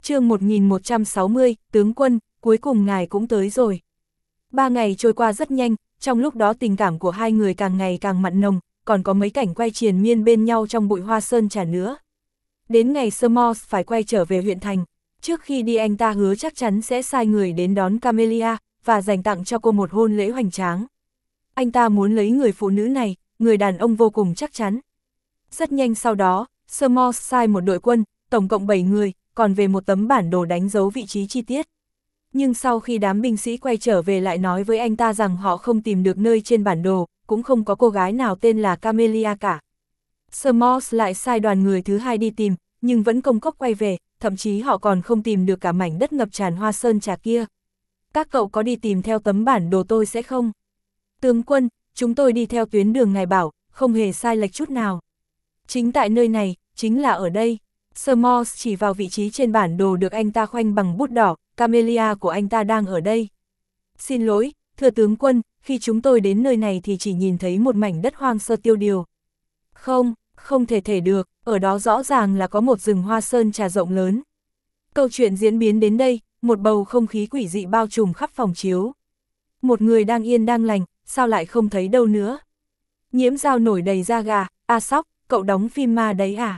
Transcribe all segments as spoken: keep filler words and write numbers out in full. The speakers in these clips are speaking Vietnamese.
chương một nghìn một trăm sáu mươi, tướng quân, cuối cùng ngài cũng tới rồi. Ba ngày trôi qua rất nhanh, trong lúc đó tình cảm của hai người càng ngày càng mặn nồng, còn có mấy cảnh quay triền miên bên nhau trong bụi hoa sơn trà nữa. Đến ngày Sir Morse phải quay trở về huyện thành, trước khi đi anh ta hứa chắc chắn sẽ sai người đến đón Camelia, và dành tặng cho cô một hôn lễ hoành tráng. Anh ta muốn lấy người phụ nữ này, người đàn ông vô cùng chắc chắn. Rất nhanh sau đó, Sir Morse sai một đội quân, tổng cộng bảy người, còn về một tấm bản đồ đánh dấu vị trí chi tiết. Nhưng sau khi đám binh sĩ quay trở về lại nói với anh ta rằng họ không tìm được nơi trên bản đồ, cũng không có cô gái nào tên là Camelia cả. Sir Morse lại sai đoàn người thứ hai đi tìm, nhưng vẫn công cốc quay về, thậm chí họ còn không tìm được cả mảnh đất ngập tràn hoa sơn trà kia. Các cậu có đi tìm theo tấm bản đồ tôi sẽ không? Tướng quân, chúng tôi đi theo tuyến đường ngài bảo, không hề sai lệch chút nào. Chính tại nơi này, chính là ở đây. Sir Morse chỉ vào vị trí trên bản đồ được anh ta khoanh bằng bút đỏ, Camelia của anh ta đang ở đây. Xin lỗi, thưa tướng quân, khi chúng tôi đến nơi này thì chỉ nhìn thấy một mảnh đất hoang sơ tiêu điều. Không, không thể thể được, ở đó rõ ràng là có một rừng hoa sơn trà rộng lớn. Câu chuyện diễn biến đến đây, một bầu không khí quỷ dị bao trùm khắp phòng chiếu. Một người đang yên đang lành, sao lại không thấy đâu nữa? Nhiễm Dao nổi đầy da gà, a Sóc, cậu đóng phim ma đấy à?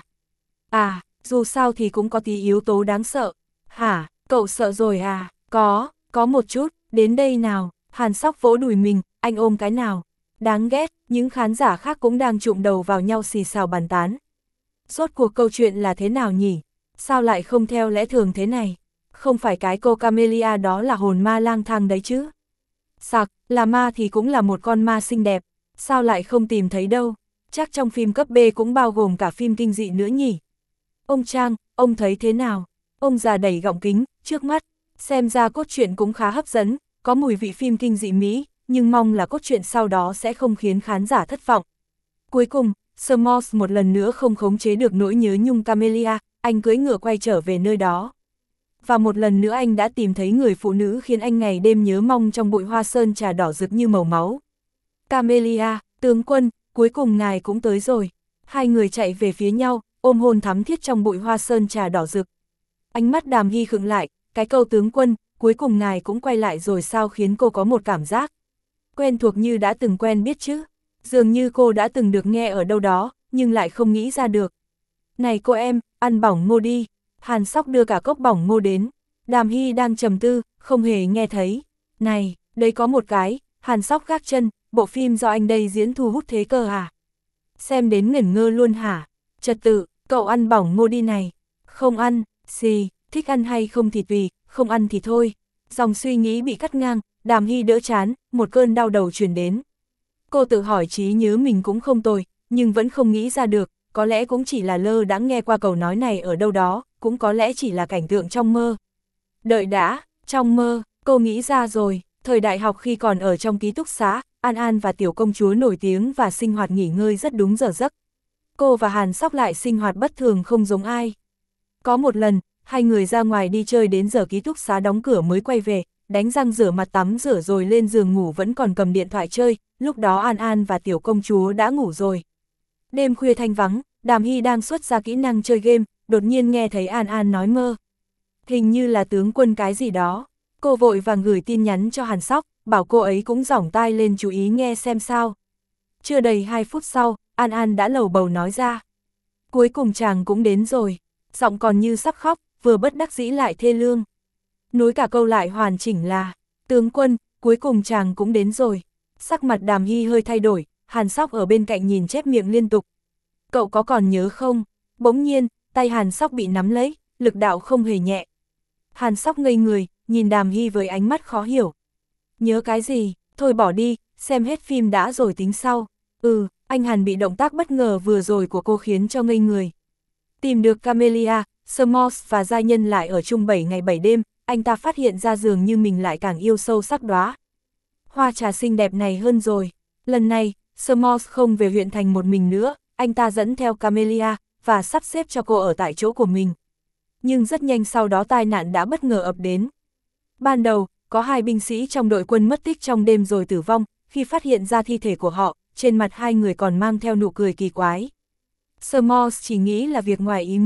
À, dù sao thì cũng có tí yếu tố đáng sợ. Hả, cậu sợ rồi à? Có, có một chút, đến đây nào. Hàn Sóc vỗ đùi mình, anh ôm cái nào. Đáng ghét, những khán giả khác cũng đang chụm đầu vào nhau xì xào bàn tán. Rốt cuộc câu chuyện là thế nào nhỉ? Sao lại không theo lẽ thường thế này? Không phải cái cô Camelia đó là hồn ma lang thang đấy chứ? Sặc, là ma thì cũng là một con ma xinh đẹp. Sao lại không tìm thấy đâu? Chắc trong phim cấp B cũng bao gồm cả phim kinh dị nữa nhỉ? Ông Trang, ông thấy thế nào? Ông già đẩy gọng kính, trước mắt, xem ra cốt truyện cũng khá hấp dẫn, có mùi vị phim kinh dị Mỹ, nhưng mong là cốt truyện sau đó sẽ không khiến khán giả thất vọng. Cuối cùng, Sir Morse một lần nữa không khống chế được nỗi nhớ nhung Camelia, anh cưỡi ngựa quay trở về nơi đó. Và một lần nữa anh đã tìm thấy người phụ nữ khiến anh ngày đêm nhớ mong trong bụi hoa sơn trà đỏ rực như màu máu. Camelia, tướng quân, cuối cùng ngài cũng tới rồi. Hai người chạy về phía nhau, ôm hôn thắm thiết trong bụi hoa sơn trà đỏ rực. Ánh mắt Đàm Hy khựng lại, cái câu tướng quân, cuối cùng ngài cũng quay lại rồi sao khiến cô có một cảm giác quen thuộc như đã từng quen biết chứ. Dường như cô đã từng được nghe ở đâu đó, nhưng lại không nghĩ ra được. Này cô em, ăn bỏng ngô đi. Hàn Sóc đưa cả cốc bỏng ngô đến. Đàm Hy đang trầm tư, không hề nghe thấy. Này, đấy có một cái. Hàn Sóc gác chân, bộ phim do anh đây diễn thu hút thế cơ hả? Xem đến ngẩn ngơ luôn hả? Trật tự, cậu ăn bỏng ngô đi này. Không ăn, xì, thích ăn hay không thì tùy, không ăn thì thôi. Dòng suy nghĩ bị cắt ngang, Đàm Hy đỡ chán, một cơn đau đầu truyền đến. Cô tự hỏi trí nhớ mình cũng không tồi, nhưng vẫn không nghĩ ra được, có lẽ cũng chỉ là lơ đãng nghe qua câu nói này ở đâu đó, cũng có lẽ chỉ là cảnh tượng trong mơ. Đợi đã, trong mơ, cô nghĩ ra rồi, thời đại học khi còn ở trong ký túc xá, An An và tiểu công chúa nổi tiếng và sinh hoạt nghỉ ngơi rất đúng giờ giấc. Cô và Hàn Sóc lại sinh hoạt bất thường không giống ai. Có một lần, hai người ra ngoài đi chơi đến giờ ký túc xá đóng cửa mới quay về, đánh răng rửa mặt tắm rửa rồi lên giường ngủ vẫn còn cầm điện thoại chơi, lúc đó An An và tiểu công chúa đã ngủ rồi. Đêm khuya thanh vắng, Đàm Hy đang xuất ra kỹ năng chơi game, đột nhiên nghe thấy An An nói mơ. Hình như là tướng quân cái gì đó. Cô vội vàng gửi tin nhắn cho Hàn Sóc, bảo cô ấy cũng giỏng tai lên chú ý nghe xem sao. Chưa đầy hai phút sau, An An đã lầu bầu nói ra. Cuối cùng chàng cũng đến rồi. Giọng còn như sắp khóc, vừa bất đắc dĩ lại thê lương. Nối cả câu lại hoàn chỉnh là, tướng quân, cuối cùng chàng cũng đến rồi. Sắc mặt Đàm Hy hơi thay đổi, Hàn Sóc ở bên cạnh nhìn chép miệng liên tục. Cậu có còn nhớ không? Bỗng nhiên, tay Hàn Sóc bị nắm lấy, lực đạo không hề nhẹ. Hàn Sóc ngây người, nhìn Đàm Hy với ánh mắt khó hiểu. Nhớ cái gì? Thôi bỏ đi, xem hết phim đã rồi tính sau. Ừ, anh Hàn bị động tác bất ngờ vừa rồi của cô khiến cho ngây người. Tìm được Camelia, Sir Morse và gia nhân lại ở chung bảy ngày bảy đêm, anh ta phát hiện ra dường như mình lại càng yêu sâu sắc đóa hoa trà xinh đẹp này hơn rồi. Lần này, Sir Morse không về huyện thành một mình nữa, anh ta dẫn theo Camelia và sắp xếp cho cô ở tại chỗ của mình. Nhưng rất nhanh sau đó tai nạn đã bất ngờ ập đến. Ban đầu, có hai binh sĩ trong đội quân mất tích trong đêm rồi tử vong, khi phát hiện ra thi thể của họ, trên mặt hai người còn mang theo nụ cười kỳ quái. Sir Morse chỉ nghĩ là việc ngoài ý muốn,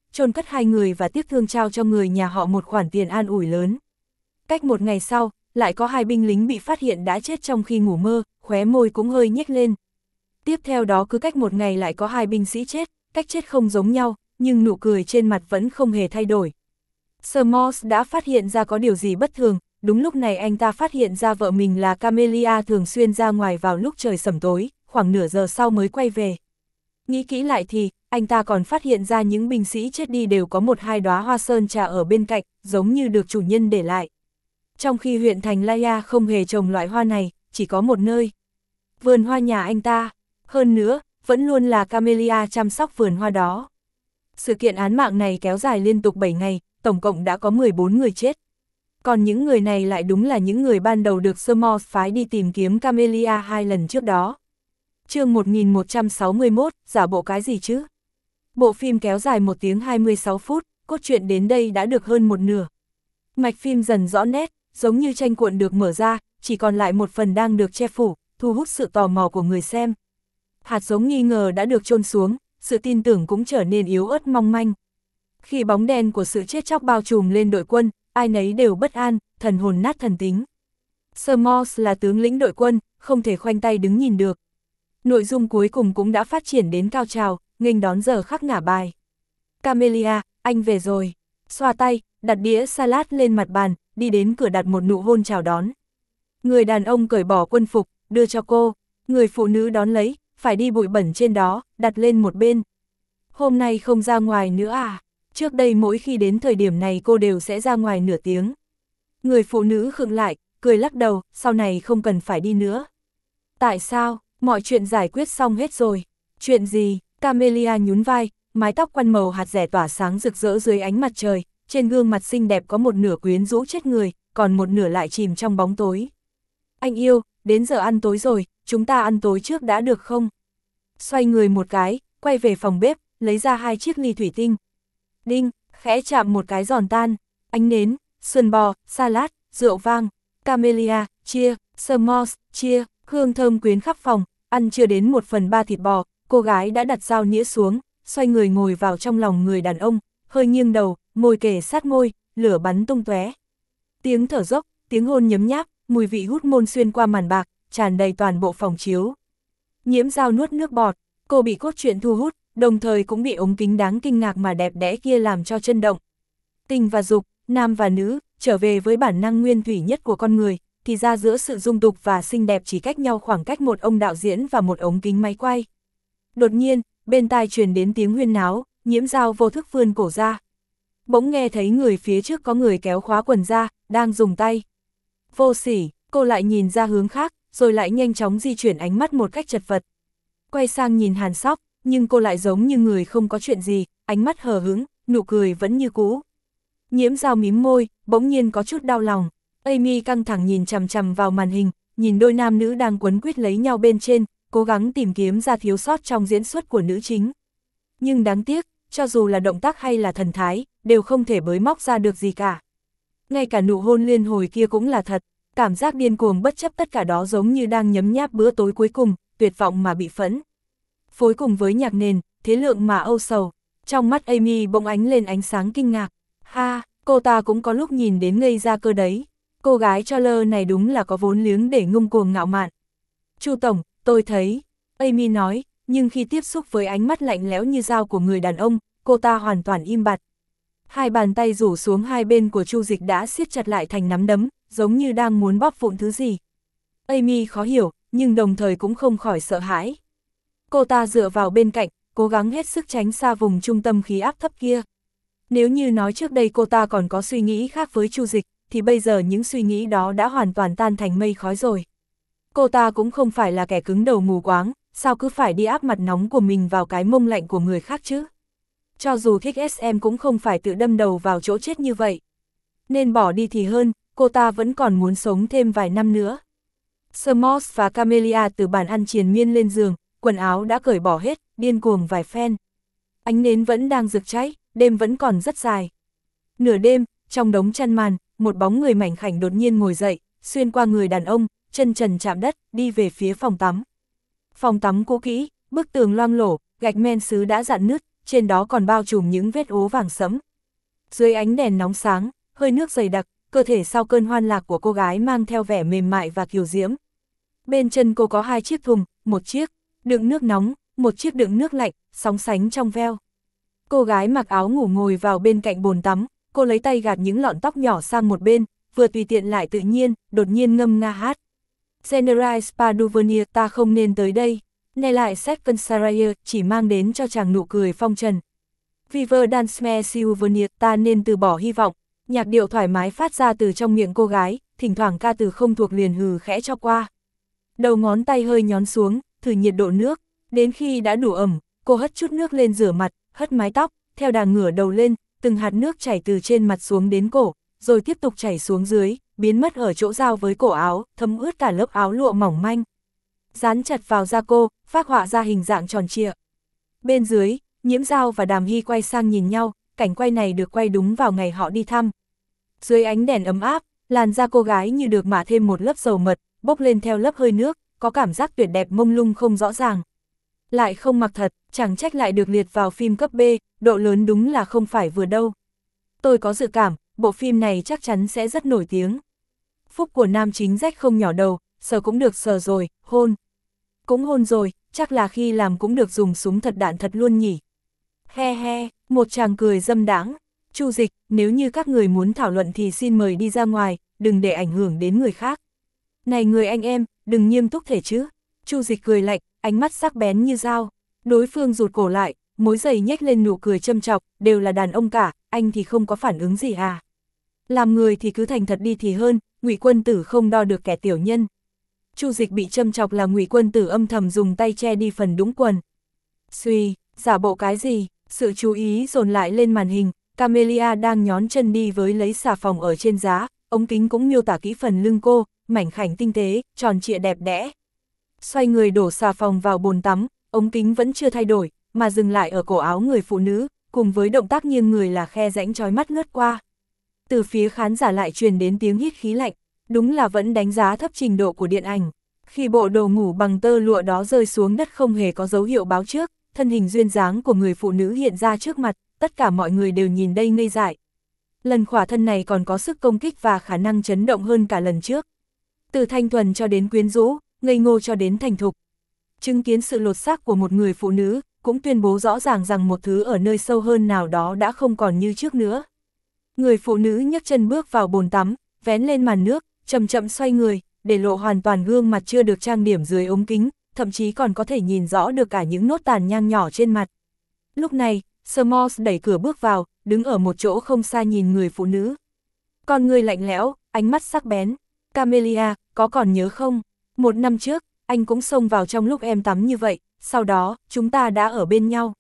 chôn cất hai người và tiếc thương trao cho người nhà họ một khoản tiền an ủi lớn. Cách một ngày sau, lại có hai binh lính bị phát hiện đã chết trong khi ngủ mơ, khóe môi cũng hơi nhếch lên. Tiếp theo đó cứ cách một ngày lại có hai binh sĩ chết, cách chết không giống nhau, nhưng nụ cười trên mặt vẫn không hề thay đổi. Sir Moss đã phát hiện ra có điều gì bất thường, đúng lúc này anh ta phát hiện ra vợ mình là Camelia thường xuyên ra ngoài vào lúc trời sẩm tối, khoảng nửa giờ sau mới quay về. Nghĩ kỹ lại thì, anh ta còn phát hiện ra những binh sĩ chết đi đều có một hai đóa hoa sơn trà ở bên cạnh, giống như được chủ nhân để lại. Trong khi huyện thành Laia không hề trồng loại hoa này, chỉ có một nơi. Vườn hoa nhà anh ta. Hơn nữa, vẫn luôn là Camelia chăm sóc vườn hoa đó. Sự kiện án mạng này kéo dài liên tục bảy ngày, tổng cộng đã có mười bốn người chết. Còn những người này lại đúng là những người ban đầu được Sir Moss phái đi tìm kiếm Camelia hai lần trước đó. Chương một nghìn một trăm sáu mươi mốt, giả bộ cái gì chứ? Bộ phim kéo dài một tiếng hai mươi sáu phút, cốt truyện đến đây đã được hơn một nửa. Mạch phim dần rõ nét, giống như tranh cuộn được mở ra, chỉ còn lại một phần đang được che phủ, thu hút sự tò mò của người xem. Hạt giống nghi ngờ đã được chôn xuống, sự tin tưởng cũng trở nên yếu ớt mong manh. Khi bóng đen của sự chết chóc bao trùm lên đội quân, ai nấy đều bất an, thần hồn nát thần tính. Sir Moss là tướng lĩnh đội quân, không thể khoanh tay đứng nhìn được. Nội dung cuối cùng cũng đã phát triển đến cao trào, nghênh đón giờ khắc ngả bài. Camelia, anh về rồi. Xoa tay, đặt đĩa salad lên mặt bàn, đi đến cửa đặt một nụ hôn chào đón. Người đàn ông cởi bỏ quân phục, đưa cho cô. Người phụ nữ đón lấy, phải đi bụi bẩn trên đó, đặt lên một bên. Hôm nay không ra ngoài nữa à? Trước đây mỗi khi đến thời điểm này cô đều sẽ ra ngoài nửa tiếng. Người phụ nữ khựng lại, cười lắc đầu, sau này không cần phải đi nữa. Tại sao? Mọi chuyện giải quyết xong hết rồi. Chuyện gì? Camelia nhún vai, mái tóc quăn màu hạt dẻ tỏa sáng rực rỡ dưới ánh mặt trời, trên gương mặt xinh đẹp có một nửa quyến rũ chết người, còn một nửa lại chìm trong bóng tối. Anh yêu, đến giờ ăn tối rồi, chúng ta ăn tối trước đã được không? Xoay người một cái, quay về phòng bếp, lấy ra hai chiếc ly thủy tinh. Đinh, khẽ chạm một cái giòn tan, ánh nến, sườn bò, salad, rượu vang. Camelia, chia, Sir Moss, chia, hương thơm quyến khắp phòng, ăn chưa đến một phần ba thịt bò, cô gái đã đặt dao nĩa xuống, xoay người ngồi vào trong lòng người đàn ông, hơi nghiêng đầu, môi kề sát môi, lửa bắn tung tóe. Tiếng thở dốc, tiếng hôn nhấm nháp, mùi vị hút môn xuyên qua màn bạc, tràn đầy toàn bộ phòng chiếu. Nhiễm Dao nuốt nước bọt, cô bị cốt truyện thu hút, đồng thời cũng bị ống kính đáng kinh ngạc mà đẹp đẽ kia làm cho chân động. Tình và dục, nam và nữ, trở về với bản năng nguyên thủy nhất của con người, thì ra giữa sự dung tục và xinh đẹp chỉ cách nhau khoảng cách một ông đạo diễn và một ống kính máy quay. Đột nhiên, bên tai truyền đến tiếng huyên náo, Nhiễm Dao vô thức vươn cổ ra. Bỗng nghe thấy người phía trước có người kéo khóa quần ra, đang dùng tay. Vô sỉ, cô lại nhìn ra hướng khác, rồi lại nhanh chóng di chuyển ánh mắt một cách chật vật. Quay sang nhìn Hàn Sóc, nhưng cô lại giống như người không có chuyện gì, ánh mắt hờ hững, nụ cười vẫn như cũ. Nhiễm Dao mím môi, bỗng nhiên có chút đau lòng. Amy căng thẳng nhìn chằm chằm vào màn hình, nhìn đôi nam nữ đang quấn quýt lấy nhau bên trên, cố gắng tìm kiếm ra thiếu sót trong diễn xuất của nữ chính. Nhưng đáng tiếc, cho dù là động tác hay là thần thái, đều không thể bới móc ra được gì cả. Ngay cả nụ hôn liên hồi kia cũng là thật, cảm giác điên cuồng bất chấp tất cả đó giống như đang nhấm nháp bữa tối cuối cùng, tuyệt vọng mà bị phẫn. Phối cùng với nhạc nền, thế lượng mà âu sầu, trong mắt Amy bỗng ánh lên ánh sáng kinh ngạc. Ha, cô ta cũng có lúc nhìn đến ngây ra cơ đấy. Cô gái cho lơ này đúng là có vốn liếng để ngông cuồng ngạo mạn. Chu tổng, tôi thấy, Amy nói, nhưng khi tiếp xúc với ánh mắt lạnh lẽo như dao của người đàn ông, cô ta hoàn toàn im bặt. Hai bàn tay rủ xuống hai bên của Chu Dịch đã siết chặt lại thành nắm đấm, giống như đang muốn bóp vụn thứ gì. Amy khó hiểu, nhưng đồng thời cũng không khỏi sợ hãi. Cô ta dựa vào bên cạnh, cố gắng hết sức tránh xa vùng trung tâm khí áp thấp kia. Nếu như nói trước đây cô ta còn có suy nghĩ khác với Chu Dịch, thì bây giờ những suy nghĩ đó đã hoàn toàn tan thành mây khói rồi. Cô ta cũng không phải là kẻ cứng đầu mù quáng, sao cứ phải đi áp mặt nóng của mình vào cái mông lạnh của người khác chứ? Cho dù thích ét em cũng không phải tự đâm đầu vào chỗ chết như vậy. Nên bỏ đi thì hơn, cô ta vẫn còn muốn sống thêm vài năm nữa. Sir Moss và Camelia từ bàn ăn triền miên lên giường, quần áo đã cởi bỏ hết, điên cuồng vài phen. Ánh nến vẫn đang rực cháy, đêm vẫn còn rất dài. Nửa đêm, trong đống chăn màn, một bóng người mảnh khảnh đột nhiên ngồi dậy, xuyên qua người đàn ông, chân trần chạm đất, đi về phía phòng tắm. Phòng tắm cũ kỹ, bức tường loang lổ, gạch men sứ đã rạn nứt, trên đó còn bao trùm những vết ố vàng sẫm. Dưới ánh đèn nóng sáng, hơi nước dày đặc, cơ thể sau cơn hoan lạc của cô gái mang theo vẻ mềm mại và kiều diễm. Bên chân cô có hai chiếc thùng, một chiếc đựng nước nóng, một chiếc đựng nước lạnh, sóng sánh trong veo. Cô gái mặc áo ngủ ngồi vào bên cạnh bồn tắm, cô lấy tay gạt những lọn tóc nhỏ sang một bên, vừa tùy tiện lại tự nhiên, đột nhiên ngâm nga hát. General Spaduvenia, ta không nên tới đây, nay lại Second Saraya, chỉ mang đến cho chàng nụ cười phong trần. Viver Dance Silvernia, ta nên từ bỏ hy vọng, nhạc điệu thoải mái phát ra từ trong miệng cô gái, thỉnh thoảng ca từ không thuộc liền hừ khẽ cho qua. Đầu ngón tay hơi nhón xuống, thử nhiệt độ nước, đến khi đã đủ ẩm, cô hất chút nước lên rửa mặt, hất mái tóc, theo đà ngửa đầu lên, từng hạt nước chảy từ trên mặt xuống đến cổ, rồi tiếp tục chảy xuống dưới, biến mất ở chỗ giao với cổ áo, thấm ướt cả lớp áo lụa mỏng manh. Dán chặt vào da cô, phác họa ra hình dạng tròn trịa. Bên dưới, Nhiễm Dao và Đàm Hy quay sang nhìn nhau, cảnh quay này được quay đúng vào ngày họ đi thăm. Dưới ánh đèn ấm áp, làn da cô gái như được mạ thêm một lớp dầu mật, bốc lên theo lớp hơi nước, có cảm giác tuyệt đẹp mông lung không rõ ràng. Lại không mặc thật, chẳng trách lại được liệt vào phim cấp B, độ lớn đúng là không phải vừa đâu. Tôi có dự cảm, bộ phim này chắc chắn sẽ rất nổi tiếng. Phúc của nam chính rách không nhỏ đầu, sờ cũng được sờ rồi, hôn. Cũng hôn rồi, chắc là khi làm cũng được dùng súng thật đạn thật luôn nhỉ. He he, một chàng cười dâm đãng. Chu Dịch, nếu như các người muốn thảo luận thì xin mời đi ra ngoài, đừng để ảnh hưởng đến người khác. Này người anh em, đừng nghiêm túc thể chứ. Chu Dịch cười lạnh, ánh mắt sắc bén như dao. Đối phương rụt cổ lại, mối giày nhếch lên nụ cười châm chọc, đều là đàn ông cả, anh thì không có phản ứng gì à. Làm người thì cứ thành thật đi thì hơn, Ngụy Quân Tử không đo được kẻ tiểu nhân. Chu Dịch bị châm chọc là Ngụy Quân Tử âm thầm dùng tay che đi phần đũng quần. Suy, giả bộ cái gì, sự chú ý dồn lại lên màn hình, Camelia đang nhón chân đi với lấy xà phòng ở trên giá, ống kính cũng miêu tả kỹ phần lưng cô, mảnh khảnh tinh tế, tròn trịa đẹp đẽ. Xoay người đổ xà phòng vào bồn tắm, ống kính vẫn chưa thay đổi, mà dừng lại ở cổ áo người phụ nữ, cùng với động tác nghiêng người là khe rãnh chói mắt lướt qua. Từ phía khán giả lại truyền đến tiếng hít khí lạnh, đúng là vẫn đánh giá thấp trình độ của điện ảnh. Khi bộ đồ ngủ bằng tơ lụa đó rơi xuống đất không hề có dấu hiệu báo trước, thân hình duyên dáng của người phụ nữ hiện ra trước mặt, tất cả mọi người đều nhìn đây ngây dại. Lần khỏa thân này còn có sức công kích và khả năng chấn động hơn cả lần trước. Từ thanh thuần cho đến quyến rũ, ngây ngô cho đến thành thục. Chứng kiến sự lột xác của một người phụ nữ, cũng tuyên bố rõ ràng rằng một thứ ở nơi sâu hơn nào đó đã không còn như trước nữa. Người phụ nữ nhấc chân bước vào bồn tắm, vén lên màn nước, chậm chậm xoay người, để lộ hoàn toàn gương mặt chưa được trang điểm dưới ống kính, thậm chí còn có thể nhìn rõ được cả những nốt tàn nhang nhỏ trên mặt. Lúc này, Samos đẩy cửa bước vào, đứng ở một chỗ không xa nhìn người phụ nữ. Con người lạnh lẽo, ánh mắt sắc bén. Camelia, có còn nhớ không? Một năm trước, anh cũng xông vào trong lúc em tắm như vậy, sau đó, chúng ta đã ở bên nhau.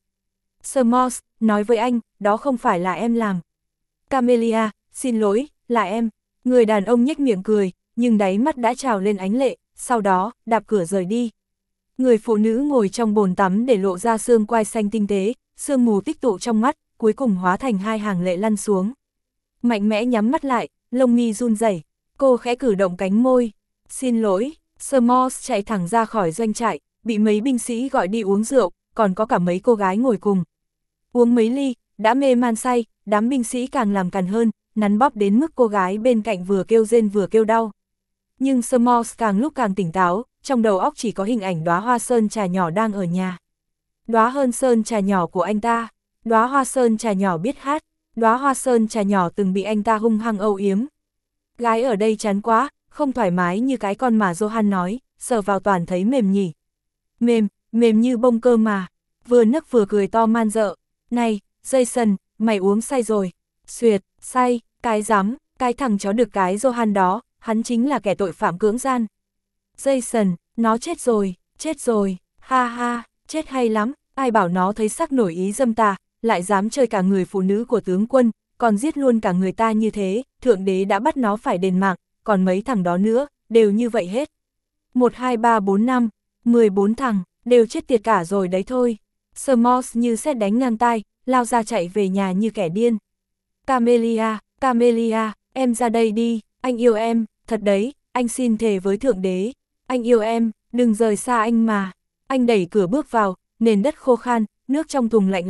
Samos nói với anh, đó không phải là em làm. Camelia, xin lỗi, là em. Người đàn ông nhếch miệng cười, nhưng đáy mắt đã trào lên ánh lệ, sau đó, đạp cửa rời đi. Người phụ nữ ngồi trong bồn tắm để lộ ra xương quai xanh tinh tế, sương mù tích tụ trong mắt, cuối cùng hóa thành hai hàng lệ lăn xuống. Mạnh mẽ nhắm mắt lại, lông mi run rẩy, cô khẽ cử động cánh môi. Xin lỗi, Samos chạy thẳng ra khỏi doanh trại, bị mấy binh sĩ gọi đi uống rượu, còn có cả mấy cô gái ngồi cùng. Uống mấy ly, đã mê man say, đám binh sĩ càng làm càn hơn, nắn bóp đến mức cô gái bên cạnh vừa kêu rên vừa kêu đau. Nhưng Samos càng lúc càng tỉnh táo, trong đầu óc chỉ có hình ảnh đóa hoa sơn trà nhỏ đang ở nhà. Đóa hơn sơn trà nhỏ của anh ta, đóa hoa sơn trà nhỏ biết hát, đóa hoa sơn trà nhỏ từng bị anh ta hung hăng âu yếm. Gái ở đây chán quá, không thoải mái như cái con mà Johan nói, sờ vào toàn thấy mềm nhỉ. Mềm, mềm như bông cơ mà. Vừa nấc vừa cười to man dợ. Này, Jason, mày uống say rồi. Xuyệt, say, cái rắm, cái thằng chó được cái Johan đó, hắn chính là kẻ tội phạm cưỡng gian. Jason, nó chết rồi, chết rồi, ha ha, chết hay lắm, ai bảo nó thấy sắc nổi ý dâm ta, lại dám chơi cả người phụ nữ của tướng quân, còn giết luôn cả người ta như thế, thượng đế đã bắt nó phải đền mạng, còn mấy thằng đó nữa, đều như vậy hết. một, hai, ba, bốn, năm, mười bốn thằng, đều chết tiệt cả rồi đấy thôi. Samos như sét đánh ngang tai, lao ra chạy về nhà như kẻ điên. Camelia, Camelia, em ra đây đi, anh yêu em, thật đấy, anh xin thề với thượng đế. Anh yêu em, đừng rời xa anh mà. Anh đẩy cửa bước vào, nền đất khô khan, nước trong thùng lạnh lẽo,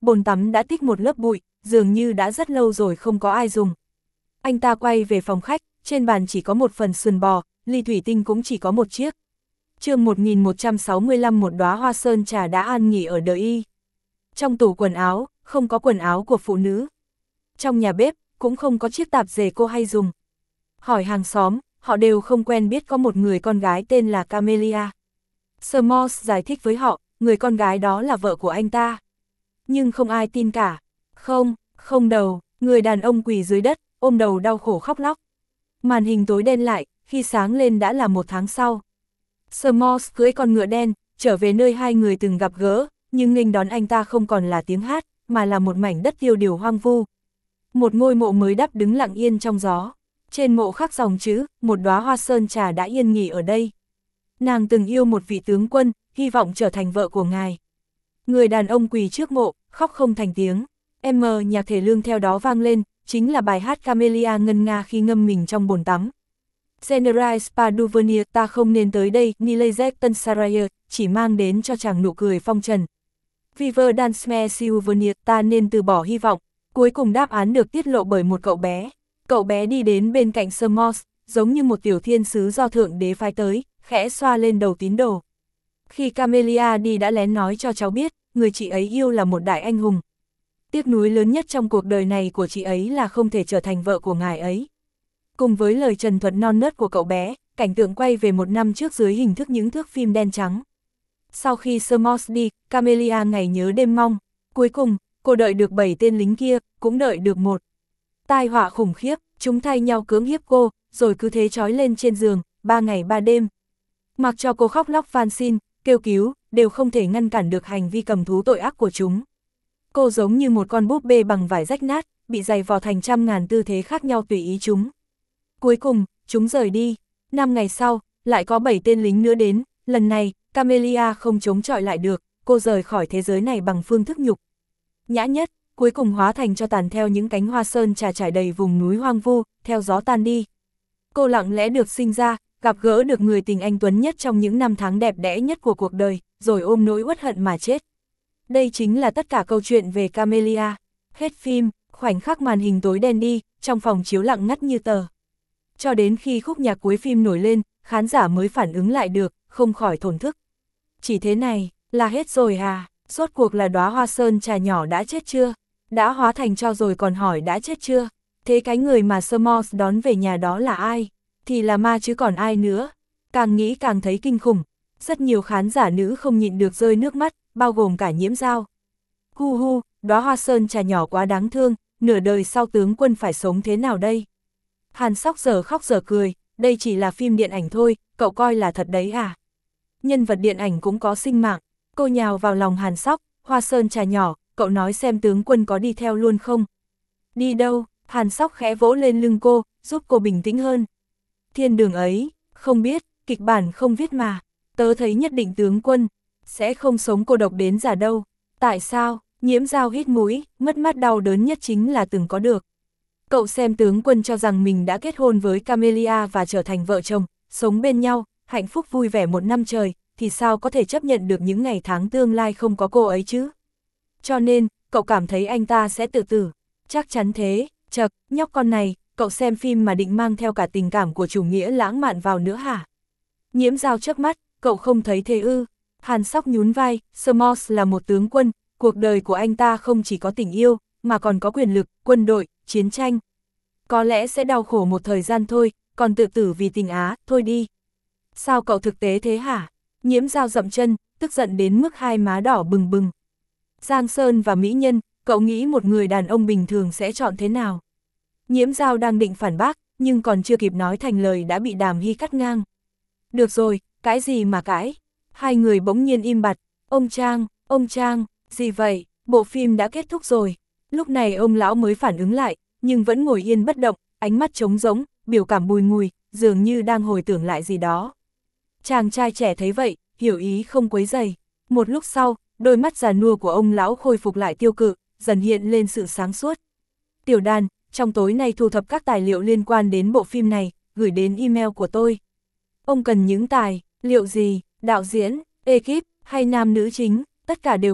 bồn tắm đã tích một lớp bụi, dường như đã rất lâu rồi không có ai dùng. Anh ta quay về phòng khách, trên bàn chỉ có một phần sườn bò, ly thủy tinh cũng chỉ có một chiếc. chương một nghìn một trăm sáu mươi lăm, một đóa hoa sơn trà đã an nghỉ ở đời y. Trong tủ quần áo, không có quần áo của phụ nữ. Trong nhà bếp, cũng không có chiếc tạp dề cô hay dùng. Hỏi hàng xóm, họ đều không quen biết có một người con gái tên là Camelia. Sir Moss giải thích với họ, người con gái đó là vợ của anh ta. Nhưng không ai tin cả. Không, không đầu, người đàn ông quỳ dưới đất, ôm đầu đau khổ khóc lóc. Màn hình tối đen lại, khi sáng lên đã là một tháng sau. Sir Moss cưỡi con ngựa đen, trở về nơi hai người từng gặp gỡ, nhưng nghênh đón anh ta không còn là tiếng hát, mà là một mảnh đất tiêu điều hoang vu. Một ngôi mộ mới đắp đứng lặng yên trong gió. Trên mộ khắc dòng chữ, một đóa hoa sơn trà đã yên nghỉ ở đây. Nàng từng yêu một vị tướng quân, hy vọng trở thành vợ của ngài. Người đàn ông quỳ trước mộ, khóc không thành tiếng. M nhạc thể lương theo đó vang lên, chính là bài hát Camelia ngân nga khi ngâm mình trong bồn tắm. General Spaduvernir, ta không nên tới đây, Nilezek Tensaraya, chỉ mang đến cho chàng nụ cười phong trần. Viver Dansme Silvernir, ta nên từ bỏ hy vọng. Cuối cùng đáp án được tiết lộ bởi một cậu bé. Cậu bé đi đến bên cạnh Sir Moss, giống như một tiểu thiên sứ do thượng đế phái tới, khẽ xoa lên đầu tín đồ. Khi Camelia đi đã lén nói cho cháu biết, người chị ấy yêu là một đại anh hùng. Tiếc nuối lớn nhất trong cuộc đời này của chị ấy là không thể trở thành vợ của ngài ấy. Cùng với lời trần thuật non nớt của cậu bé, cảnh tượng quay về một năm trước dưới hình thức những thước phim đen trắng. Sau khi Sir Moss đi, Camelia ngày nhớ đêm mong. Cuối cùng, cô đợi được bảy tên lính kia, cũng đợi được một. Tai họa khủng khiếp, chúng thay nhau cưỡng hiếp cô, rồi cứ thế trói lên trên giường, ba ngày ba đêm. Mặc cho cô khóc lóc van xin, kêu cứu, đều không thể ngăn cản được hành vi cầm thú tội ác của chúng. Cô giống như một con búp bê bằng vải rách nát, bị giày vò thành trăm ngàn tư thế khác nhau tùy ý chúng. Cuối cùng, chúng rời đi. Năm ngày sau, lại có bảy tên lính nữa đến, lần này, Camelia không chống chọi lại được, cô rời khỏi thế giới này bằng phương thức nhục. Nhã nhất, cuối cùng hóa thành cho tàn theo những cánh hoa sơn trà trải đầy vùng núi hoang vu, theo gió tan đi. Cô lặng lẽ được sinh ra, gặp gỡ được người tình anh tuấn nhất trong những năm tháng đẹp đẽ nhất của cuộc đời, rồi ôm nỗi uất hận mà chết. Đây chính là tất cả câu chuyện về Camelia. Hết phim, khoảnh khắc màn hình tối đen đi, trong phòng chiếu lặng ngắt như tờ. Cho đến khi khúc nhạc cuối phim nổi lên, khán giả mới phản ứng lại được, không khỏi thổn thức. Chỉ thế này, là hết rồi à? Rốt cuộc là đóa hoa sơn trà nhỏ đã chết chưa? Đã hóa thành tro rồi còn hỏi đã chết chưa? Thế cái người mà Sir Moss đón về nhà đó là ai? Thì là ma chứ còn ai nữa? Càng nghĩ càng thấy kinh khủng. Rất nhiều khán giả nữ không nhịn được rơi nước mắt, bao gồm cả Nhiễm Dao. Hu hu, đóa hoa sơn trà nhỏ quá đáng thương, nửa đời sau tướng quân phải sống thế nào đây? Hàn Sóc giờ khóc giờ cười, đây chỉ là phim điện ảnh thôi, cậu coi là thật đấy à? Nhân vật điện ảnh cũng có sinh mạng. Cô nhào vào lòng Hàn Sóc, hoa sơn trà nhỏ, cậu nói xem tướng quân có đi theo luôn không? Đi đâu? Hàn Sóc khẽ vỗ lên lưng cô, giúp cô bình tĩnh hơn. Thiên đường ấy, không biết, kịch bản không viết mà. Tớ thấy nhất định tướng quân sẽ không sống cô độc đến già đâu. Tại sao? Nhiễm Dao hít mũi, mất mát đau đớn nhất chính là từng có được. Cậu xem tướng quân cho rằng mình đã kết hôn với Camelia và trở thành vợ chồng, sống bên nhau, hạnh phúc vui vẻ một năm trời, thì sao có thể chấp nhận được những ngày tháng tương lai không có cô ấy chứ? Cho nên, cậu cảm thấy anh ta sẽ tự tử. Chắc chắn thế, chậc, nhóc con này, cậu xem phim mà định mang theo cả tình cảm của chủ nghĩa lãng mạn vào nữa hả? Nhiễm Dao chớp mắt, cậu không thấy thế ư? Hàn Sóc nhún vai, Sir Moss là một tướng quân, cuộc đời của anh ta không chỉ có tình yêu, mà còn có quyền lực, quân đội, chiến tranh. Có lẽ sẽ đau khổ một thời gian thôi, còn tự tử vì tình ái, thôi đi. Sao cậu thực tế thế hả? Nhiễm Dao dậm chân, tức giận đến mức hai má đỏ bừng bừng. Giang Sơn và mỹ nhân, cậu nghĩ một người đàn ông bình thường sẽ chọn thế nào? Nhiễm Dao đang định phản bác, nhưng còn chưa kịp nói thành lời đã bị Đàm Hy cắt ngang. Được rồi, cãi gì mà cãi? Hai người bỗng nhiên im bặt. Ông Trang, ông Trang, gì vậy? Bộ phim đã kết thúc rồi. Lúc này ông lão mới phản ứng lại, nhưng vẫn ngồi yên bất động, ánh mắt trống rỗng, biểu cảm bùi ngùi, dường như đang hồi tưởng lại gì đó. Chàng trai trẻ thấy vậy, hiểu ý không quấy rầy. Một lúc sau, đôi mắt già nua của ông lão khôi phục lại tiêu cự, dần hiện lên sự sáng suốt. Tiểu Đàn, trong tối nay thu thập các tài liệu liên quan đến bộ phim này, gửi đến email của tôi. Ông cần những tài liệu gì, đạo diễn, ekip hay nam nữ chính, tất cả đều cần,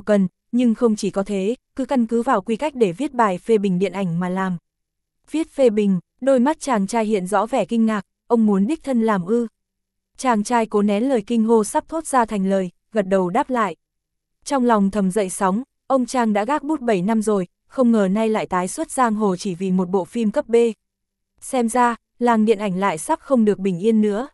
nhưng không chỉ có thế, cứ căn cứ vào quy cách để viết bài phê bình điện ảnh mà làm. Viết phê bình, đôi mắt chàng trai hiện rõ vẻ kinh ngạc, ông muốn đích thân làm ư. Chàng trai cố nén lời kinh hô sắp thốt ra thành lời, gật đầu đáp lại. Trong lòng thầm dậy sóng, ông Trang đã gác bút bảy năm rồi, không ngờ nay lại tái xuất giang hồ chỉ vì một bộ phim cấp B. Xem ra, làng điện ảnh lại sắp không được bình yên nữa.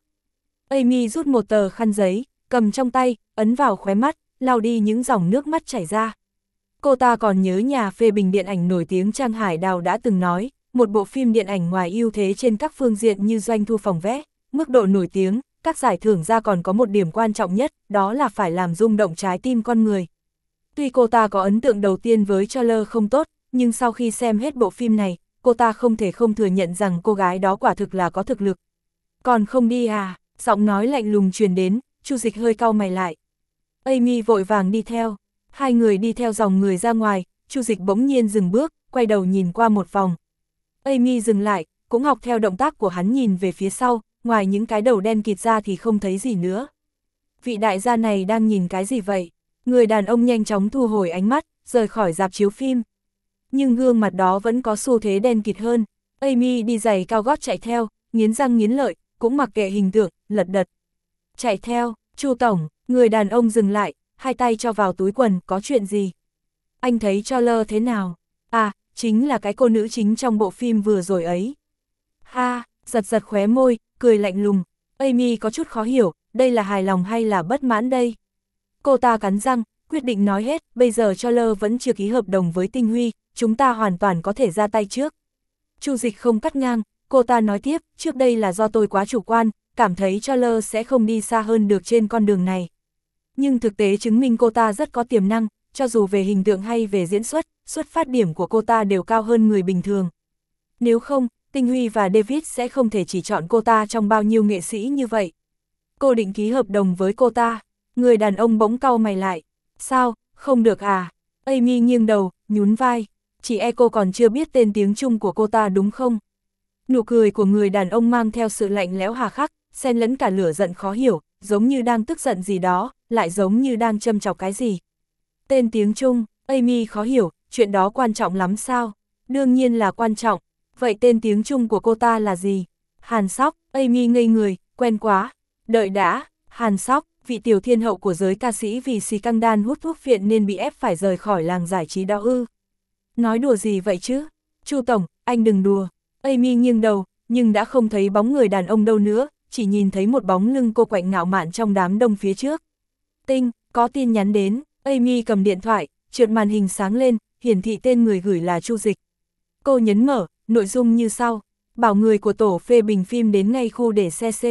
Amy rút một tờ khăn giấy, cầm trong tay, ấn vào khóe mắt, lau đi những dòng nước mắt chảy ra. Cô ta còn nhớ nhà phê bình điện ảnh nổi tiếng Trang Hải Đào đã từng nói, một bộ phim điện ảnh ngoài ưu thế trên các phương diện như doanh thu phòng vé, mức độ nổi tiếng, các giải thưởng ra còn có một điểm quan trọng nhất, đó là phải làm rung động trái tim con người. Tuy cô ta có ấn tượng đầu tiên với trailer không tốt, nhưng sau khi xem hết bộ phim này, cô ta không thể không thừa nhận rằng cô gái đó quả thực là có thực lực. Còn không đi à? Giọng nói lạnh lùng truyền đến, Chu Dịch hơi cau mày lại. Amy vội vàng đi theo. Hai người đi theo dòng người ra ngoài, Chu Dịch bỗng nhiên dừng bước, quay đầu nhìn qua một vòng. Amy dừng lại, cũng học theo động tác của hắn nhìn về phía sau, ngoài những cái đầu đen kịt ra thì không thấy gì nữa. Vị đại gia này đang nhìn cái gì vậy? Người đàn ông nhanh chóng thu hồi ánh mắt, rời khỏi rạp chiếu phim. Nhưng gương mặt đó vẫn có xu thế đen kịt hơn. Amy đi giày cao gót chạy theo, nghiến răng nghiến lợi, cũng mặc kệ hình tượng, lật đật. Chạy theo, Chu tổng, người đàn ông dừng lại, hai tay cho vào túi quần, có chuyện gì? Anh thấy trailer thế nào? À, chính là cái cô nữ chính trong bộ phim vừa rồi ấy. Ha, giật giật khóe môi, cười lạnh lùng. Amy có chút khó hiểu, đây là hài lòng hay là bất mãn đây? Cô ta cắn răng, quyết định nói hết, bây giờ trailer vẫn chưa ký hợp đồng với Tinh Huy, chúng ta hoàn toàn có thể ra tay trước. Chu Dịch không cắt ngang, cô ta nói tiếp, trước đây là do tôi quá chủ quan, cảm thấy trailer sẽ không đi xa hơn được trên con đường này. Nhưng thực tế chứng minh cô ta rất có tiềm năng, cho dù về hình tượng hay về diễn xuất, xuất phát điểm của cô ta đều cao hơn người bình thường. Nếu không, Tinh Huy và David sẽ không thể chỉ chọn cô ta trong bao nhiêu nghệ sĩ như vậy. Cô định ký hợp đồng với cô ta, người đàn ông bỗng cau mày lại. Sao, không được à? Amy nghiêng đầu, nhún vai. Chỉ e cô còn chưa biết tên tiếng Trung của cô ta đúng không? Nụ cười của người đàn ông mang theo sự lạnh lẽo hà khắc, xen lẫn cả lửa giận khó hiểu, giống như đang tức giận gì đó, lại giống như đang châm chọc cái gì. Tên tiếng Trung, Amy khó hiểu, chuyện đó quan trọng lắm sao? Đương nhiên là quan trọng. Vậy tên tiếng Trung của cô ta là gì? Hàn Sóc, Amy ngây người, quen quá. Đợi đã, Hàn Sóc, vị tiểu thiên hậu của giới ca sĩ vì xì căng đan hút thuốc phiện nên bị ép phải rời khỏi làng giải trí đó ư. Nói đùa gì vậy chứ? Chu tổng, anh đừng đùa. Amy nghiêng đầu, nhưng đã không thấy bóng người đàn ông đâu nữa, chỉ nhìn thấy một bóng lưng cô quạnh ngạo mạn trong đám đông phía trước. Tinh, có tin nhắn đến. Amy cầm điện thoại, trượt màn hình sáng lên, hiển thị tên người gửi là Chu Dịch. Cô nhấn mở, nội dung như sau. Bảo người của tổ phê bình phim đến ngay khu để xe C.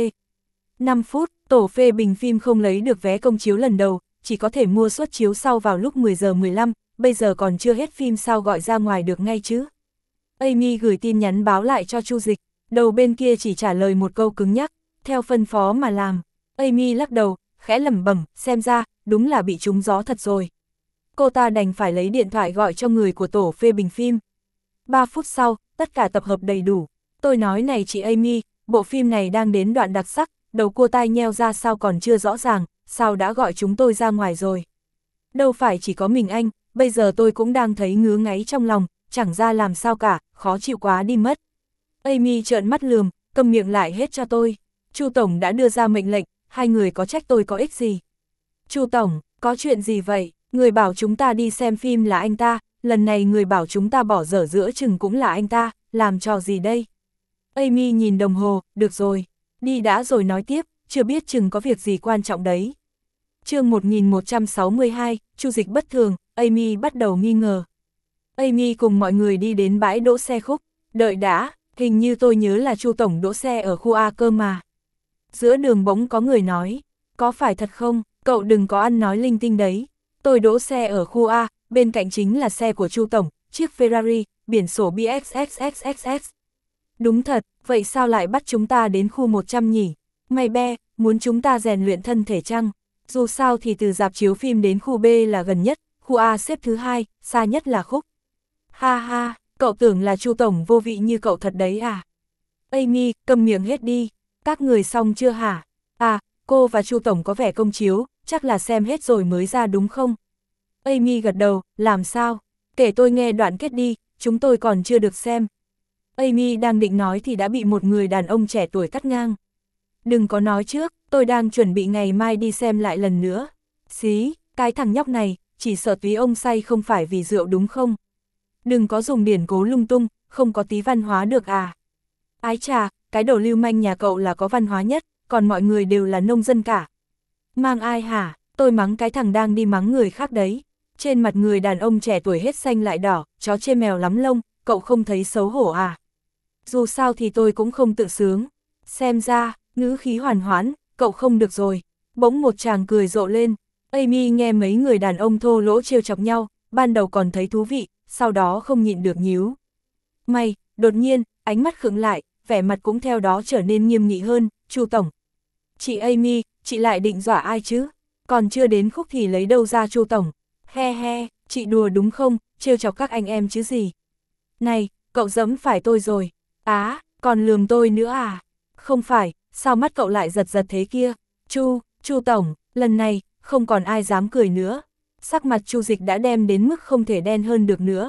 năm phút, tổ phê bình phim không lấy được vé công chiếu lần đầu, chỉ có thể mua suất chiếu sau vào lúc mười giờ mười lăm, bây giờ còn chưa hết phim sao gọi ra ngoài được ngay chứ. Amy gửi tin nhắn báo lại cho Chu Dịch, đầu bên kia chỉ trả lời một câu cứng nhắc, theo phân phó mà làm. Amy lắc đầu, khẽ lẩm bẩm, xem ra, đúng là bị trúng gió thật rồi. Cô ta đành phải lấy điện thoại gọi cho người của tổ phê bình phim. ba phút sau, tất cả tập hợp đầy đủ. Tôi nói này chị Amy, bộ phim này đang đến đoạn đặc sắc, đầu cua tai nheo ra sao còn chưa rõ ràng, sao đã gọi chúng tôi ra ngoài rồi. Đâu phải chỉ có mình anh, bây giờ tôi cũng đang thấy ngứa ngáy trong lòng, chẳng ra làm sao cả, khó chịu quá đi mất. Amy trợn mắt lườm, câm miệng lại hết cho tôi. Chu tổng đã đưa ra mệnh lệnh, hai người có trách tôi có ích gì. Chu tổng, có chuyện gì vậy? Người bảo chúng ta đi xem phim là anh ta, lần này người bảo chúng ta bỏ dở giữa chừng cũng là anh ta, làm trò gì đây? Amy nhìn đồng hồ, được rồi, đi đã rồi nói tiếp, chưa biết chừng có việc gì quan trọng đấy. Chương một nghìn một trăm sáu mươi hai, Chu Dịch bất thường, Amy bắt đầu nghi ngờ. Amy cùng mọi người đi đến bãi đỗ xe khúc, đợi đã, hình như tôi nhớ là Chu tổng đỗ xe ở khu A cơ mà. Giữa đường bỗng có người nói, có phải thật không, cậu đừng có ăn nói linh tinh đấy. Tôi đỗ xe ở khu A, bên cạnh chính là xe của Chu tổng, chiếc Ferrari, biển sổ B X X X X X. Đúng thật, vậy sao lại bắt chúng ta đến khu một trăm nhỉ? Mày be, muốn chúng ta rèn luyện thân thể chăng? Dù sao thì từ rạp chiếu phim đến khu B là gần nhất, khu A xếp thứ hai, xa nhất là khúc. Ha ha, cậu tưởng là Chu tổng vô vị như cậu thật đấy à? Amy, câm miệng hết đi, các người xong chưa hả? À, cô và Chu tổng có vẻ công chiếu, chắc là xem hết rồi mới ra đúng không? Amy gật đầu, làm sao? Kể tôi nghe đoạn kết đi, chúng tôi còn chưa được xem. Amy đang định nói thì đã bị một người đàn ông trẻ tuổi cắt ngang. Đừng có nói trước, tôi đang chuẩn bị ngày mai đi xem lại lần nữa. Xí, cái thằng nhóc này, chỉ sợ túy ông say không phải vì rượu đúng không? Đừng có dùng điển cố lung tung, không có tí văn hóa được à? Ái chà, cái đồ lưu manh nhà cậu là có văn hóa nhất, còn mọi người đều là nông dân cả. Mang ai hả? Tôi mắng cái thằng đang đi mắng người khác đấy. Trên mặt người đàn ông trẻ tuổi hết xanh lại đỏ, chó chê mèo lắm lông, cậu không thấy xấu hổ à? Dù sao thì tôi cũng không tự sướng. Xem ra, ngữ khí hoàn hoãn, cậu không được rồi. Bỗng một chàng cười rộ lên. Amy nghe mấy người đàn ông thô lỗ trêu chọc nhau, ban đầu còn thấy thú vị, sau đó không nhịn được nhíu mày. Đột nhiên, ánh mắt khựng lại, vẻ mặt cũng theo đó trở nên nghiêm nghị hơn. Chu tổng. Chị Amy, chị lại định dọa ai chứ? Còn chưa đến khúc thì lấy đâu ra Chu tổng? He he, chị đùa đúng không, trêu chọc các anh em chứ gì? Này, cậu dẫm phải tôi rồi. Á, còn lườm tôi nữa à? Không phải, sao mắt cậu lại giật giật thế kia? Chu, Chu tổng, lần này, không còn ai dám cười nữa. Sắc mặt Chu Dịch đã đem đến mức không thể đen hơn được nữa.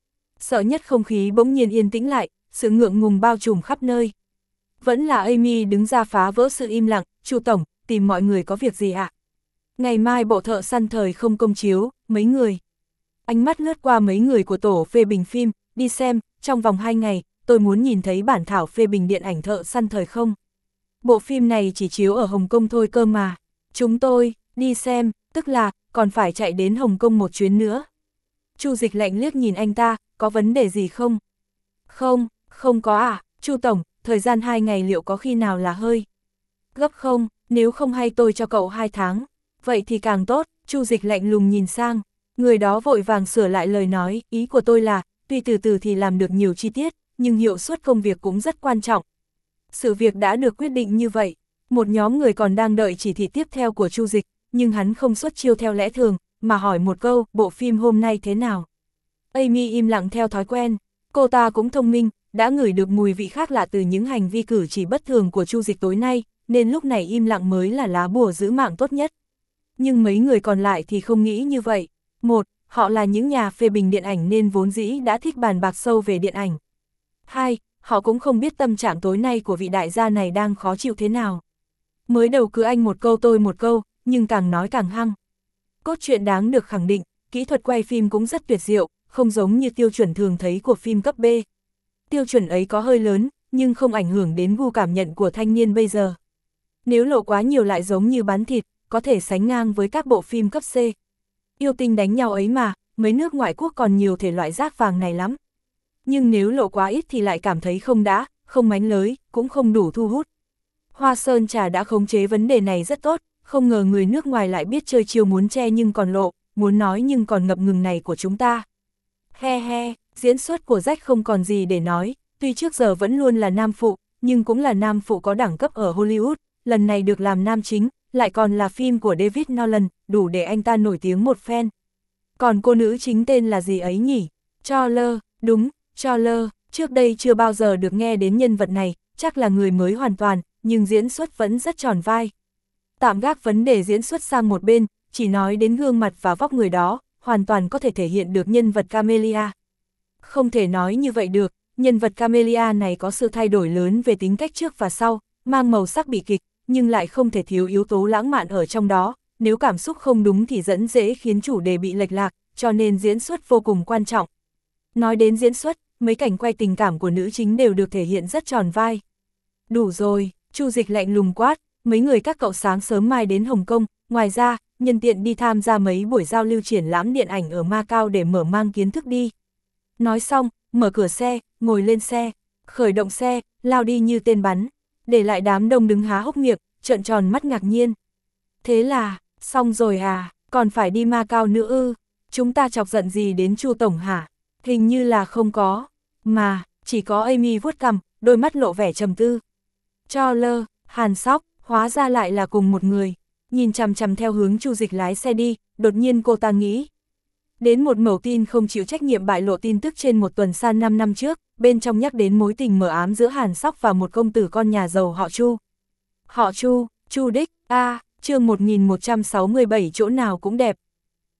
Sợ nhất không khí bỗng nhiên yên tĩnh lại, sự ngượng ngùng bao trùm khắp nơi. Vẫn là Amy đứng ra phá vỡ sự im lặng. Chu tổng, tìm mọi người có việc gì ạ? Ngày mai bộ thợ săn thời không công chiếu, mấy người. Ánh mắt lướt qua mấy người của tổ phê bình phim, đi xem, trong vòng hai ngày, tôi muốn nhìn thấy bản thảo phê bình điện ảnh thợ săn thời không. Bộ phim này chỉ chiếu ở Hồng Kông thôi cơ mà. Chúng tôi, đi xem, tức là, còn phải chạy đến Hồng Kông một chuyến nữa. Chu Dịch lạnh liếc nhìn anh ta, có vấn đề gì không? Không, không có à, Chu tổng, thời gian hai ngày liệu có khi nào là hơi gấp không? Nếu không hay tôi cho cậu hai tháng. Vậy thì càng tốt. Chu Dịch lạnh lùng nhìn sang. Người đó vội vàng sửa lại lời nói, ý của tôi là, tuy từ từ thì làm được nhiều chi tiết, nhưng hiệu suất công việc cũng rất quan trọng. Sự việc đã được quyết định như vậy. Một nhóm người còn đang đợi chỉ thị tiếp theo của Chu Dịch, nhưng hắn không xuất chiêu theo lẽ thường, mà hỏi một câu, bộ phim hôm nay thế nào? Amy im lặng theo thói quen. Cô ta cũng thông minh, đã ngửi được mùi vị khác lạ từ những hành vi cử chỉ bất thường của Chu Dịch tối nay, nên lúc này im lặng mới là lá bùa giữ mạng tốt nhất. Nhưng mấy người còn lại thì không nghĩ như vậy. Một, họ là những nhà phê bình điện ảnh nên vốn dĩ đã thích bàn bạc sâu về điện ảnh. Hai, họ cũng không biết tâm trạng tối nay của vị đại gia này đang khó chịu thế nào. Mới đầu cứ anh một câu tôi một câu, nhưng càng nói càng hăng. Cốt truyện đáng được khẳng định, kỹ thuật quay phim cũng rất tuyệt diệu, không giống như tiêu chuẩn thường thấy của phim cấp B. Tiêu chuẩn ấy có hơi lớn, nhưng không ảnh hưởng đến gu cảm nhận của thanh niên bây giờ. Nếu lộ quá nhiều lại giống như bán thịt, có thể sánh ngang với các bộ phim cấp C. Yêu tinh đánh nhau ấy mà, mấy nước ngoại quốc còn nhiều thể loại rác vàng này lắm. Nhưng nếu lộ quá ít thì lại cảm thấy không đã, không mánh lới, cũng không đủ thu hút. Hoa Sơn Trà đã khống chế vấn đề này rất tốt, không ngờ người nước ngoài lại biết chơi chiêu muốn che nhưng còn lộ, muốn nói nhưng còn ngập ngừng này của chúng ta. He he, diễn xuất của Jack không còn gì để nói, tuy trước giờ vẫn luôn là nam phụ, nhưng cũng là nam phụ có đẳng cấp ở Hollywood, lần này được làm nam chính, lại còn là phim của David Nolan, đủ để anh ta nổi tiếng một phen. Còn cô nữ chính tên là gì ấy nhỉ? Charler, đúng, Charler, trước đây chưa bao giờ được nghe đến nhân vật này, chắc là người mới hoàn toàn, nhưng diễn xuất vẫn rất tròn vai. Tạm gác vấn đề diễn xuất sang một bên, chỉ nói đến gương mặt và vóc người đó, hoàn toàn có thể thể hiện được nhân vật Camellia. Không thể nói như vậy được, nhân vật Camellia này có sự thay đổi lớn về tính cách trước và sau, mang màu sắc bi kịch, nhưng lại không thể thiếu yếu tố lãng mạn ở trong đó, nếu cảm xúc không đúng thì dẫn dễ khiến chủ đề bị lệch lạc, cho nên diễn xuất vô cùng quan trọng. Nói đến diễn xuất, mấy cảnh quay tình cảm của nữ chính đều được thể hiện rất tròn vai. Đủ rồi, Chu Dịch lạnh lùng quát, mấy người các cậu sáng sớm mai đến Hồng Kông, ngoài ra, nhân tiện đi tham gia mấy buổi giao lưu triển lãm điện ảnh ở Macau để mở mang kiến thức đi. Nói xong, mở cửa xe, ngồi lên xe, khởi động xe, lao đi như tên bắn, để lại đám đông đứng há hốc miệng, trợn tròn mắt ngạc nhiên. Thế là, xong rồi à, còn phải đi Macau nữa ư? Chúng ta chọc giận gì đến Chu tổng hả? Hình như là không có, mà, chỉ có Amy vuốt cằm, đôi mắt lộ vẻ trầm tư. Charler, Hàn Sóc, hóa ra lại là cùng một người. Nhìn chằm chằm theo hướng Chu Dịch lái xe đi, đột nhiên cô ta nghĩ. Đến một mẩu tin không chịu trách nhiệm bại lộ tin tức trên một tuần san năm năm trước, bên trong nhắc đến mối tình mờ ám giữa Hàn Sóc và một công tử con nhà giàu họ Chu. Họ Chu, Chu Đích, a, chương một nghìn một trăm sáu mươi bảy chỗ nào cũng đẹp.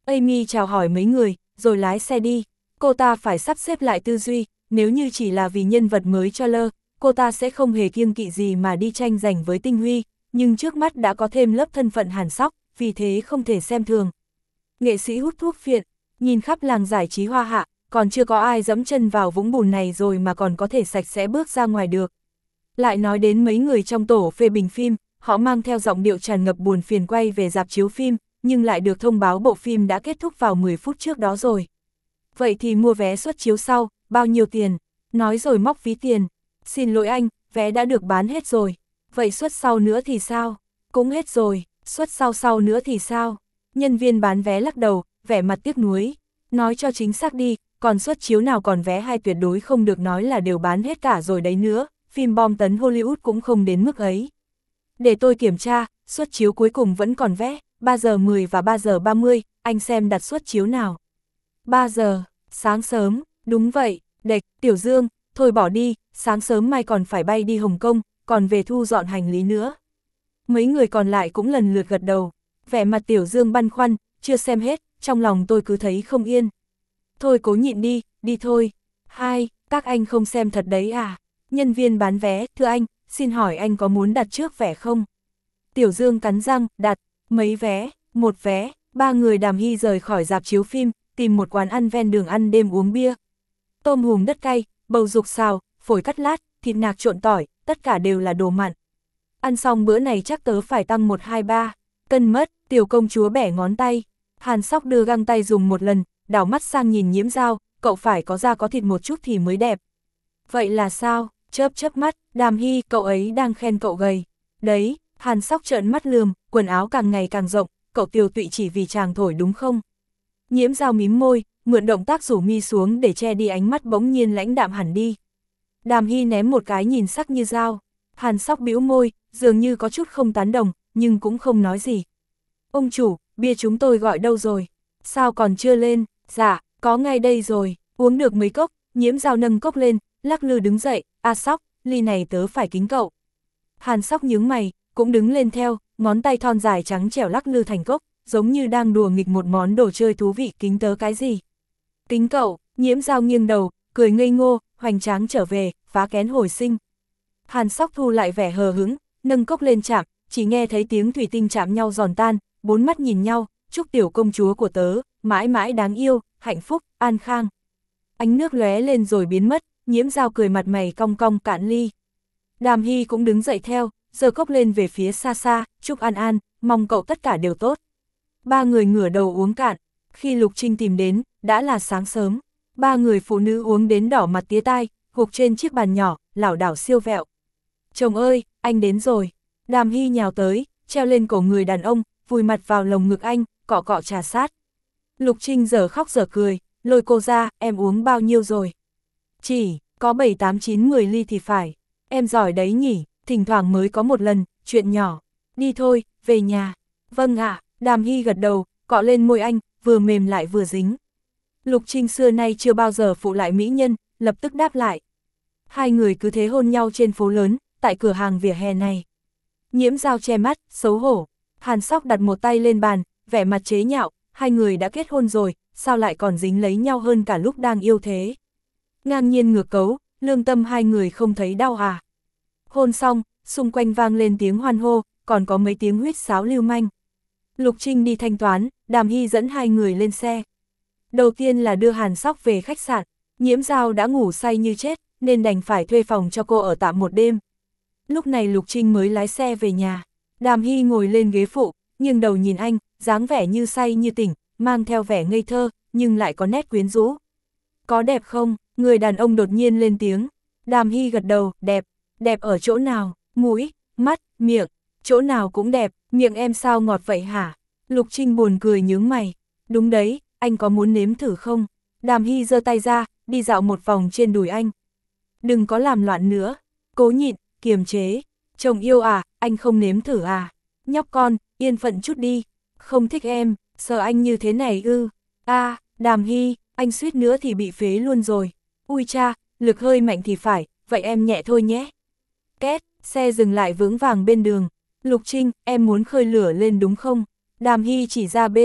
Amy chào hỏi mấy người, rồi lái xe đi. Cô ta phải sắp xếp lại tư duy, nếu như chỉ là vì nhân vật mới cho lơ, cô ta sẽ không hề kiêng kỵ gì mà đi tranh giành với Tinh Huy, nhưng trước mắt đã có thêm lớp thân phận Hàn Sóc, vì thế không thể xem thường. Nghệ sĩ hút thuốc phiện, nhìn khắp làng giải trí Hoa Hạ, còn chưa có ai dẫm chân vào vũng bùn này rồi mà còn có thể sạch sẽ bước ra ngoài được. Lại nói đến mấy người trong tổ phê bình phim, họ mang theo giọng điệu tràn ngập buồn phiền quay về rạp chiếu phim, nhưng lại được thông báo bộ phim đã kết thúc vào mười phút trước đó rồi. Vậy thì mua vé suất chiếu sau, bao nhiêu tiền? Nói rồi móc ví tiền. Xin lỗi anh, vé đã được bán hết rồi. Vậy suất sau nữa thì sao? Cũng hết rồi, suất sau sau nữa thì sao? Nhân viên bán vé lắc đầu, vẻ mặt tiếc nuối. Nói cho chính xác đi, còn suất chiếu nào còn vé hay tuyệt đối không được nói là đều bán hết cả rồi đấy nữa, phim bom tấn Hollywood cũng không đến mức ấy. Để tôi kiểm tra, suất chiếu cuối cùng vẫn còn vé, ba giờ mười và ba giờ ba mươi, anh xem đặt suất chiếu nào. ba giờ, sáng sớm, đúng vậy, đệch, Tiểu Dương, thôi bỏ đi, sáng sớm mai còn phải bay đi Hồng Kông, còn về thu dọn hành lý nữa. Mấy người còn lại cũng lần lượt gật đầu, vẻ mặt Tiểu Dương băn khoăn, chưa xem hết, trong lòng tôi cứ thấy không yên. Thôi cố nhịn đi, đi thôi. Hai, các anh không xem thật đấy à? Nhân viên bán vé, thưa anh, xin hỏi anh có muốn đặt trước vé không? Tiểu Dương cắn răng, đặt, mấy vé, một vé, ba người Đàm Hy rời khỏi rạp chiếu phim, tìm một quán ăn ven đường ăn đêm uống bia. Tôm hùm đất cay, bầu dục xào, phổi cắt lát, thịt nạc trộn tỏi, tất cả đều là đồ mặn. Ăn xong bữa này chắc tớ phải tăng một hai ba cân mất, tiểu công chúa bẻ ngón tay. Hàn Sóc đưa găng tay dùng một lần, đảo mắt sang nhìn Nhiễm Dao, cậu phải có da có thịt một chút thì mới đẹp. Vậy là sao? Chớp chớp mắt, Đàm Hy, cậu ấy đang khen cậu gầy. Đấy, Hàn Sóc trợn mắt lườm, quần áo càng ngày càng rộng, cậu tiều tụy chỉ vì chàng thổi đúng không? Nhiễm Dao mím môi, mượn động tác rủ mi xuống để che đi ánh mắt bỗng nhiên lãnh đạm hẳn đi. Đàm Hy ném một cái nhìn sắc như dao. Hàn Sóc bĩu môi, dường như có chút không tán đồng, nhưng cũng không nói gì. Ông chủ, bia chúng tôi gọi đâu rồi? Sao còn chưa lên? Dạ, có ngay đây rồi. Uống được mấy cốc, Nhiễm Dao nâng cốc lên, lắc lư đứng dậy. A Sóc, ly này tớ phải kính cậu. Hàn Sóc nhướng mày, cũng đứng lên theo, ngón tay thon dài trắng trẻo lắc lư thành cốc, giống như đang đùa nghịch một món đồ chơi thú vị. Kính tớ cái gì? Kính cậu. Nhiễm Dao nghiêng đầu, cười ngây ngô, hoành tráng trở về, phá kén hồi sinh. Hàn Sóc thu lại vẻ hờ hững, nâng cốc lên chạm, chỉ nghe thấy tiếng thủy tinh chạm nhau giòn tan, bốn mắt nhìn nhau, chúc tiểu công chúa của tớ, mãi mãi đáng yêu, hạnh phúc, an khang. Ánh nước lóe lên rồi biến mất, Nhiễm Dao cười mặt mày cong cong cạn ly. Đàm Hy cũng đứng dậy theo, giơ cốc lên về phía xa xa, chúc an an, mong cậu tất cả đều tốt. Ba người ngửa đầu uống cạn, khi Lục Trinh tìm đến, đã là sáng sớm. Ba người phụ nữ uống đến đỏ mặt tía tai, gục trên chiếc bàn nhỏ, lảo đảo siêu vẹo. Chồng ơi, anh đến rồi. Đàm Hy nhào tới, treo lên cổ người đàn ông, vùi mặt vào lồng ngực anh, cọ cọ trà sát. Lục Trinh giờ khóc giờ cười, lôi cô ra, em uống bao nhiêu rồi? Chỉ, có bảy tám chín mười ly thì phải. Em giỏi đấy nhỉ, thỉnh thoảng mới có một lần, chuyện nhỏ. Đi thôi, về nhà. Vâng ạ, Đàm Hy gật đầu, cọ lên môi anh, vừa mềm lại vừa dính. Lục Trinh xưa nay chưa bao giờ phụ lại mỹ nhân, lập tức đáp lại. Hai người cứ thế hôn nhau trên phố lớn, tại cửa hàng vỉa hè này. Nhiễm Dao che mắt, xấu hổ. Hàn Sóc đặt một tay lên bàn, vẻ mặt chế nhạo, hai người đã kết hôn rồi, sao lại còn dính lấy nhau hơn cả lúc đang yêu thế. Ngang nhiên ngược cấu, lương tâm hai người không thấy đau à. Hôn xong, xung quanh vang lên tiếng hoan hô, còn có mấy tiếng huýt sáo lưu manh. Lục Trinh đi thanh toán, Đàm Hy dẫn hai người lên xe. Đầu tiên là đưa Hàn Sóc về khách sạn, Nhiễm Dao đã ngủ say như chết, nên đành phải thuê phòng cho cô ở tạm một đêm. Lúc này Lục Trinh mới lái xe về nhà, Đàm Hy ngồi lên ghế phụ, nghiêng đầu nhìn anh, dáng vẻ như say như tỉnh, mang theo vẻ ngây thơ, nhưng lại có nét quyến rũ. Có đẹp không? Người đàn ông đột nhiên lên tiếng. Đàm Hy gật đầu, đẹp. Đẹp ở chỗ nào? Mũi, mắt, miệng, chỗ nào cũng đẹp, miệng em sao ngọt vậy hả? Lục Trinh buồn cười nhướng mày. Đúng đấy, anh có muốn nếm thử không? Đàm Hy giơ tay ra, đi dạo một vòng trên đùi anh. Đừng có làm loạn nữa, cố nhịn, kiềm chế. Chồng yêu à, anh không nếm thử à? Nhóc con, yên phận chút đi. Không thích em, sợ anh như thế này ư? A, à, Đàm Hy, anh suýt nữa thì bị phế luôn rồi. Ui cha, lực hơi mạnh thì phải, vậy em nhẹ thôi nhé. Két, xe dừng lại vững vàng bên đường. Lục Trinh, em muốn khơi lửa lên đúng không? Đàm Hy chỉ ra bên.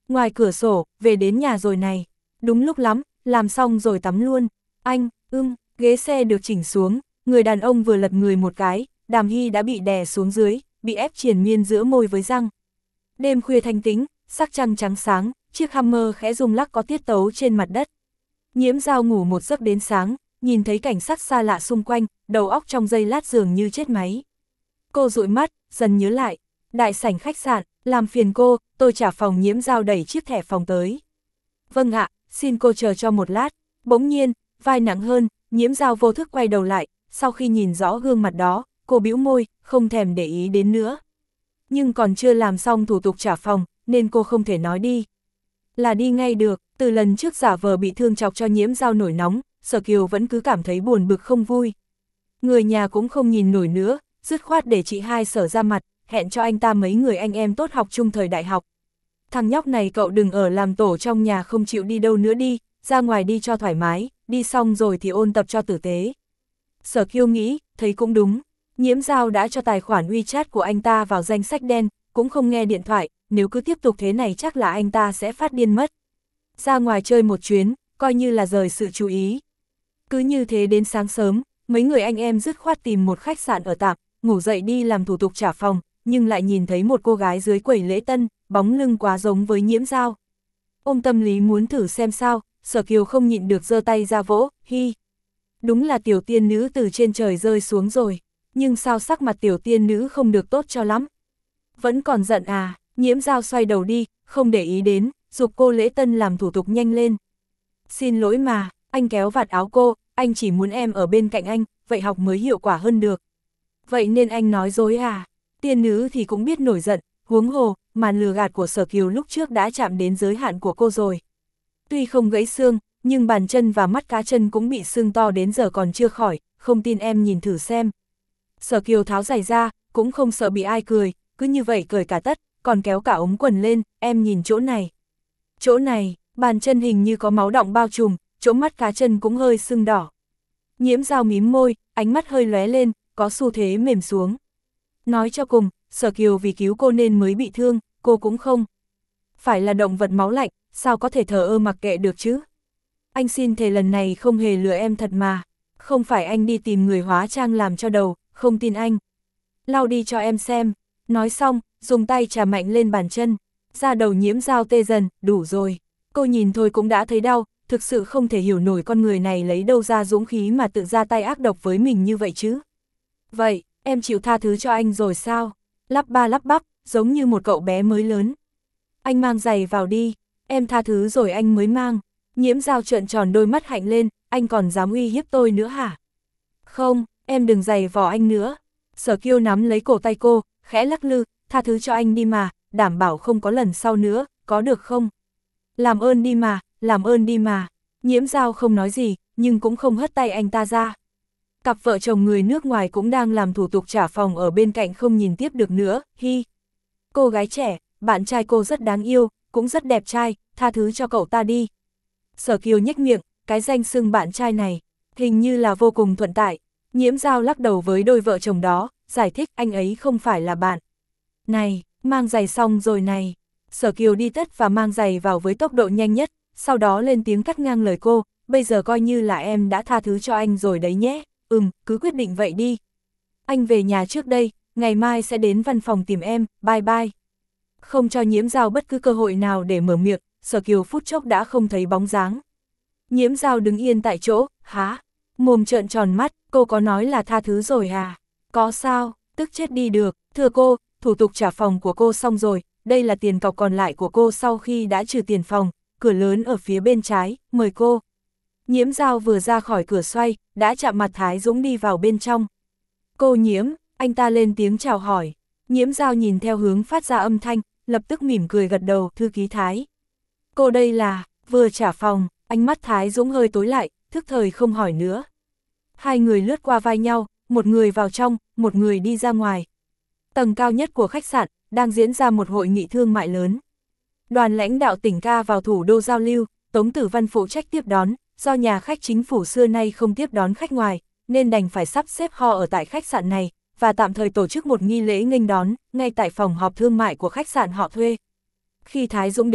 Ngoài cửa sổ, về đến nhà rồi này. Đúng lúc lắm, làm xong rồi tắm luôn. Anh, ưng, ghế xe được chỉnh xuống, người đàn ông vừa lật người một cái, Đàm Hy đã bị đè xuống dưới, bị ép triền miên giữa môi với răng. Đêm khuya thanh tĩnh, sắc trăng trắng sáng, chiếc Hammer khẽ rung lắc có tiết tấu trên mặt đất. Nhiễm Dao ngủ một giấc đến sáng, nhìn thấy cảnh sắc xa lạ xung quanh, đầu óc trong giây lát dường như chết máy. Cô dụi mắt, dần nhớ lại, đại sảnh khách sạn, làm phiền cô, tôi trả phòng. Nhiễm Dao đẩy chiếc thẻ phòng tới. Vâng ạ, xin cô chờ cho một lát. Bỗng nhiên, vai nặng hơn, Nhiễm Dao vô thức quay đầu lại, sau khi nhìn rõ gương mặt đó, cô bĩu môi, không thèm để ý đến nữa. Nhưng còn chưa làm xong thủ tục trả phòng, nên cô không thể nói đi. Là đi ngay được, từ lần trước giả vờ bị thương chọc cho Nhiễm Dao nổi nóng, Sở Kiều vẫn cứ cảm thấy buồn bực không vui. Người nhà cũng không nhìn nổi nữa, dứt khoát để chị hai Sở ra mặt, hẹn cho anh ta mấy người anh em tốt học chung thời đại học. Thằng nhóc này cậu đừng ở làm tổ trong nhà không chịu đi đâu nữa đi, ra ngoài đi cho thoải mái, đi xong rồi thì ôn tập cho tử tế. Sở Kiều nghĩ, thấy cũng đúng. Nhiễm Dao đã cho tài khoản WeChat của anh ta vào danh sách đen, cũng không nghe điện thoại, nếu cứ tiếp tục thế này chắc là anh ta sẽ phát điên mất. Ra ngoài chơi một chuyến, coi như là rời sự chú ý. Cứ như thế đến sáng sớm, mấy người anh em dứt khoát tìm một khách sạn ở tạm, ngủ dậy đi làm thủ tục trả phòng, nhưng lại nhìn thấy một cô gái dưới quầy lễ tân, bóng lưng quá giống với Nhiễm Dao. Ôm tâm lý muốn thử xem sao, Sở Kiều không nhịn được giơ tay ra vỗ, hi. Đúng là tiểu tiên nữ từ trên trời rơi xuống rồi, nhưng sao sắc mặt tiểu tiên nữ không được tốt cho lắm. Vẫn còn giận à, Nhiễm Dao xoay đầu đi, không để ý đến, giục cô lễ tân làm thủ tục nhanh lên. Xin lỗi mà, anh kéo vạt áo cô, anh chỉ muốn em ở bên cạnh anh, vậy học mới hiệu quả hơn được. Vậy nên anh nói dối à, tiên nữ thì cũng biết nổi giận, huống hồ, màn lừa gạt của Sở Kiều lúc trước đã chạm đến giới hạn của cô rồi. Tuy không gãy xương, nhưng bàn chân và mắt cá chân cũng bị sưng to đến giờ còn chưa khỏi, không tin em nhìn thử xem. Sở Kiều tháo giày ra, cũng không sợ bị ai cười, cứ như vậy cởi cả tất, còn kéo cả ống quần lên, em nhìn chỗ này. Chỗ này, bàn chân hình như có máu đọng bao trùm, chỗ mắt cá chân cũng hơi sưng đỏ. Nhiễm Dao mím môi, ánh mắt hơi lóe lên, có xu thế mềm xuống. Nói cho cùng, Sở Kiều vì cứu cô nên mới bị thương, cô cũng không phải là động vật máu lạnh, sao có thể thờ ơ mặc kệ được chứ? Anh xin thề lần này không hề lừa em thật mà, không phải anh đi tìm người hóa trang làm cho đầu, không tin anh. Lau đi cho em xem, nói xong, dùng tay chà mạnh lên bàn chân, da đầu Nhiễm Dao tê dần, đủ rồi. Cô nhìn thôi cũng đã thấy đau, thực sự không thể hiểu nổi con người này lấy đâu ra dũng khí mà tự ra tay ác độc với mình như vậy chứ. Vậy, em chịu tha thứ cho anh rồi sao? Lắp ba lắp bắp, giống như một cậu bé mới lớn. Anh mang giày vào đi, em tha thứ rồi anh mới mang. Nhiễm Dao trợn tròn đôi mắt hạnh lên, anh còn dám uy hiếp tôi nữa hả? Không, em đừng giày vò anh nữa. Sở Kiều nắm lấy cổ tay cô, khẽ lắc lư, tha thứ cho anh đi mà, đảm bảo không có lần sau nữa, có được không? Làm ơn đi mà, làm ơn đi mà. Nhiễm Dao không nói gì, nhưng cũng không hất tay anh ta ra. Cặp vợ chồng người nước ngoài cũng đang làm thủ tục trả phòng ở bên cạnh không nhìn tiếp được nữa, hi. Cô gái trẻ, bạn trai cô rất đáng yêu, cũng rất đẹp trai, tha thứ cho cậu ta đi. Sở Kiều nhếch miệng, cái danh xưng bạn trai này, hình như là vô cùng thuận tại. Nhiễm Dao lắc đầu với đôi vợ chồng đó, giải thích anh ấy không phải là bạn. Này, mang giày xong rồi này. Sở Kiều đi tất và mang giày vào với tốc độ nhanh nhất, sau đó lên tiếng cắt ngang lời cô, bây giờ coi như là em đã tha thứ cho anh rồi đấy nhé, ừm, cứ quyết định vậy đi. Anh về nhà trước đây, ngày mai sẽ đến văn phòng tìm em, bye bye. Không cho Nhiễm Dao bất cứ cơ hội nào để mở miệng, Sở Kiều phút chốc đã không thấy bóng dáng. Nhiễm Dao đứng yên tại chỗ, há, mồm trợn tròn mắt, cô có nói là tha thứ rồi à? Có sao, tức chết đi được, thưa cô, thủ tục trả phòng của cô xong rồi, đây là tiền cọc còn lại của cô sau khi đã trừ tiền phòng, cửa lớn ở phía bên trái, mời cô. Nhiễm Dao vừa ra khỏi cửa xoay, đã chạm mặt Thái Dũng đi vào bên trong. Cô Nhiễm, anh ta lên tiếng chào hỏi. Nhiễm Dao nhìn theo hướng phát ra âm thanh, lập tức mỉm cười gật đầu, thư ký Thái. Cô đây là, vừa trả phòng, ánh mắt Thái Dũng hơi tối lại, thức thời không hỏi nữa. Hai người lướt qua vai nhau, một người vào trong, một người đi ra ngoài. Tầng cao nhất của khách sạn, đang diễn ra một hội nghị thương mại lớn. Đoàn lãnh đạo tỉnh ca vào thủ đô giao lưu, Tống Tử Văn phụ trách tiếp đón, do nhà khách chính phủ xưa nay không tiếp đón khách ngoài, nên đành phải sắp xếp ho ở tại khách sạn này, và tạm thời tổ chức một nghi lễ nghênh đón, ngay tại phòng họp thương mại của khách sạn họ thuê. Khi Thái Dũng đến,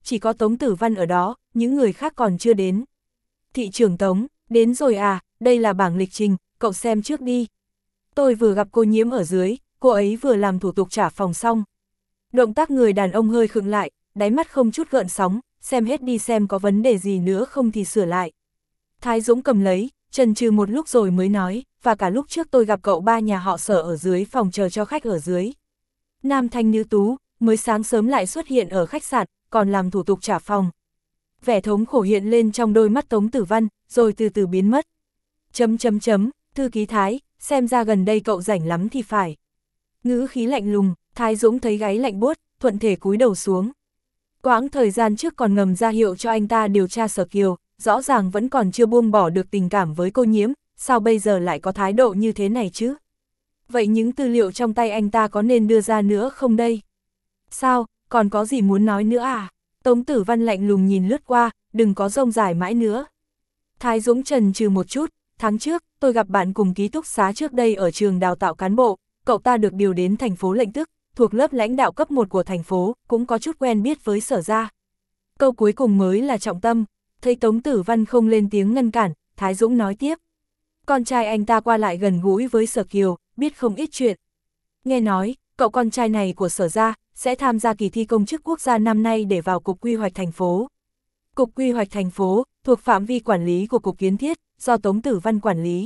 chỉ có Tống Tử Văn ở đó, những người khác còn chưa đến. Thị trưởng Tống, đến rồi à, đây là bảng lịch trình, cậu xem trước đi. Tôi vừa gặp cô Nhiễm ở dưới, cô ấy vừa làm thủ tục trả phòng xong. Động tác người đàn ông hơi khựng lại, đáy mắt không chút gợn sóng, xem hết đi xem có vấn đề gì nữa không thì sửa lại. Thái Dũng cầm lấy, chần chừ một lúc rồi mới nói, và cả lúc trước tôi gặp cậu ba nhà họ Sở ở dưới phòng chờ cho khách ở dưới. Nam thanh nữ tú, mới sáng sớm lại xuất hiện ở khách sạn, còn làm thủ tục trả phòng. Vẻ thống khổ hiện lên trong đôi mắt Tống Tử Văn, rồi từ từ biến mất. Chấm chấm chấm, thư ký Thái, xem ra gần đây cậu rảnh lắm thì phải. Ngữ khí lạnh lùng, Thái Dũng thấy gáy lạnh buốt, thuận thể cúi đầu xuống. Quãng thời gian trước còn ngầm ra hiệu cho anh ta điều tra Sở Kiều, rõ ràng vẫn còn chưa buông bỏ được tình cảm với cô Nhiễm, sao bây giờ lại có thái độ như thế này chứ? Vậy những tư liệu trong tay anh ta có nên đưa ra nữa không đây? Sao, còn có gì muốn nói nữa à? Tống Tử Văn lạnh lùng nhìn lướt qua, đừng có rông dài mãi nữa. Thái Dũng chần chừ một chút, tháng trước, tôi gặp bạn cùng ký túc xá trước đây ở trường đào tạo cán bộ, cậu ta được điều đến thành phố Lệnh Tức, thuộc lớp lãnh đạo cấp một của thành phố, cũng có chút quen biết với Sở gia. Câu cuối cùng mới là trọng tâm, thấy Tống Tử Văn không lên tiếng ngăn cản, Thái Dũng nói tiếp. Con trai anh ta qua lại gần gũi với Sở Kiều, biết không ít chuyện. Nghe nói, cậu con trai này của Sở gia sẽ tham gia kỳ thi công chức quốc gia năm nay để vào Cục Quy hoạch thành phố. Cục Quy hoạch thành phố, thuộc phạm vi quản lý của Cục Kiến thiết, do Tống Tử Văn quản lý.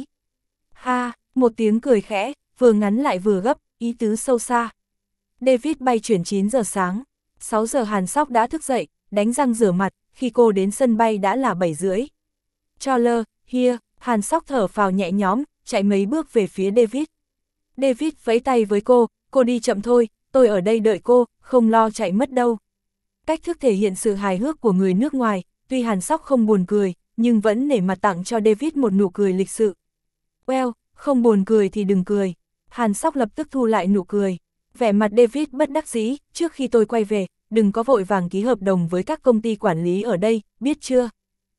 Ha, một tiếng cười khẽ, vừa ngắn lại vừa gấp, ý tứ sâu xa. David bay chuyển chín giờ sáng, sáu giờ Hàn Sóc đã thức dậy, đánh răng rửa mặt, khi cô đến sân bay đã là bảy rưỡi. Charles, here, Hàn Sóc thở phào nhẹ nhõm, chạy mấy bước về phía David. David vẫy tay với cô, cô đi chậm thôi, tôi ở đây đợi cô, không lo chạy mất đâu. Cách thức thể hiện sự hài hước của người nước ngoài, tuy Hàn Sóc không buồn cười, nhưng vẫn nể mặt tặng cho David một nụ cười lịch sự. Well, không buồn cười thì đừng cười. Hàn Sóc lập tức thu lại nụ cười. Vẻ mặt David bất đắc dĩ, trước khi tôi quay về, đừng có vội vàng ký hợp đồng với các công ty quản lý ở đây, biết chưa?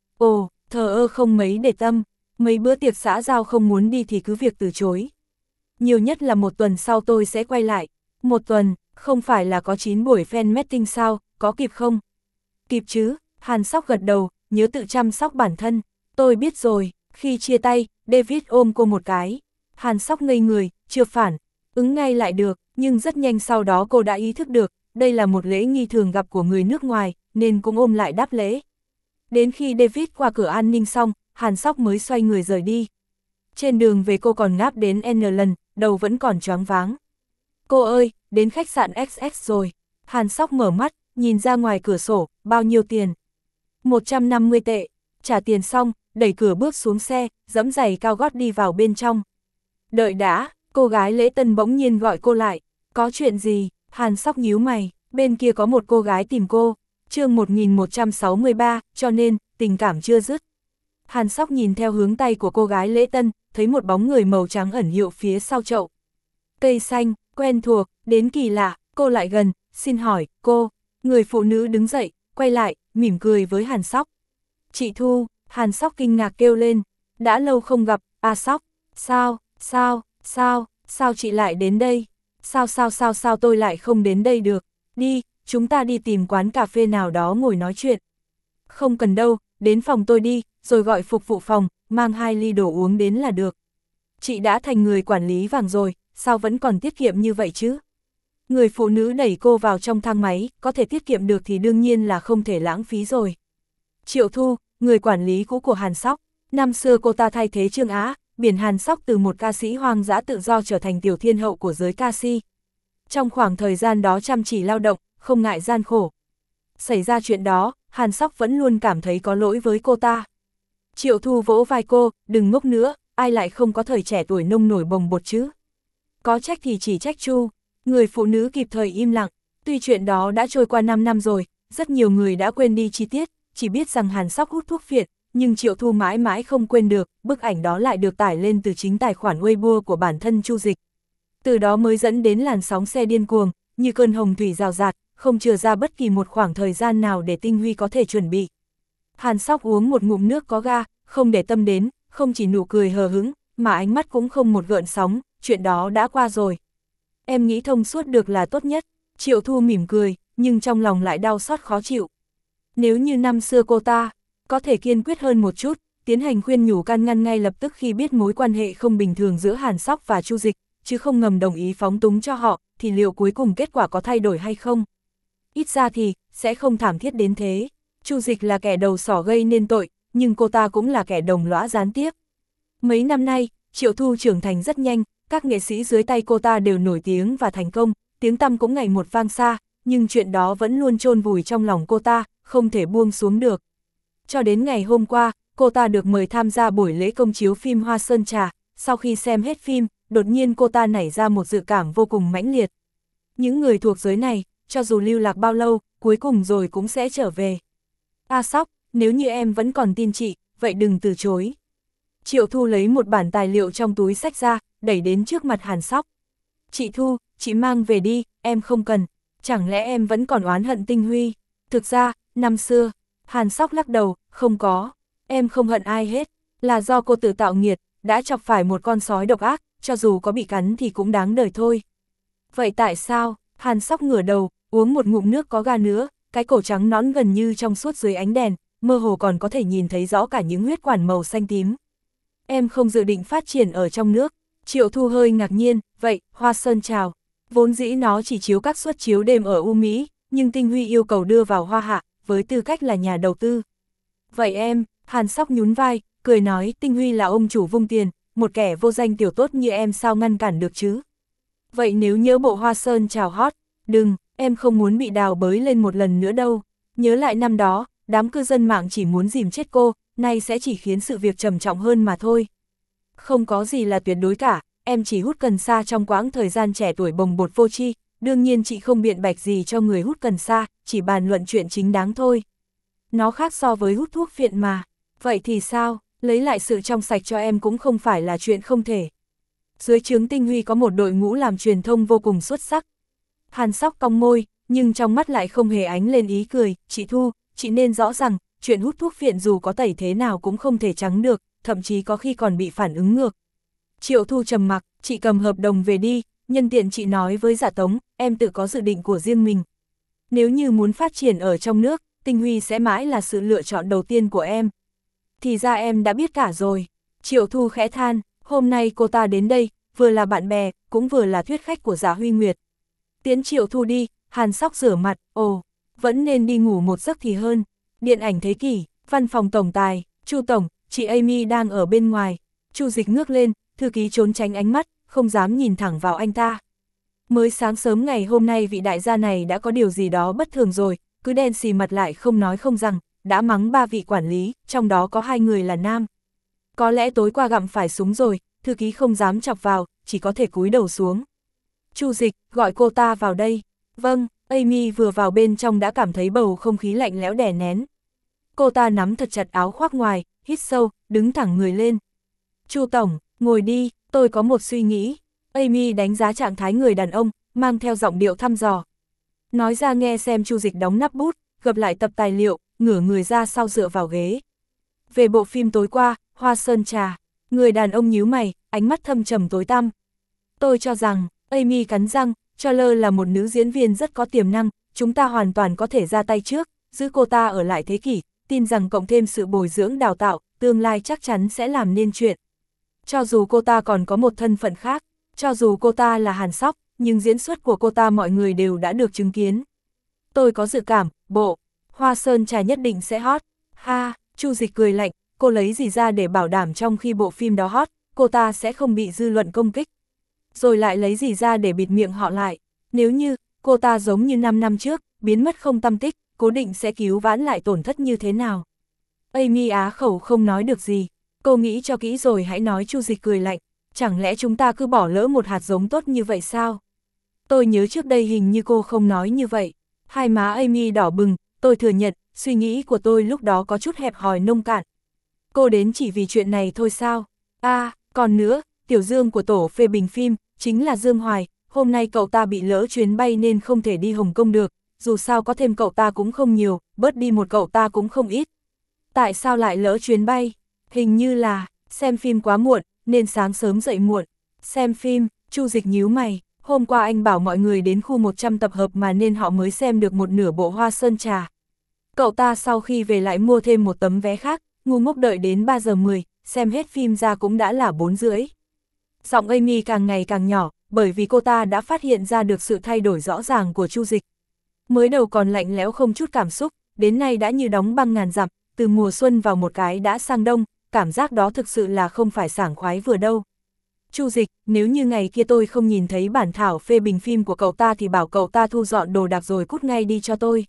Ồ, thờ ơ không mấy để tâm, mấy bữa tiệc xã giao không muốn đi thì cứ việc từ chối. Nhiều nhất là một tuần sau tôi sẽ quay lại. Một tuần, không phải là có chín buổi fan meeting sao, có kịp không? Kịp chứ, Hàn Sóc gật đầu, nhớ tự chăm sóc bản thân. Tôi biết rồi, khi chia tay, David ôm cô một cái. Hàn Sóc ngây người, chưa phản, ứng ngay lại được, nhưng rất nhanh sau đó cô đã ý thức được, đây là một lễ nghi thường gặp của người nước ngoài, nên cũng ôm lại đáp lễ. Đến khi David qua cửa an ninh xong, Hàn Sóc mới xoay người rời đi. Trên đường về cô còn ngáp đến N lần, đầu vẫn còn choáng váng. Cô ơi, đến khách sạn ích ích rồi. Hàn Sóc mở mắt, nhìn ra ngoài cửa sổ, bao nhiêu tiền? một trăm năm mươi tệ. Trả tiền xong, đẩy cửa bước xuống xe, giẫm giày cao gót đi vào bên trong. Đợi đã, cô gái lễ tân bỗng nhiên gọi cô lại. Có chuyện gì? Hàn Sóc nhíu mày, bên kia có một cô gái tìm cô. Chương một nghìn một trăm sáu mươi ba, cho nên, tình cảm chưa dứt. Hàn Sóc nhìn theo hướng tay của cô gái lễ tân, thấy một bóng người màu trắng ẩn hiệu phía sau chậu. Cây xanh, quen thuộc, đến kỳ lạ, cô lại gần, xin hỏi, cô. Người phụ nữ đứng dậy, quay lại, mỉm cười với Hàn Sóc. Chị Thu, Hàn Sóc kinh ngạc kêu lên, đã lâu không gặp, à Sóc, sao, sao, sao, sao chị lại đến đây? Sao sao sao sao tôi lại không đến đây được? Đi, chúng ta đi tìm quán cà phê nào đó ngồi nói chuyện. Không cần đâu, đến phòng tôi đi, rồi gọi phục vụ phòng, mang hai ly đồ uống đến là được. Chị đã thành người quản lý vàng rồi, sao vẫn còn tiết kiệm như vậy chứ? Người phụ nữ đẩy cô vào trong thang máy, có thể tiết kiệm được thì đương nhiên là không thể lãng phí rồi. Triệu Thu, người quản lý cũ của Hàn Sóc, năm xưa cô ta thay thế Trương Á, biển Hàn Sóc từ một ca sĩ hoang dã tự do trở thành tiểu thiên hậu của giới ca si. Trong khoảng thời gian đó chăm chỉ lao động, không ngại gian khổ. Xảy ra chuyện đó, Hàn Sóc vẫn luôn cảm thấy có lỗi với cô ta. Triệu Thu vỗ vai cô, đừng ngốc nữa, ai lại không có thời trẻ tuổi nông nổi bồng bột chứ. Có trách thì chỉ trách Chu. Người phụ nữ kịp thời im lặng, tuy chuyện đó đã trôi qua năm năm rồi, rất nhiều người đã quên đi chi tiết, chỉ biết rằng Hàn Sóc hút thuốc phiện, nhưng Triệu Thu mãi mãi không quên được, bức ảnh đó lại được tải lên từ chính tài khoản Weibo của bản thân Chu Dịch. Từ đó mới dẫn đến làn sóng xe điên cuồng, như cơn hồng thủy rào rạt, không chừa ra bất kỳ một khoảng thời gian nào để Tinh Huy có thể chuẩn bị. Hàn Sóc uống một ngụm nước có ga, không để tâm đến, không chỉ nụ cười hờ hững, mà ánh mắt cũng không một gợn sóng, chuyện đó đã qua rồi. Em nghĩ thông suốt được là tốt nhất. Triệu Thu mỉm cười, nhưng trong lòng lại đau xót khó chịu. Nếu như năm xưa cô ta có thể kiên quyết hơn một chút, tiến hành khuyên nhủ can ngăn ngay lập tức khi biết mối quan hệ không bình thường giữa Hàn Sóc và Chu Dịch, chứ không ngầm đồng ý phóng túng cho họ, thì liệu cuối cùng kết quả có thay đổi hay không? Ít ra thì, sẽ không thảm thiết đến thế. Chu Dịch là kẻ đầu sỏ gây nên tội, nhưng cô ta cũng là kẻ đồng lõa gián tiếp. Mấy năm nay, Triệu Thu trưởng thành rất nhanh, các nghệ sĩ dưới tay cô ta đều nổi tiếng và thành công, tiếng tăm cũng ngày một vang xa, nhưng chuyện đó vẫn luôn chôn vùi trong lòng cô ta, không thể buông xuống được. Cho đến ngày hôm qua, cô ta được mời tham gia buổi lễ công chiếu phim Hoa Sơn Trà, sau khi xem hết phim, đột nhiên cô ta nảy ra một dự cảm vô cùng mãnh liệt. Những người thuộc giới này, cho dù lưu lạc bao lâu, cuối cùng rồi cũng sẽ trở về. A Sóc, nếu như em vẫn còn tin chị, vậy đừng từ chối. Triệu Thu lấy một bản tài liệu trong túi xách ra, đẩy đến trước mặt Hàn Sóc. Chị Thu, chị mang về đi, em không cần. Chẳng lẽ em vẫn còn oán hận Tinh Huy? Thực ra, năm xưa, Hàn Sóc lắc đầu, không có. Em không hận ai hết, là do cô tự tạo nghiệt, đã chọc phải một con sói độc ác, cho dù có bị cắn thì cũng đáng đời thôi. Vậy tại sao? Hàn Sóc ngửa đầu, uống một ngụm nước có ga nữa, cái cổ trắng nõn gần như trong suốt dưới ánh đèn, mơ hồ còn có thể nhìn thấy rõ cả những huyết quản màu xanh tím. Em không dự định phát triển ở trong nước. Triệu Thu hơi ngạc nhiên, vậy, Hoa Sơn Trào. Vốn dĩ nó chỉ chiếu các suất chiếu đêm ở U Mỹ, nhưng Tinh Huy yêu cầu đưa vào Hoa Hạ, với tư cách là nhà đầu tư. Vậy em, Hàn Sóc nhún vai, cười nói Tinh Huy là ông chủ vung tiền, một kẻ vô danh tiểu tốt như em sao ngăn cản được chứ? Vậy nếu nhớ bộ Hoa Sơn Trào hot, đừng, em không muốn bị đào bới lên một lần nữa đâu. Nhớ lại năm đó, đám cư dân mạng chỉ muốn dìm chết cô, nay sẽ chỉ khiến sự việc trầm trọng hơn mà thôi. Không có gì là tuyệt đối cả, em chỉ hút cần sa trong quãng thời gian trẻ tuổi bồng bột vô tri, đương nhiên chị không biện bạch gì cho người hút cần sa, chỉ bàn luận chuyện chính đáng thôi. Nó khác so với hút thuốc phiện mà. Vậy thì sao, lấy lại sự trong sạch cho em cũng không phải là chuyện không thể. Dưới trướng Tinh Huy có một đội ngũ làm truyền thông vô cùng xuất sắc. Hàn Sóc cong môi, nhưng trong mắt lại không hề ánh lên ý cười, chị Thu, chị nên rõ rằng, chuyện hút thuốc phiện dù có tẩy thế nào cũng không thể trắng được, thậm chí có khi còn bị phản ứng ngược. Triệu Thu trầm mặc, chị cầm hợp đồng về đi, nhân tiện chị nói với Dạ Tống, em tự có dự định của riêng mình. Nếu như muốn phát triển ở trong nước, Tinh Huy sẽ mãi là sự lựa chọn đầu tiên của em. Thì ra em đã biết cả rồi. Triệu Thu khẽ than, hôm nay cô ta đến đây, vừa là bạn bè, cũng vừa là thuyết khách của Dạ Huy Nguyệt. Tiến Triệu Thu đi, Hàn Sóc rửa mặt, ồ, vẫn nên đi ngủ một giấc thì hơn. Điện ảnh thế kỷ, văn phòng tổng tài, Chu tổng, chị Amy đang ở bên ngoài. Chu Dịch ngước lên, thư ký trốn tránh ánh mắt, không dám nhìn thẳng vào anh ta. Mới sáng sớm ngày hôm nay vị đại gia này đã có điều gì đó bất thường rồi, cứ đen xì mặt lại không nói không rằng, đã mắng ba vị quản lý, trong đó có hai người là nam. Có lẽ tối qua gặm phải súng rồi, thư ký không dám chọc vào, chỉ có thể cúi đầu xuống. Chu Dịch, gọi cô ta vào đây. Vâng, Amy vừa vào bên trong đã cảm thấy bầu không khí lạnh lẽo đè nén. Cô ta nắm thật chặt áo khoác ngoài, hít sâu, đứng thẳng người lên. Chu tổng, ngồi đi, tôi có một suy nghĩ. Amy đánh giá trạng thái người đàn ông, mang theo giọng điệu thăm dò. Nói ra nghe xem. Chu Dịch đóng nắp bút, gập lại tập tài liệu, ngửa người ra sau dựa vào ghế. Về bộ phim tối qua, Hoa Sơn Trà, người đàn ông nhíu mày, ánh mắt thâm trầm tối tăm. Tôi cho rằng, Amy cắn răng, cho lơ là một nữ diễn viên rất có tiềm năng, chúng ta hoàn toàn có thể ra tay trước, giữ cô ta ở lại thế kỷ, tin rằng cộng thêm sự bồi dưỡng đào tạo, tương lai chắc chắn sẽ làm nên chuyện. Cho dù cô ta còn có một thân phận khác, cho dù cô ta là Hàn Sóc, nhưng diễn xuất của cô ta mọi người đều đã được chứng kiến. Tôi có dự cảm, bộ Hoa Sơn Trà nhất định sẽ hot. Ha, Chu Dịch cười lạnh, cô lấy gì ra để bảo đảm trong khi bộ phim đó hot, cô ta sẽ không bị dư luận công kích. Rồi lại lấy gì ra để bịt miệng họ lại. Nếu như, cô ta giống như năm năm trước, biến mất không tăm tích, cố định sẽ cứu vãn lại tổn thất như thế nào. Amy á khẩu không nói được gì. Cô nghĩ cho kỹ rồi hãy nói. Chu Dịch cười lạnh. Chẳng lẽ chúng ta cứ bỏ lỡ một hạt giống tốt như vậy sao? Tôi nhớ trước đây hình như cô không nói như vậy. Hai má Amy đỏ bừng, tôi thừa nhận, suy nghĩ của tôi lúc đó có chút hẹp hòi nông cạn. Cô đến chỉ vì chuyện này thôi sao? À, còn nữa, Tiểu Dương của tổ phê bình phim, chính là Dương Hoài, hôm nay cậu ta bị lỡ chuyến bay nên không thể đi Hồng Kông được, dù sao có thêm cậu ta cũng không nhiều, bớt đi một cậu ta cũng không ít. Tại sao lại lỡ chuyến bay? Hình như là, xem phim quá muộn, nên sáng sớm dậy muộn. Xem phim, Chu Dịch nhíu mày, hôm qua anh bảo mọi người đến khu một trăm tập hợp mà nên họ mới xem được một nửa bộ Hoa Sơn Trà. Cậu ta sau khi về lại mua thêm một tấm vé khác, ngu ngốc đợi đến ba giờ mười, xem hết phim ra cũng đã là bốn rưỡi. Giọng Amy càng ngày càng nhỏ, bởi vì cô ta đã phát hiện ra được sự thay đổi rõ ràng của Chu Dịch. Mới đầu còn lạnh lẽo không chút cảm xúc, đến nay đã như đóng băng ngàn dặm, từ mùa xuân vào một cái đã sang đông, cảm giác đó thực sự là không phải sảng khoái vừa đâu. Chu Dịch, nếu như ngày kia tôi không nhìn thấy bản thảo phê bình phim của cậu ta thì bảo cậu ta thu dọn đồ đạc rồi cút ngay đi cho tôi.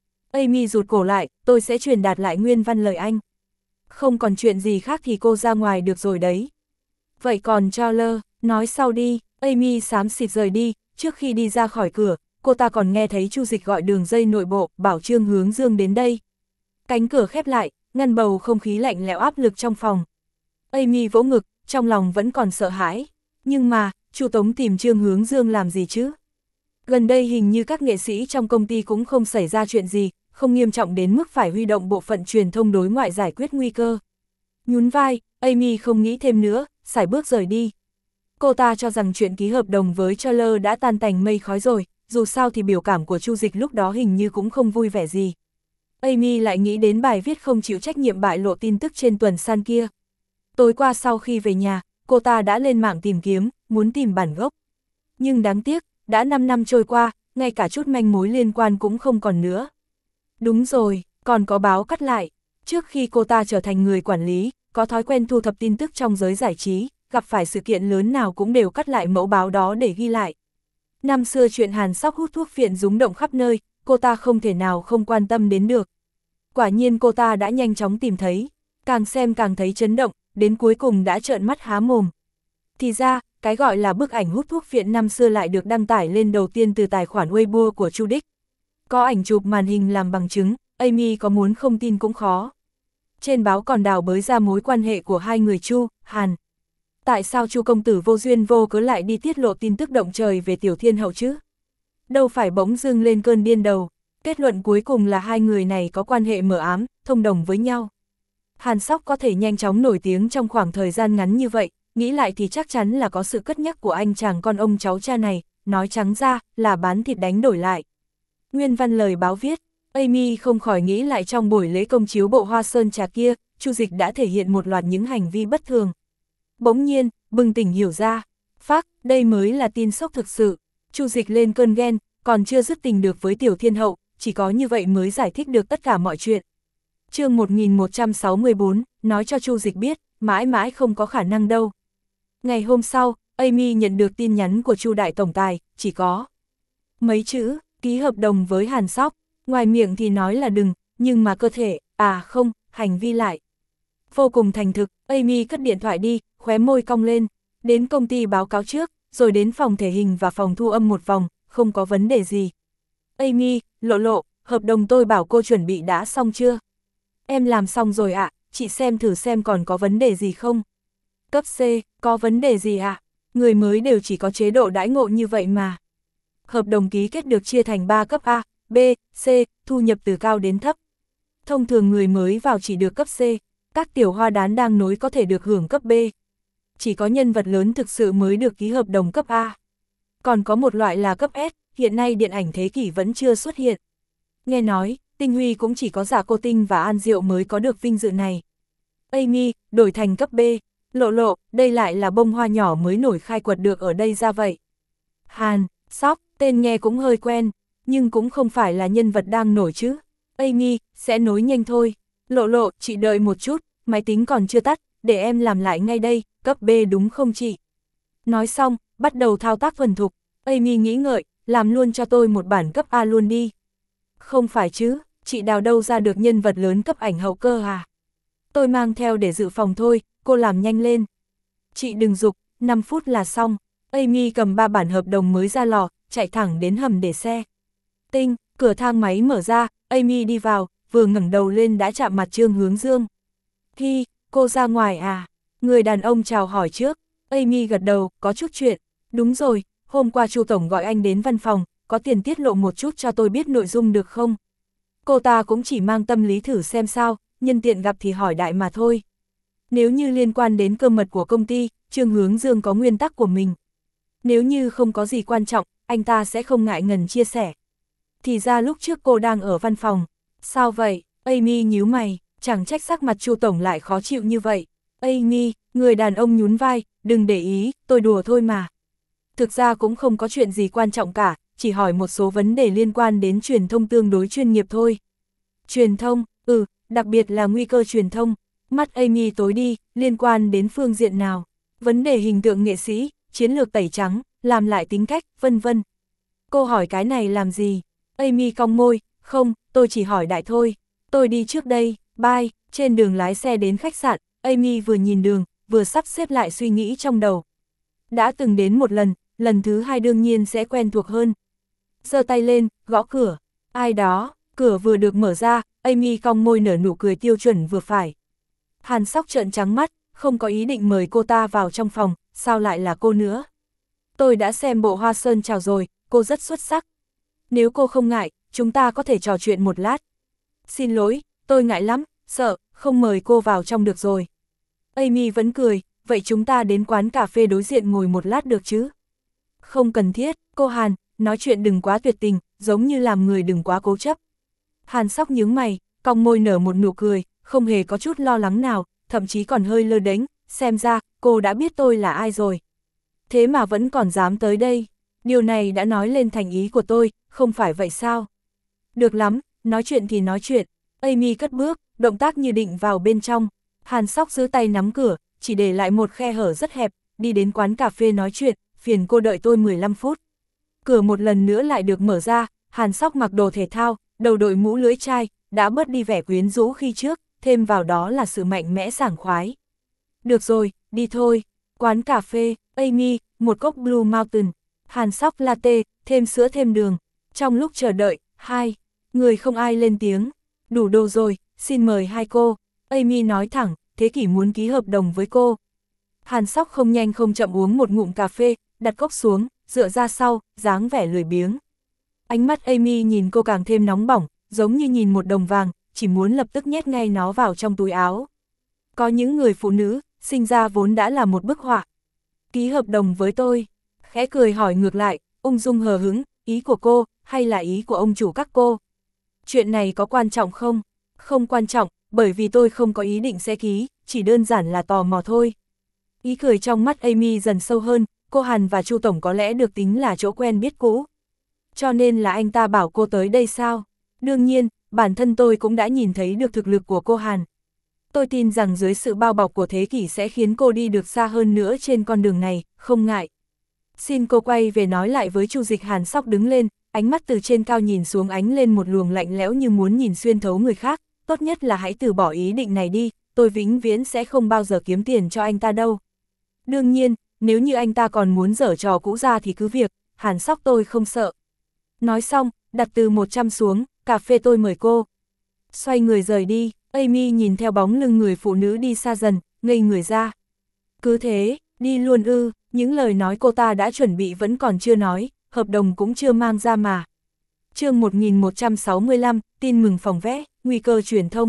Amy rụt cổ lại, tôi sẽ truyền đạt lại nguyên văn lời anh. Không còn chuyện gì khác thì cô ra ngoài được rồi đấy. Vậy còn Charles, nói sau đi. Amy xám xịt rời đi, trước khi đi ra khỏi cửa, cô ta còn nghe thấy Chu Dịch gọi đường dây nội bộ, bảo Trương Hướng Dương đến đây. Cánh cửa khép lại, ngăn bầu không khí lạnh lẽo áp lực trong phòng. Amy vỗ ngực, trong lòng vẫn còn sợ hãi. Nhưng mà, Chu Tống tìm Trương Hướng Dương làm gì chứ? Gần đây hình như các nghệ sĩ trong công ty cũng không xảy ra chuyện gì, không nghiêm trọng đến mức phải huy động bộ phận truyền thông đối ngoại giải quyết nguy cơ. Nhún vai, Amy không nghĩ thêm nữa, sải bước rời đi. Cô ta cho rằng chuyện ký hợp đồng với Charles đã tan tành mây khói rồi, dù sao thì biểu cảm của Chu Dịch lúc đó hình như cũng không vui vẻ gì. Amy lại nghĩ đến bài viết không chịu trách nhiệm bại lộ tin tức trên tuần san kia. Tối qua sau khi về nhà, cô ta đã lên mạng tìm kiếm, muốn tìm bản gốc. Nhưng đáng tiếc, đã năm năm trôi qua, ngay cả chút manh mối liên quan cũng không còn nữa. Đúng rồi, còn có báo cắt lại. Trước khi cô ta trở thành người quản lý, có thói quen thu thập tin tức trong giới giải trí, gặp phải sự kiện lớn nào cũng đều cắt lại mẫu báo đó để ghi lại. Năm xưa chuyện Hàn Sóc hút thuốc phiện rúng động khắp nơi, cô ta không thể nào không quan tâm đến được. Quả nhiên cô ta đã nhanh chóng tìm thấy, càng xem càng thấy chấn động, đến cuối cùng đã trợn mắt há mồm. Thì ra, cái gọi là bức ảnh hút thuốc phiện năm xưa lại được đăng tải lên đầu tiên từ tài khoản Weibo của Chu Đích. Có ảnh chụp màn hình làm bằng chứng, Amy có muốn không tin cũng khó. Trên báo còn đào bới ra mối quan hệ của hai người Chu, Hàn. Tại sao Chu công tử vô duyên vô cớ lại đi tiết lộ tin tức động trời về Tiểu Thiên Hậu chứ? Đâu phải bỗng dưng lên cơn điên đầu, kết luận cuối cùng là hai người này có quan hệ mờ ám, thông đồng với nhau. Hàn Sóc có thể nhanh chóng nổi tiếng trong khoảng thời gian ngắn như vậy, nghĩ lại thì chắc chắn là có sự cất nhắc của anh chàng con ông cháu cha này, nói trắng ra là bán thịt đánh đổi lại. Nguyên văn lời báo viết, Amy không khỏi nghĩ lại trong buổi lễ công chiếu bộ Hoa Sơn Trà kia, Chu Dịch đã thể hiện một loạt những hành vi bất thường. Bỗng nhiên, bừng tỉnh hiểu ra, phác, đây mới là tin sốc thực sự. Chu Dịch lên cơn ghen, còn chưa dứt tình được với Tiểu Thiên Hậu, chỉ có như vậy mới giải thích được tất cả mọi chuyện. Chương một nghìn một trăm sáu mươi tư, nói cho Chu Dịch biết, mãi mãi không có khả năng đâu. Ngày hôm sau, Amy nhận được tin nhắn của Chu đại tổng tài, chỉ có mấy chữ, ký hợp đồng với Hàn Sóc, ngoài miệng thì nói là đừng, nhưng mà cơ thể, à không, hành vi lại. Vô cùng thành thực, Amy cất điện thoại đi, khóe môi cong lên, đến công ty báo cáo trước, rồi đến phòng thể hình và phòng thu âm một vòng, không có vấn đề gì. Amy, Lộ Lộ, hợp đồng tôi bảo cô chuẩn bị đã xong chưa? Em làm xong rồi ạ, chị xem thử xem còn có vấn đề gì không? Cấp C, có vấn đề gì ạ? Người mới đều chỉ có chế độ đãi ngộ như vậy mà. Hợp đồng ký kết được chia thành ba cấp A, B, C, thu nhập từ cao đến thấp. Thông thường người mới vào chỉ được cấp C, các tiểu hoa đán đang nối có thể được hưởng cấp B. Chỉ có nhân vật lớn thực sự mới được ký hợp đồng cấp A. Còn có một loại là cấp S, hiện nay điện ảnh thế kỷ vẫn chưa xuất hiện. Nghe nói, Tinh Huy cũng chỉ có Giả Cô Tinh và An Diệu mới có được vinh dự này. Amy, đổi thành cấp B. Lộ Lộ, đây lại là bông hoa nhỏ mới nổi khai quật được ở đây ra vậy. Hàn Sóc, tên nghe cũng hơi quen, nhưng cũng không phải là nhân vật đang nổi chứ. Amy, sẽ nối nhanh thôi. Lộ Lộ, chị đợi một chút, máy tính còn chưa tắt, để em làm lại ngay đây, cấp B đúng không chị? Nói xong, bắt đầu thao tác thuần thục. Amy nghĩ ngợi, làm luôn cho tôi một bản cấp A luôn đi. Không phải chứ, chị đào đâu ra được nhân vật lớn cấp ảnh hậu cơ à? Tôi mang theo để dự phòng thôi, cô làm nhanh lên. Chị đừng giục, năm phút là xong. Amy cầm ba bản hợp đồng mới ra lò, chạy thẳng đến hầm để xe. Tinh, cửa thang máy mở ra, Amy đi vào, vừa ngẩng đầu lên đã chạm mặt Trương Hướng Dương. Hi, cô ra ngoài à? Người đàn ông chào hỏi trước. Amy gật đầu, có chút chuyện. Đúng rồi, hôm qua Chu tổng gọi anh đến văn phòng, có tiền tiết lộ một chút cho tôi biết nội dung được không? Cô ta cũng chỉ mang tâm lý thử xem sao, nhân tiện gặp thì hỏi đại mà thôi. Nếu như liên quan đến cơ mật của công ty, Trương Hướng Dương có nguyên tắc của mình. Nếu như không có gì quan trọng, anh ta sẽ không ngại ngần chia sẻ. Thì ra lúc trước cô đang ở văn phòng, Sao vậy? Amy nhíu mày, chẳng trách sắc mặt Chu tổng lại khó chịu như vậy. Amy, người đàn ông nhún vai, đừng để ý, tôi đùa thôi mà. Thực ra cũng không có chuyện gì quan trọng cả, chỉ hỏi một số vấn đề liên quan đến truyền thông tương đối chuyên nghiệp thôi. Truyền thông, ừ, đặc biệt là nguy cơ truyền thông. Mắt Amy tối đi, liên quan đến phương diện nào? Vấn đề hình tượng nghệ sĩ, chiến lược tẩy trắng, làm lại tính cách, vân vân. Cô hỏi cái này làm gì? Amy cong môi, không, tôi chỉ hỏi đại thôi. Tôi đi trước đây, bye. Trên đường lái xe đến khách sạn, Amy vừa nhìn đường, vừa sắp xếp lại suy nghĩ trong đầu. Đã từng đến một lần, lần thứ hai đương nhiên sẽ quen thuộc hơn. Giơ tay lên, gõ cửa. Ai đó, cửa vừa được mở ra, Amy cong môi nở nụ cười tiêu chuẩn vừa phải. Hàn Sóc trợn trắng mắt, không có ý định mời cô ta vào trong phòng, sao lại là cô nữa? Tôi đã xem bộ Hoa Sơn Chào rồi, cô rất xuất sắc. Nếu cô không ngại, chúng ta có thể trò chuyện một lát. Xin lỗi, tôi ngại lắm, sợ, không mời cô vào trong được rồi. Amy vẫn cười, vậy chúng ta đến quán cà phê đối diện ngồi một lát được chứ? Không cần thiết, cô Hàn, nói chuyện đừng quá tuyệt tình, giống như làm người đừng quá cố chấp. Hàn Sóc nhướng mày, cong môi nở một nụ cười, không hề có chút lo lắng nào, thậm chí còn hơi lơ đễnh, xem ra, cô đã biết tôi là ai rồi. Thế mà vẫn còn dám tới đây, điều này đã nói lên thành ý của tôi, không phải vậy sao? Được lắm, nói chuyện thì nói chuyện. Amy cất bước, động tác như định vào bên trong. Hàn Sóc giữ tay nắm cửa, chỉ để lại một khe hở rất hẹp, đi đến quán cà phê nói chuyện, phiền cô đợi tôi mười lăm phút. Cửa một lần nữa lại được mở ra, Hàn Sóc mặc đồ thể thao, đầu đội mũ lưỡi chai, đã bớt đi vẻ quyến rũ khi trước, thêm vào đó là sự mạnh mẽ sảng khoái. Được rồi, đi thôi. Quán cà phê, Amy, một cốc Blue Mountain, Hàn Sóc latte, thêm sữa thêm đường. Trong lúc chờ đợi, hai người không ai lên tiếng. Đủ đồ rồi, xin mời hai cô. Amy nói thẳng, Thế Kỷ muốn ký hợp đồng với cô. Hàn Sóc không nhanh không chậm uống một ngụm cà phê, đặt cốc xuống, dựa ra sau, dáng vẻ lười biếng. Ánh mắt Amy nhìn cô càng thêm nóng bỏng, giống như nhìn một đồng vàng, chỉ muốn lập tức nhét ngay nó vào trong túi áo. Có những người phụ nữ, sinh ra vốn đã là một bức họa. Ký hợp đồng với tôi, khẽ cười hỏi ngược lại, ung dung hờ hững, ý của cô, hay là ý của ông chủ các cô? Chuyện này có quan trọng không? Không quan trọng, bởi vì tôi không có ý định sẽ ký, chỉ đơn giản là tò mò thôi. Ý cười trong mắt Amy dần sâu hơn, cô Hàn và Chu tổng có lẽ được tính là chỗ quen biết cũ. Cho nên là anh ta bảo cô tới đây sao? Đương nhiên, bản thân tôi cũng đã nhìn thấy được thực lực của cô Hàn. Tôi tin rằng dưới sự bao bọc của Thế Kỷ sẽ khiến cô đi được xa hơn nữa trên con đường này, không ngại. Xin cô quay về nói lại với Chu Dịch. Hàn Sóc đứng lên, ánh mắt từ trên cao nhìn xuống ánh lên một luồng lạnh lẽo như muốn nhìn xuyên thấu người khác. Tốt nhất là hãy từ bỏ ý định này đi, tôi vĩnh viễn sẽ không bao giờ kiếm tiền cho anh ta đâu. Đương nhiên, nếu như anh ta còn muốn giở trò cũ ra thì cứ việc, Hàn Sóc tôi không sợ. Nói xong, đặt từ một trăm xuống, cà phê tôi mời cô. Xoay người rời đi, Amy nhìn theo bóng lưng người phụ nữ đi xa dần, ngây người ra. Cứ thế, đi luôn ư, những lời nói cô ta đã chuẩn bị vẫn còn chưa nói, hợp đồng cũng chưa mang ra mà. Chương một nghìn một trăm sáu mươi lăm, tin mừng phòng vé, nguy cơ truyền thông.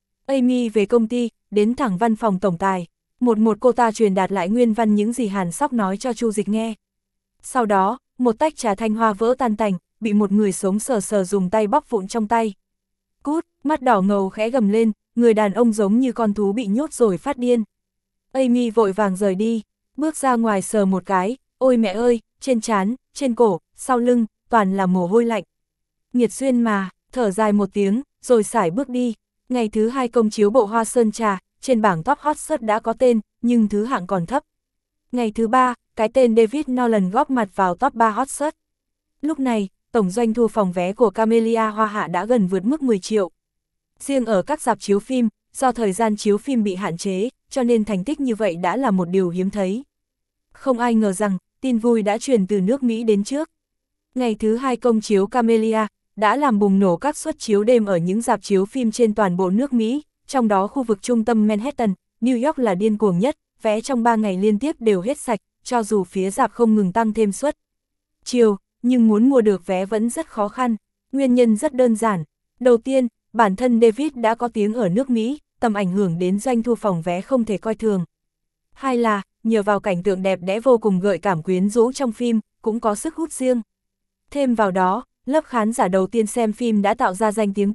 Amy về công ty, đến thẳng văn phòng tổng tài. Một một cô ta truyền đạt lại nguyên văn những gì Hàn Sóc nói cho Chu Dịch nghe. Sau đó, một tách trà thanh hoa vỡ tan tành, bị một người sống sờ sờ dùng tay bóc vụn trong tay. Cút, mắt đỏ ngầu khẽ gầm lên, người đàn ông giống như con thú bị nhốt rồi phát điên. Amy vội vàng rời đi, bước ra ngoài sờ một cái, ôi mẹ ơi, trên trán, trên cổ, sau lưng, toàn là mồ hôi lạnh. Nghiệt duyên mà, thở dài một tiếng, rồi sải bước đi. Ngày thứ hai công chiếu bộ Hoa Sơn Trà, trên bảng top hot search đã có tên, nhưng thứ hạng còn thấp. Ngày thứ ba, cái tên David Nolan góp mặt vào top ba hot search. Lúc này, tổng doanh thu phòng vé của Camellia Hoa Hạ đã gần vượt mức mười triệu. Riêng ở các rạp chiếu phim, do thời gian chiếu phim bị hạn chế, cho nên thành tích như vậy đã là một điều hiếm thấy. Không ai ngờ rằng, tin vui đã truyền từ nước Mỹ đến trước. Ngày thứ hai công chiếu Camellia đã làm bùng nổ các suất chiếu đêm ở những rạp chiếu phim trên toàn bộ nước Mỹ, trong đó khu vực trung tâm Manhattan, New York là điên cuồng nhất, vé trong ba ngày liên tiếp đều hết sạch, cho dù phía rạp không ngừng tăng thêm suất chiều, nhưng muốn mua được vé vẫn rất khó khăn. Nguyên nhân rất đơn giản. Đầu tiên, bản thân David đã có tiếng ở nước Mỹ, tầm ảnh hưởng đến doanh thu phòng vé không thể coi thường. Hai là, nhờ vào cảnh tượng đẹp đẽ vô cùng gợi cảm quyến rũ trong phim, cũng có sức hút riêng. Thêm vào đó, lớp khán giả đầu tiên xem phim đã tạo ra danh tiếng tốt,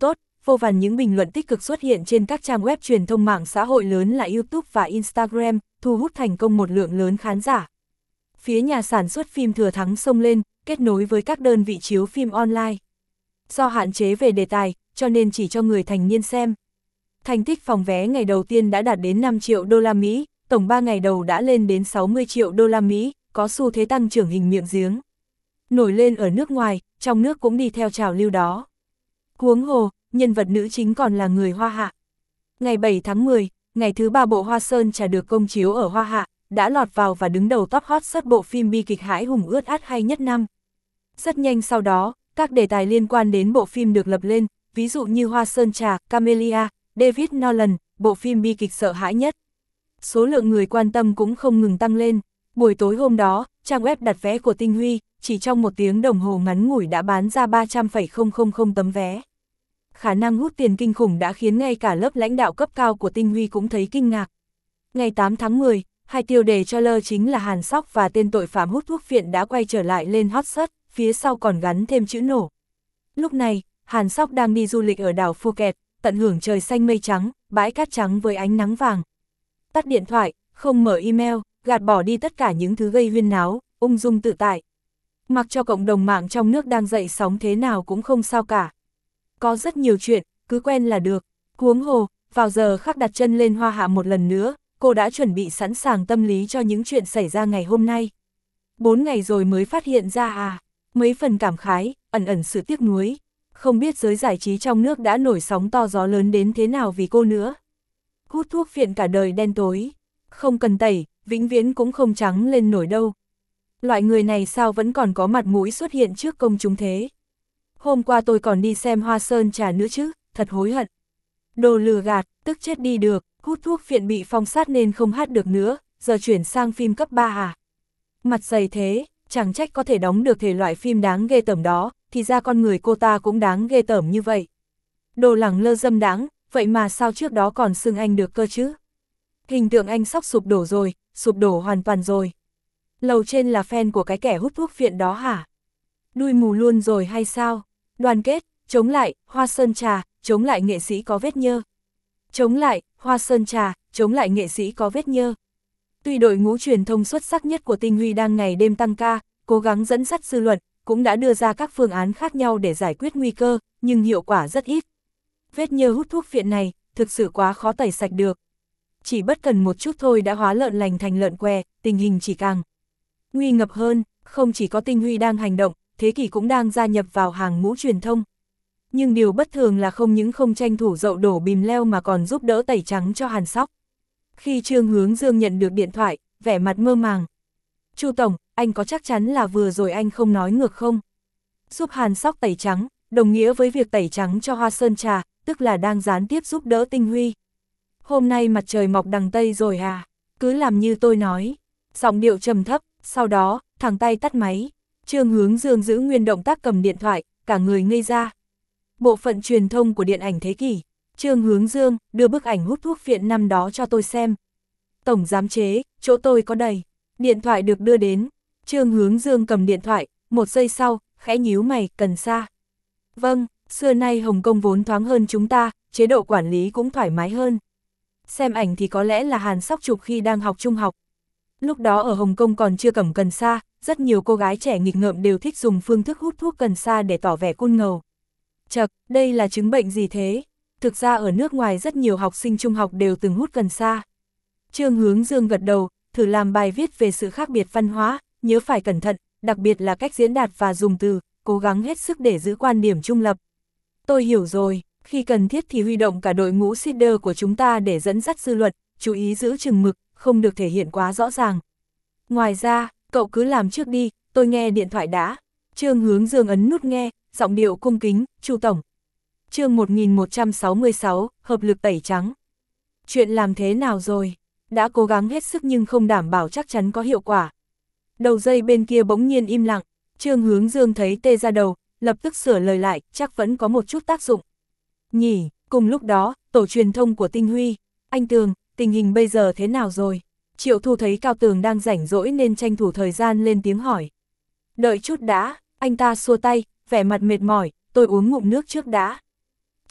vô vàn những bình luận tích cực xuất hiện trên các trang web truyền thông mạng xã hội lớn là YouTube và Instagram, thu hút thành công một lượng lớn khán giả. Phía nhà sản xuất phim thừa thắng xông lên, kết nối với các đơn vị chiếu phim online. Do hạn chế về đề tài, cho nên chỉ cho người thành niên xem. Thành tích phòng vé ngày đầu tiên đã đạt đến năm triệu đô la Mỹ, tổng ba ngày đầu đã lên đến sáu mươi triệu đô la Mỹ, có xu thế tăng trưởng hình miệng giếng. Nổi lên ở nước ngoài, trong nước cũng đi theo trào lưu đó. Huống hồ, nhân vật nữ chính còn là người Hoa Hạ. Ngày bảy tháng mười, ngày thứ ba bộ Hoa Sơn Trà được công chiếu ở Hoa Hạ, đã lọt vào và đứng đầu top hot search bộ phim bi kịch hãi hùng ướt át hay nhất năm. Rất nhanh sau đó, các đề tài liên quan đến bộ phim được lập lên, ví dụ như Hoa Sơn Trà, Camellia, David Nolan, bộ phim bi kịch sợ hãi nhất. Số lượng người quan tâm cũng không ngừng tăng lên. Buổi tối hôm đó, trang web đặt vé của Tinh Huy, chỉ trong một tiếng đồng hồ ngắn ngủi đã bán ra ba trăm phẩy không không không tấm vé. Khả năng hút tiền kinh khủng đã khiến ngay cả lớp lãnh đạo cấp cao của Tinh Huy cũng thấy kinh ngạc. Ngày tám tháng mười, hai tiêu đề trailer chính là Hàn Sóc và tên tội phạm hút thuốc phiện đã quay trở lại lên hot search, phía sau còn gắn thêm chữ nổ. Lúc này, Hàn Sóc đang đi du lịch ở đảo Phuket, tận hưởng trời xanh mây trắng, bãi cát trắng với ánh nắng vàng. Tắt điện thoại, không mở email, gạt bỏ đi tất cả những thứ gây huyên náo, ung dung tự tại. Mặc cho cộng đồng mạng trong nước đang dậy sóng thế nào cũng không sao cả. Có rất nhiều chuyện, cứ quen là được. Huống hồ, vào giờ khắc đặt chân lên Hoa Hạ một lần nữa, cô đã chuẩn bị sẵn sàng tâm lý cho những chuyện xảy ra ngày hôm nay. Bốn ngày rồi mới phát hiện ra à, mấy phần cảm khái, ẩn ẩn sự tiếc nuối. Không biết giới giải trí trong nước đã nổi sóng to gió lớn đến thế nào vì cô nữa. Hút thuốc phiện cả đời đen tối, không cần tẩy, vĩnh viễn cũng không trắng lên nổi đâu. Loại người này sao vẫn còn có mặt mũi xuất hiện trước công chúng thế? Hôm qua tôi còn đi xem Hoa Sơn Trà nữa chứ, thật hối hận. Đồ lừa gạt, tức chết đi được, hút thuốc phiện bị phong sát nên không hát được nữa, giờ chuyển sang phim cấp ba à? Mặt dày thế, chẳng trách có thể đóng được thể loại phim đáng ghê tởm đó, thì ra con người cô ta cũng đáng ghê tởm như vậy. Đồ lẳng lơ dâm đãng, vậy mà sao trước đó còn xưng anh được cơ chứ? Hình tượng anh sắp sụp đổ rồi, sụp đổ hoàn toàn rồi. Lầu trên là fan của cái kẻ hút thuốc phiện đó hả? Đuôi mù luôn rồi hay sao? Đoàn kết, chống lại, Hoa Sơn Trà, chống lại nghệ sĩ có vết nhơ. Chống lại, Hoa Sơn Trà, chống lại nghệ sĩ có vết nhơ. Tuy đội ngũ truyền thông xuất sắc nhất của Tinh Huy đang ngày đêm tăng ca, cố gắng dẫn dắt dư luận, cũng đã đưa ra các phương án khác nhau để giải quyết nguy cơ, nhưng hiệu quả rất ít. Vết nhơ hút thuốc phiện này, thực sự quá khó tẩy sạch được. Chỉ bất cần một chút thôi đã hóa lợn lành thành lợn què, tình hình chỉ càng nguy ngập hơn. Không chỉ có Tinh Huy đang hành động, Thế Kỷ cũng đang gia nhập vào hàng ngũ truyền thông. Nhưng điều bất thường là không những không tranh thủ dậu đổ bìm leo mà còn giúp đỡ tẩy trắng cho Hàn Sóc. Khi Trương Hướng Dương nhận được điện thoại, vẻ mặt mơ màng. Chu Tổng, anh có chắc chắn là vừa rồi anh không nói ngược không? Giúp Hàn Sóc tẩy trắng, đồng nghĩa với việc tẩy trắng cho Hoa Sơn Trà, tức là đang gián tiếp giúp đỡ Tinh Huy. Hôm nay mặt trời mọc đằng Tây rồi à? Cứ làm như tôi nói. Giọng điệu trầm thấp, sau đó, thẳng tay tắt máy. Trương Hướng Dương giữ nguyên động tác cầm điện thoại, cả người ngây ra. Bộ phận truyền thông của điện ảnh Thế Kỷ. Trương Hướng Dương, đưa bức ảnh hút thuốc phiện năm đó cho tôi xem. Tổng giám chế, chỗ tôi có đầy. Điện thoại được đưa đến. Trương Hướng Dương cầm điện thoại, một giây sau, khẽ nhíu mày, cần sa. Vâng, xưa nay Hồng Kông vốn thoáng hơn chúng ta, chế độ quản lý cũng thoải mái hơn. Xem ảnh thì có lẽ là Hàn Sóc chụp khi đang học trung học. Lúc đó ở Hồng Kông còn chưa cầm cần sa, rất nhiều cô gái trẻ nghịch ngợm đều thích dùng phương thức hút thuốc cần sa để tỏ vẻ cool ngầu. Chậc, đây là chứng bệnh gì thế? Thực ra ở nước ngoài rất nhiều học sinh trung học đều từng hút cần sa. Trương Hướng Dương gật đầu, thử làm bài viết về sự khác biệt văn hóa, nhớ phải cẩn thận, đặc biệt là cách diễn đạt và dùng từ, cố gắng hết sức để giữ quan điểm trung lập. Tôi hiểu rồi, khi cần thiết thì huy động cả đội ngũ seeder của chúng ta để dẫn dắt dư luận, chú ý giữ chừng mực, không được thể hiện quá rõ ràng. Ngoài ra, cậu cứ làm trước đi, tôi nghe điện thoại đã. Trương Hướng Dương ấn nút nghe, giọng điệu cung kính, Chu Tổng. Chương một nghìn một trăm sáu mươi sáu, hợp lực tẩy trắng. Chuyện làm thế nào rồi? Đã cố gắng hết sức nhưng không đảm bảo chắc chắn có hiệu quả. Đầu dây bên kia bỗng nhiên im lặng, Trương Hướng Dương thấy tê ra đầu, lập tức sửa lời lại, chắc vẫn có một chút tác dụng. Nhỉ, cùng lúc đó, tổ truyền thông của Tinh Huy, anh Tường, tình hình bây giờ thế nào rồi? Triệu Thu thấy Cao Tường đang rảnh rỗi nên tranh thủ thời gian lên tiếng hỏi. Đợi chút đã, anh ta xua tay, vẻ mặt mệt mỏi, tôi uống ngụm nước trước đã.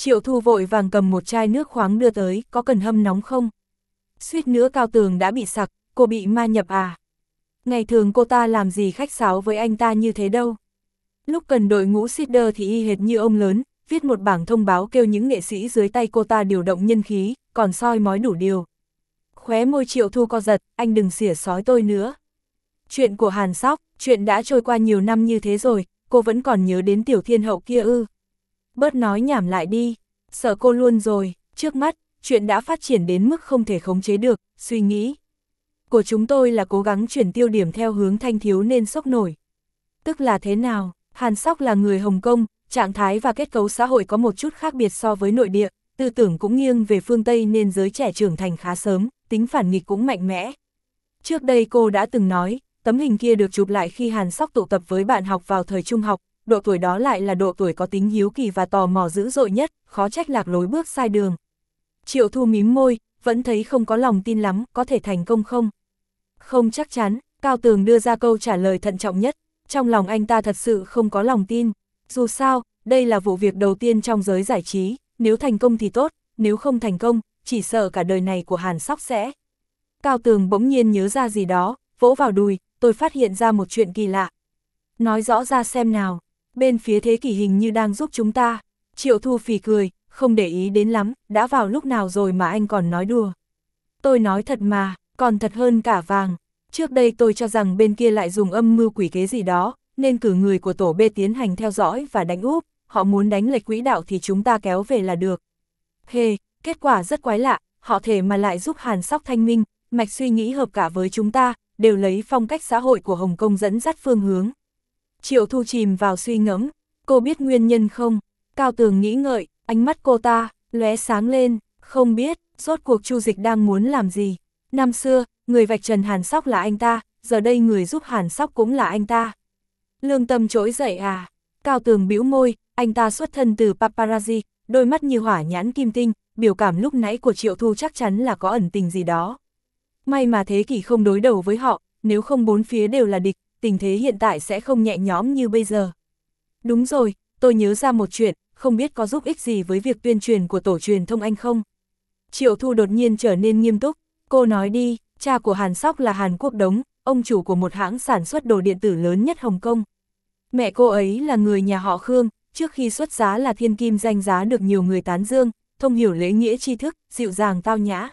Triệu Thu vội vàng cầm một chai nước khoáng đưa tới, có cần hâm nóng không? Suýt nữa Cao Tường đã bị sặc, cô bị ma nhập à? Ngày thường cô ta làm gì khách sáo với anh ta như thế đâu. Lúc cần đội ngũ seeder thì y hệt như ông lớn, viết một bảng thông báo kêu những nghệ sĩ dưới tay cô ta điều động nhân khí, còn soi mói đủ điều. Khóe môi Triệu Thu co giật, anh đừng xỉa xói tôi nữa. Chuyện của Hàn Sóc, chuyện đã trôi qua nhiều năm như thế rồi, cô vẫn còn nhớ đến tiểu thiên hậu kia ư. Bớt nói nhảm lại đi, sợ cô luôn rồi, trước mắt, chuyện đã phát triển đến mức không thể khống chế được, suy nghĩ của chúng tôi là cố gắng chuyển tiêu điểm theo hướng thanh thiếu nên sốc nổi. Tức là thế nào? Hàn Sóc là người Hồng Kông, trạng thái và kết cấu xã hội có một chút khác biệt so với nội địa, tư tưởng cũng nghiêng về phương Tây nên giới trẻ trưởng thành khá sớm, tính phản nghịch cũng mạnh mẽ. Trước đây cô đã từng nói, tấm hình kia được chụp lại khi Hàn Sóc tụ tập với bạn học vào thời trung học, độ tuổi đó lại là độ tuổi có tính hiếu kỳ và tò mò dữ dội nhất, khó trách lạc lối bước sai đường. Triệu Thu mím môi, vẫn thấy không có lòng tin lắm, có thể thành công không? Không chắc chắn, Cao Tường đưa ra câu trả lời thận trọng nhất, trong lòng anh ta thật sự không có lòng tin. Dù sao, đây là vụ việc đầu tiên trong giới giải trí, nếu thành công thì tốt, nếu không thành công, chỉ sợ cả đời này của Hàn Sóc sẽ. Cao Tường bỗng nhiên nhớ ra gì đó, vỗ vào đùi, tôi phát hiện ra một chuyện kỳ lạ. Nói rõ ra xem nào, bên phía Thế Kỷ hình như đang giúp chúng ta. Triệu Thu phì cười, không để ý đến lắm, đã vào lúc nào rồi mà anh còn nói đùa. Tôi nói thật mà, còn thật hơn cả vàng. Trước đây tôi cho rằng bên kia lại dùng âm mưu quỷ kế gì đó, nên cử người của tổ B tiến hành theo dõi và đánh úp, họ muốn đánh lệch quỹ đạo thì chúng ta kéo về là được. Hề, kết quả rất quái lạ, họ thể mà lại giúp Hàn Sóc thanh minh, mạch suy nghĩ hợp cả với chúng ta, đều lấy phong cách xã hội của Hồng Kông dẫn dắt phương hướng. Triệu Thu chìm vào suy ngẫm, cô biết nguyên nhân không? Cao Tường nghĩ ngợi, ánh mắt cô ta lóe sáng lên, không biết, rốt cuộc Chu Dịch đang muốn làm gì. Năm xưa, người vạch trần Hàn Sóc là anh ta, giờ đây người giúp Hàn Sóc cũng là anh ta. Lương tâm trỗi dậy à? Cao Tường bĩu môi, anh ta xuất thân từ paparazzi, đôi mắt như hỏa nhãn kim tinh, biểu cảm lúc nãy của Triệu Thu chắc chắn là có ẩn tình gì đó. May mà Thế Kỷ không đối đầu với họ, nếu không bốn phía đều là địch, tình thế hiện tại sẽ không nhẹ nhõm như bây giờ. Đúng rồi, tôi nhớ ra một chuyện, không biết có giúp ích gì với việc tuyên truyền của tổ truyền thông anh không? Triệu Thu đột nhiên trở nên nghiêm túc, cô nói đi, cha của Hàn Sóc là Hàn Quốc Đống, ông chủ của một hãng sản xuất đồ điện tử lớn nhất Hồng Kông. Mẹ cô ấy là người nhà họ Khương, trước khi xuất giá là thiên kim danh giá được nhiều người tán dương, thông hiểu lễ nghĩa tri thức, dịu dàng tao nhã.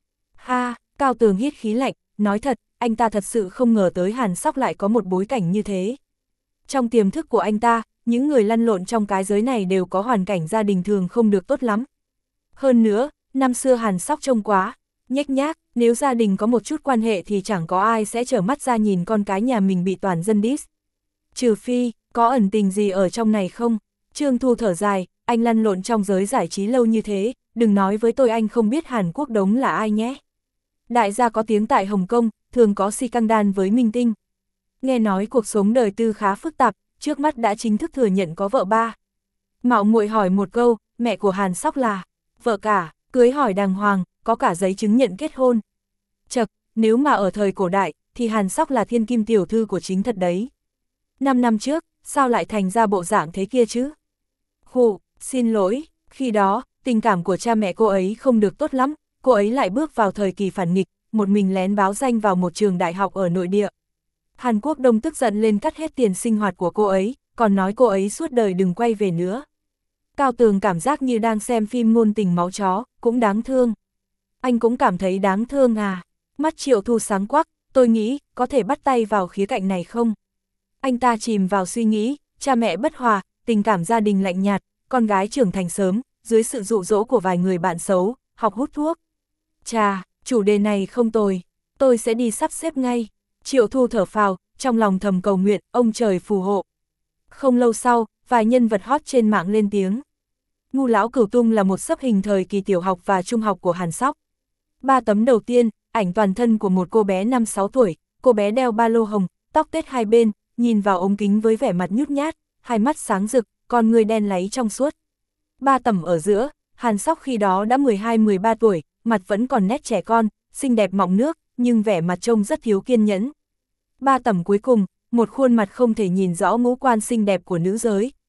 Ha, Cao Tường hít khí lạnh, nói thật, anh ta thật sự không ngờ tới Hàn Sóc lại có một bối cảnh như thế. Trong tiềm thức của anh ta, những người lăn lộn trong cái giới này đều có hoàn cảnh gia đình thường không được tốt lắm. Hơn nữa, năm xưa Hàn Sóc trông quá nhếch nhác, nếu gia đình có một chút quan hệ thì chẳng có ai sẽ trở mắt ra nhìn con cái nhà mình bị toàn dân diss. Trừ phi, có ẩn tình gì ở trong này không? Trương Thu thở dài, anh lăn lộn trong giới giải trí lâu như thế, đừng nói với tôi anh không biết Hàn Quốc Đống là ai nhé. Đại gia có tiếng tại Hồng Kông, thường có si căng đan với minh tinh. Nghe nói cuộc sống đời tư khá phức tạp, trước mắt đã chính thức thừa nhận có vợ ba. Mạo muội hỏi một câu, mẹ của Hàn Sóc là vợ cả, cưới hỏi đàng hoàng, có cả giấy chứng nhận kết hôn. Chật, nếu mà ở thời cổ đại, thì Hàn Sóc là thiên kim tiểu thư của chính thật đấy. Năm năm trước, sao lại thành ra bộ dạng thế kia chứ? Khụ, xin lỗi, khi đó, tình cảm của cha mẹ cô ấy không được tốt lắm, cô ấy lại bước vào thời kỳ phản nghịch, một mình lén báo danh vào một trường đại học ở nội địa. Hàn Quốc Đông tức giận lên cắt hết tiền sinh hoạt của cô ấy, còn nói cô ấy suốt đời đừng quay về nữa. Cao Tường cảm giác như đang xem phim ngôn tình máu chó, cũng đáng thương. Anh cũng cảm thấy đáng thương à? Mắt Triệu Thu sáng quắc, tôi nghĩ, có thể bắt tay vào khía cạnh này không? Anh ta chìm vào suy nghĩ, cha mẹ bất hòa, tình cảm gia đình lạnh nhạt, con gái trưởng thành sớm, dưới sự dụ dỗ của vài người bạn xấu, học hút thuốc. Chà, chủ đề này không tồi, tôi sẽ đi sắp xếp ngay. Triệu Thu thở phào, trong lòng thầm cầu nguyện, ông trời phù hộ. Không lâu sau, vài nhân vật hot trên mạng lên tiếng. Ngu lão Cửu Tung là một xấp hình thời kỳ tiểu học và trung học của Hàn Sóc. Ba tấm đầu tiên, ảnh toàn thân của một cô bé năm sáu tuổi, cô bé đeo ba lô hồng, tóc tết hai bên, nhìn vào ống kính với vẻ mặt nhút nhát, hai mắt sáng rực, con người đen láy trong suốt. Ba tấm ở giữa, Hàn Sóc khi đó đã mười hai mười ba tuổi, mặt vẫn còn nét trẻ con, xinh đẹp mọng nước, nhưng vẻ mặt trông rất thiếu kiên nhẫn. Ba tấm cuối cùng, một khuôn mặt không thể nhìn rõ ngũ quan xinh đẹp của nữ giới,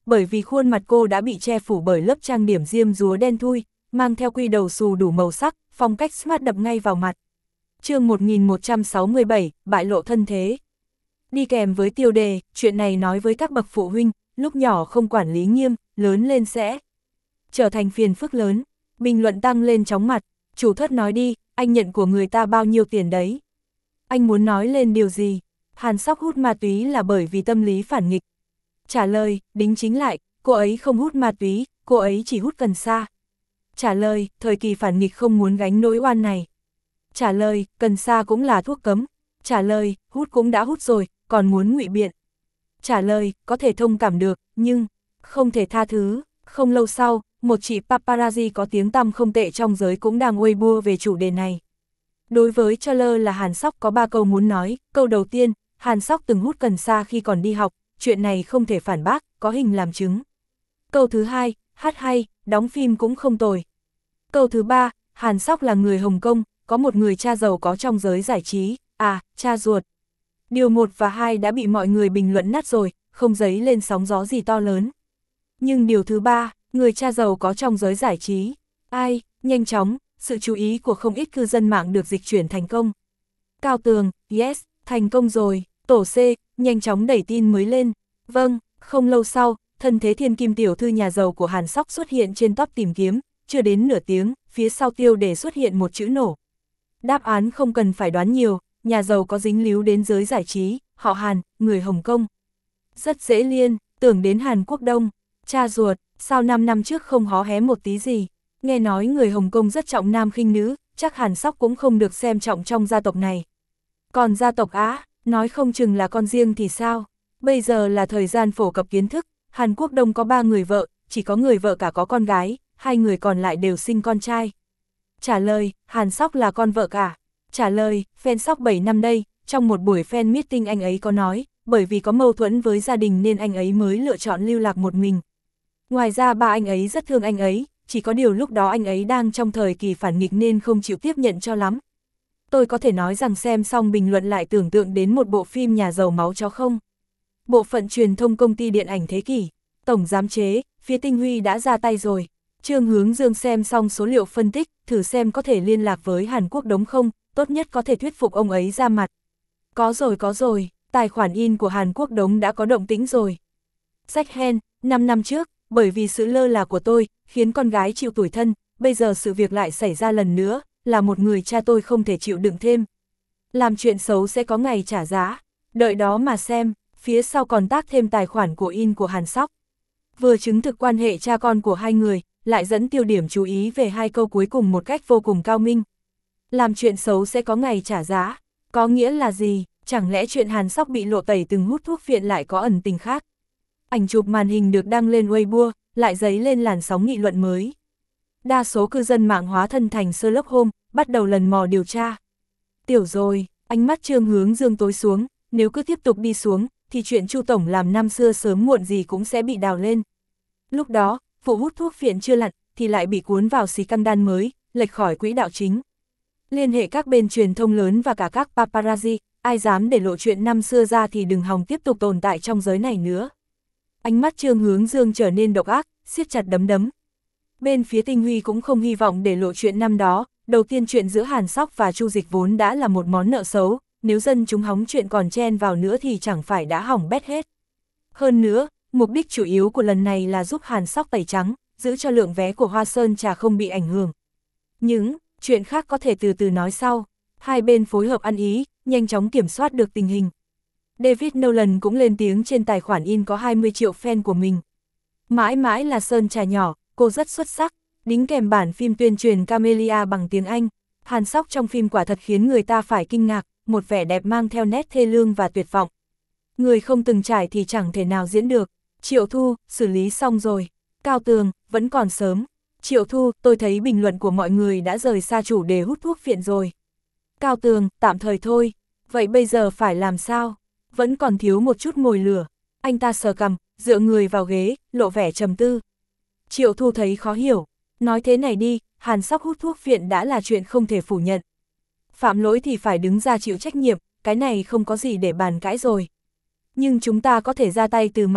bởi vì khuôn mặt cô đã bị che phủ bởi lớp trang điểm diêm dúa đen thui, mang theo quy đầu xù đủ màu sắc, phong cách smart đập ngay vào mặt. Chương một nghìn một trăm sáu mươi bảy, bại lộ thân thế. Đi kèm với tiêu đề, chuyện này nói với các bậc phụ huynh, lúc nhỏ không quản lý nghiêm, lớn lên sẽ trở thành phiền phức lớn. Bình luận tăng lên chóng mặt, chủ thất nói đi, anh nhận của người ta bao nhiêu tiền đấy? Anh muốn nói lên điều gì? Hàn Sóc hút ma túy là bởi vì tâm lý phản nghịch. Trả lời, đính chính lại, cô ấy không hút ma túy, cô ấy chỉ hút cần sa. Trả lời, thời kỳ phản nghịch không muốn gánh nỗi oan này. Trả lời, cần sa cũng là thuốc cấm. Trả lời, hút cũng đã hút rồi, còn muốn ngụy biện. Trả lời, có thể thông cảm được, nhưng không thể tha thứ. Không lâu sau, một chị paparazzi có tiếng tăm không tệ trong giới cũng đang Weibo về chủ đề này. Đối với Charles là Hàn Sóc có ba câu muốn nói. Câu đầu tiên, Hàn Sóc từng hút cần sa khi còn đi học, chuyện này không thể phản bác, có hình làm chứng. Câu thứ hai, hát hay, đóng phim cũng không tồi. Câu thứ ba, Hàn Sóc là người Hồng Kông, có một người cha giàu có trong giới giải trí, à, cha ruột. Điều một và hai đã bị mọi người bình luận nát rồi, không dấy lên sóng gió gì to lớn. Nhưng điều thứ ba, người cha giàu có trong giới giải trí, ai, nhanh chóng, sự chú ý của không ít cư dân mạng được dịch chuyển thành công. Cao Tường, yes, thành công rồi. Tổ C, nhanh chóng đẩy tin mới lên. Vâng, không lâu sau, thân thế thiên kim tiểu thư nhà giàu của Hàn Sóc xuất hiện trên top tìm kiếm, chưa đến nửa tiếng, phía sau tiêu đề xuất hiện một chữ nổ. Đáp án không cần phải đoán nhiều, nhà giàu có dính líu đến giới giải trí, họ Hàn, người Hồng Kông. Rất dễ liên, tưởng đến Hàn Quốc Đông, cha ruột, sao năm năm trước không hó hé một tí gì. Nghe nói người Hồng Kông rất trọng nam khinh nữ, chắc Hàn Sóc cũng không được xem trọng trong gia tộc này. Còn gia tộc Á, nói không chừng là con riêng thì sao? Bây giờ là thời gian phổ cập kiến thức, Hàn Quốc Đông có ba người vợ, chỉ có người vợ cả có con gái, hai người còn lại đều sinh con trai. Trả lời, Hàn Sóc là con vợ cả. Trả lời, fan Sóc bảy năm đây, trong một buổi fan meeting anh ấy có nói, bởi vì có mâu thuẫn với gia đình nên anh ấy mới lựa chọn lưu lạc một mình. Ngoài ra ba anh ấy rất thương anh ấy, chỉ có điều lúc đó anh ấy đang trong thời kỳ phản nghịch nên không chịu tiếp nhận cho lắm. Tôi có thể nói rằng xem xong bình luận lại tưởng tượng đến một bộ phim nhà giàu máu chó không? Bộ phận truyền thông công ty điện ảnh thế kỷ, tổng giám chế, phía Tinh Huy đã ra tay rồi. Trương Hướng Dương xem xong số liệu phân tích, thử xem có thể liên lạc với Hàn Quốc Đống không, tốt nhất có thể thuyết phục ông ấy ra mặt. Có rồi có rồi, tài khoản in của Hàn Quốc Đống đã có động tĩnh rồi. Jack Hen, năm năm trước, bởi vì sự lơ là của tôi, khiến con gái chịu tủi thân, bây giờ sự việc lại xảy ra lần nữa, là một người cha tôi không thể chịu đựng thêm. Làm chuyện xấu sẽ có ngày trả giá, đợi đó mà xem, phía sau còn tác thêm tài khoản của in của Hàn Sóc. Vừa chứng thực quan hệ cha con của hai người, lại dẫn tiêu điểm chú ý về hai câu cuối cùng một cách vô cùng cao minh. Làm chuyện xấu sẽ có ngày trả giá, có nghĩa là gì? Chẳng lẽ chuyện Hàn Sóc bị lộ tẩy từng hút thuốc phiện lại có ẩn tình khác? Ảnh chụp màn hình được đăng lên Weibo, lại dấy lên làn sóng nghị luận mới. Đa số cư dân mạng hóa thân thành Sherlock Holmes, bắt đầu lần mò điều tra. Tiểu rồi, ánh mắt Trương Hướng Dương tối xuống, nếu cứ tiếp tục đi xuống, thì chuyện Chu Tổng làm năm xưa sớm muộn gì cũng sẽ bị đào lên. Lúc đó, vụ hút thuốc phiện chưa lặn, thì lại bị cuốn vào scandal mới, lệch khỏi quỹ đạo chính. Liên hệ các bên truyền thông lớn và cả các paparazzi, ai dám để lộ chuyện năm xưa ra thì đừng hòng tiếp tục tồn tại trong giới này nữa. Ánh mắt Trương Hướng Dương trở nên độc ác, siết chặt đấm đấm. Bên phía Tinh Huy cũng không hy vọng để lộ chuyện năm đó, đầu tiên chuyện giữa Hàn Sóc và Chu Dịch vốn đã là một món nợ xấu, nếu dân chúng hóng chuyện còn chen vào nữa thì chẳng phải đã hỏng bét hết. Hơn nữa, mục đích chủ yếu của lần này là giúp Hàn Sóc tẩy trắng, giữ cho lượng vé của Hoa Sơn Trà không bị ảnh hưởng. Nhưng, chuyện khác có thể từ từ nói sau. Hai bên phối hợp ăn ý, nhanh chóng kiểm soát được tình hình. David Nolan cũng lên tiếng trên tài khoản in có hai mươi triệu fan của mình. Mãi mãi là Sơn Trà nhỏ, cô rất xuất sắc, đính kèm bản phim tuyên truyền Camellia bằng tiếng Anh. Hàn Sóc trong phim quả thật khiến người ta phải kinh ngạc, một vẻ đẹp mang theo nét thê lương và tuyệt vọng. Người không từng trải thì chẳng thể nào diễn được. Triệu Thu, xử lý xong rồi. Cao Tường, vẫn còn sớm. Triệu Thu, tôi thấy bình luận của mọi người đã rời xa chủ đề hút thuốc phiện rồi. Cao Tường, tạm thời thôi. Vậy bây giờ phải làm sao? Vẫn còn thiếu một chút mồi lửa. Anh ta sờ cằm, dựa người vào ghế, lộ vẻ trầm tư. Triệu Thu thấy khó hiểu. Nói thế này đi, Hàn Sóc hút thuốc phiện đã là chuyện không thể phủ nhận. Phạm lỗi thì phải đứng ra chịu trách nhiệm, cái này không có gì để bàn cãi rồi. Nhưng chúng ta có thể ra tay từ mặt khác,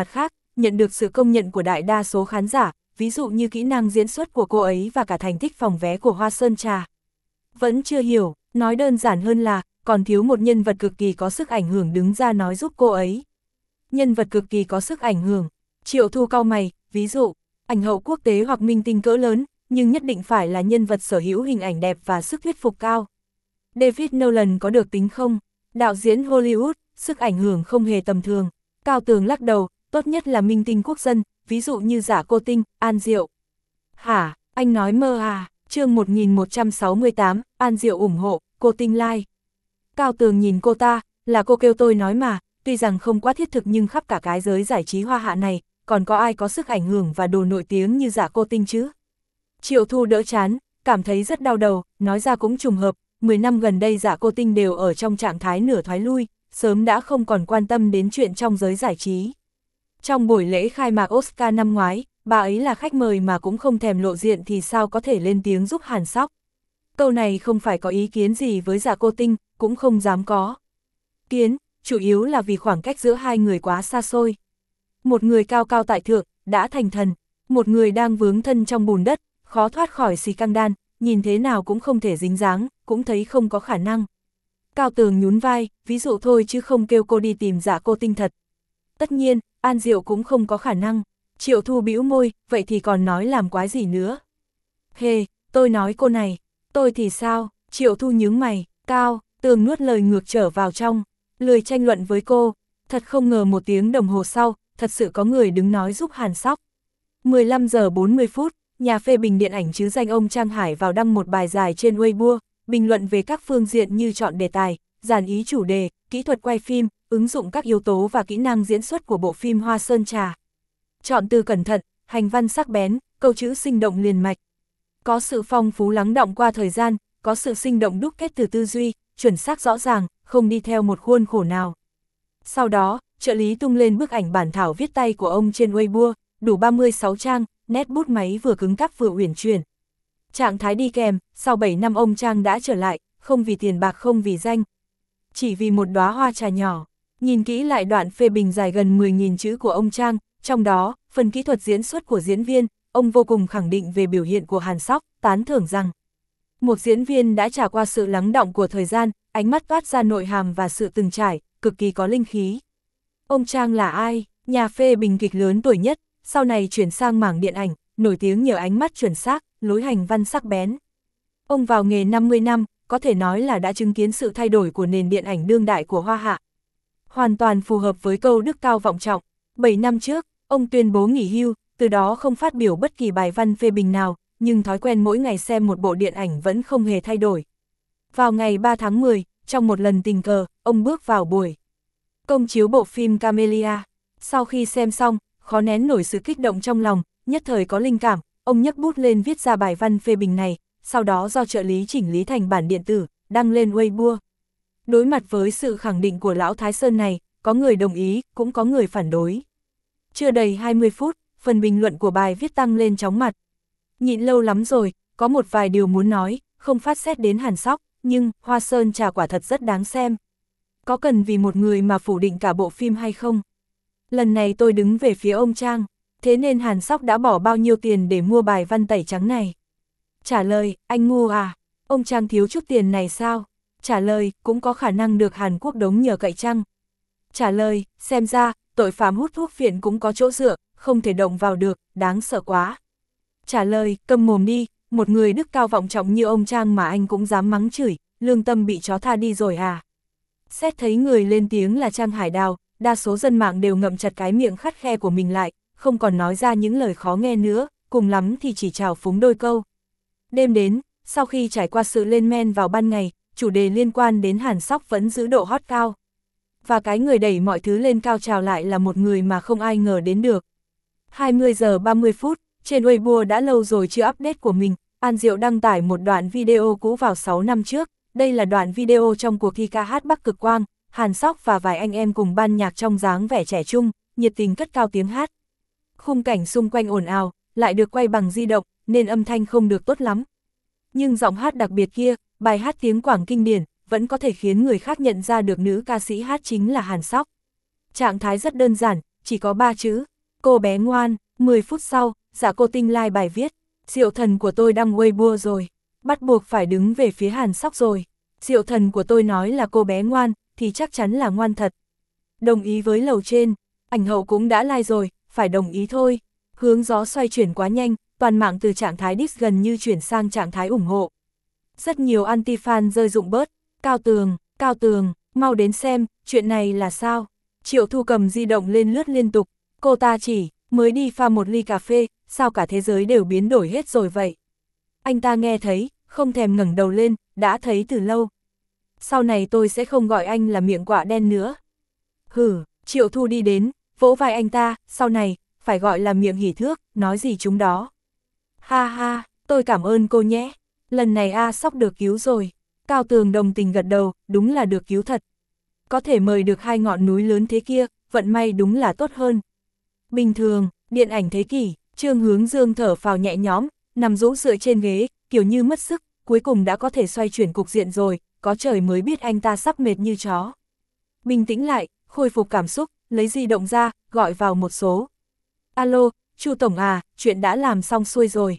nhận được sự công nhận của đại đa số khán giả, ví dụ như kỹ năng diễn xuất của cô ấy và cả thành tích phòng vé của Hoa Sơn Trà. Vẫn chưa hiểu, nói đơn giản hơn là, còn thiếu một nhân vật cực kỳ có sức ảnh hưởng đứng ra nói giúp cô ấy. Nhân vật cực kỳ có sức ảnh hưởng, Triệu Thu cau mày, ví dụ, ảnh hậu quốc tế hoặc minh tinh cỡ lớn, nhưng nhất định phải là nhân vật sở hữu hình ảnh đẹp và sức thuyết phục cao. David Nolan có được tính không? Đạo diễn Hollywood, sức ảnh hưởng không hề tầm thường. Cao Tường lắc đầu, tốt nhất là minh tinh quốc dân, ví dụ như Giả Cô Tinh, An Diệu. Hả, anh nói mơ à? Chương một nghìn một trăm sáu mươi tám, An Diệu ủng hộ, cô Tinh Lai. Cao Tường nhìn cô ta, là cô kêu tôi nói mà, tuy rằng không quá thiết thực nhưng khắp cả cái giới giải trí hoa hạ này, còn có ai có sức ảnh hưởng và đồ nổi tiếng như Giả Cô Tinh chứ? Triệu Thu đỡ chán, cảm thấy rất đau đầu, nói ra cũng trùng hợp, mười năm gần đây Giả Cô Tinh đều ở trong trạng thái nửa thoái lui, sớm đã không còn quan tâm đến chuyện trong giới giải trí. Trong buổi lễ khai mạc Oscar năm ngoái, bà ấy là khách mời mà cũng không thèm lộ diện thì sao có thể lên tiếng giúp Hàn Sóc. Câu này không phải có ý kiến gì với Giả Cô Tinh, cũng không dám có kiến, chủ yếu là vì khoảng cách giữa hai người quá xa xôi. Một người cao cao tại thượng, đã thành thần, một người đang vướng thân trong bùn đất, khó thoát khỏi xì căng đan, nhìn thế nào cũng không thể dính dáng, cũng thấy không có khả năng. Cao Tường nhún vai, ví dụ thôi chứ không kêu cô đi tìm Giả Cô Tinh thật. Tất nhiên, An Diệu cũng không có khả năng. Triệu Thu bĩu môi, vậy thì còn nói làm quái gì nữa. Hề, tôi nói cô này, tôi thì sao? Triệu Thu nhướng mày, Cao Tường nuốt lời ngược trở vào trong, lười tranh luận với cô. Thật không ngờ một tiếng đồng hồ sau, thật sự có người đứng nói giúp Hàn Sóc. mười lăm giờ bốn mươi phút, nhà phê bình điện ảnh chứ danh ông Trang Hải vào đăng một bài dài trên Weibo, bình luận về các phương diện như chọn đề tài, dàn ý chủ đề, kỹ thuật quay phim, ứng dụng các yếu tố và kỹ năng diễn xuất của bộ phim Hoa Sơn Trà. Chọn từ cẩn thận, hành văn sắc bén, câu chữ sinh động liền mạch. Có sự phong phú lắng đọng qua thời gian, có sự sinh động đúc kết từ tư duy, chuẩn xác rõ ràng, không đi theo một khuôn khổ nào. Sau đó, trợ lý tung lên bức ảnh bản thảo viết tay của ông trên Weibo, đủ ba mươi sáu trang, nét bút máy vừa cứng cáp vừa uyển chuyển. Trạng thái đi kèm, sau bảy năm ông Trang đã trở lại, không vì tiền bạc không vì danh. Chỉ vì một đóa hoa trà nhỏ. Nhìn kỹ lại đoạn phê bình dài gần mười nghìn chữ của ông Trang, trong đó, phần kỹ thuật diễn xuất của diễn viên, ông vô cùng khẳng định về biểu hiện của Hàn Sóc, tán thưởng rằng một diễn viên đã trải qua sự lắng đọng của thời gian, ánh mắt toát ra nội hàm và sự từng trải, cực kỳ có linh khí. Ông Trang là ai? Nhà phê bình kịch lớn tuổi nhất, sau này chuyển sang mảng điện ảnh, nổi tiếng nhờ ánh mắt chuẩn xác, lối hành văn sắc bén. Ông vào nghề năm mươi năm, có thể nói là đã chứng kiến sự thay đổi của nền điện ảnh đương đại của Hoa Hạ. Hoàn toàn phù hợp với câu đức cao vọng trọng. bảy năm trước, ông tuyên bố nghỉ hưu, từ đó không phát biểu bất kỳ bài văn phê bình nào, nhưng thói quen mỗi ngày xem một bộ điện ảnh vẫn không hề thay đổi. Vào ngày ba tháng mười, trong một lần tình cờ, ông bước vào buổi công chiếu bộ phim Camellia. Sau khi xem xong, khó nén nổi sự kích động trong lòng, nhất thời có linh cảm, ông nhấc bút lên viết ra bài văn phê bình này, sau đó do trợ lý chỉnh lý thành bản điện tử, đăng lên Weibo. Đối mặt với sự khẳng định của lão Thái Sơn này, có người đồng ý, cũng có người phản đối. Chưa đầy hai mươi phút, phần bình luận của bài viết tăng lên chóng mặt. Nhịn lâu lắm rồi, có một vài điều muốn nói, không phát xét đến Hàn Sóc, nhưng Hoa Sơn Trà quả thật rất đáng xem. Có cần vì một người mà phủ định cả bộ phim hay không? Lần này tôi đứng về phía ông Trang, thế nên Hàn Sóc đã bỏ bao nhiêu tiền để mua bài văn tẩy trắng này? Trả lời, anh mua à? Ông Trang thiếu chút tiền này sao? Trả lời, cũng có khả năng được Hàn Quốc đống nhờ cậy chăng? Trả lời, xem ra, tội phạm hút thuốc phiện cũng có chỗ dựa, không thể động vào được, đáng sợ quá. Trả lời, câm mồm đi, một người đức cao vọng trọng như ông Trang mà anh cũng dám mắng chửi, lương tâm bị chó tha đi rồi à? Xét thấy người lên tiếng là Trang Hải Đào, đa số dân mạng đều ngậm chặt cái miệng khắt khe của mình lại, không còn nói ra những lời khó nghe nữa, cùng lắm thì chỉ trào phúng đôi câu. Đêm đến, sau khi trải qua sự lên men vào ban ngày, chủ đề liên quan đến Hàn Sóc vẫn giữ độ hot cao. Và cái người đẩy mọi thứ lên cao trào lại là một người mà không ai ngờ đến được. hai mươi giờ ba mươi phút, trên Weibo đã lâu rồi chưa update của mình, An Diệu đăng tải một đoạn video cũ vào sáu năm trước. Đây là đoạn video trong cuộc thi ca hát Bắc Cực Quang, Hàn Sóc và vài anh em cùng ban nhạc trong dáng vẻ trẻ trung, nhiệt tình cất cao tiếng hát. Khung cảnh xung quanh ồn ào, lại được quay bằng di động, nên âm thanh không được tốt lắm. Nhưng giọng hát đặc biệt kia, bài hát tiếng Quảng kinh điển, vẫn có thể khiến người khác nhận ra được nữ ca sĩ hát chính là Hàn Sóc. Trạng thái rất đơn giản, chỉ có ba chữ. Cô bé ngoan. mười phút sau, Dạ Cô Tinh like bài viết. Diệu thần của tôi đăng Weibo rồi. Bắt buộc phải đứng về phía Hàn Sóc rồi. Diệu thần của tôi nói là cô bé ngoan, thì chắc chắn là ngoan thật. Đồng ý với lầu trên. Ảnh hậu cũng đã like rồi, phải đồng ý thôi. Hướng gió xoay chuyển quá nhanh, toàn mạng từ trạng thái diss gần như chuyển sang trạng thái ủng hộ. Rất nhiều anti-fan rơi rụng bớt. Cao Tường, Cao Tường, mau đến xem, chuyện này là sao? Triệu Thu cầm di động lên lướt liên tục. Cô ta chỉ, mới đi pha một ly cà phê, sao cả thế giới đều biến đổi hết rồi vậy? Anh ta nghe thấy, không thèm ngẩng đầu lên, đã thấy từ lâu. Sau này tôi sẽ không gọi anh là miệng quạ đen nữa. Hử, Triệu Thu đi đến, vỗ vai anh ta, sau này, phải gọi là miệng hỉ thước, nói gì chúng đó. Ha ha, tôi cảm ơn cô nhé. Lần này A Sóc được cứu rồi. Cao Tường đồng tình gật đầu, đúng là được cứu thật. Có thể mời được hai ngọn núi lớn thế kia, vận may đúng là tốt hơn. Bình thường, điện ảnh thế kỷ, Trương Hướng Dương thở phào nhẹ nhõm, nằm rũ dựa trên ghế, kiểu như mất sức, cuối cùng đã có thể xoay chuyển cục diện rồi, có trời mới biết anh ta sắp mệt như chó. Bình tĩnh lại, khôi phục cảm xúc, lấy di động ra, gọi vào một số. Alo, Chu Tổng à, chuyện đã làm xong xuôi rồi.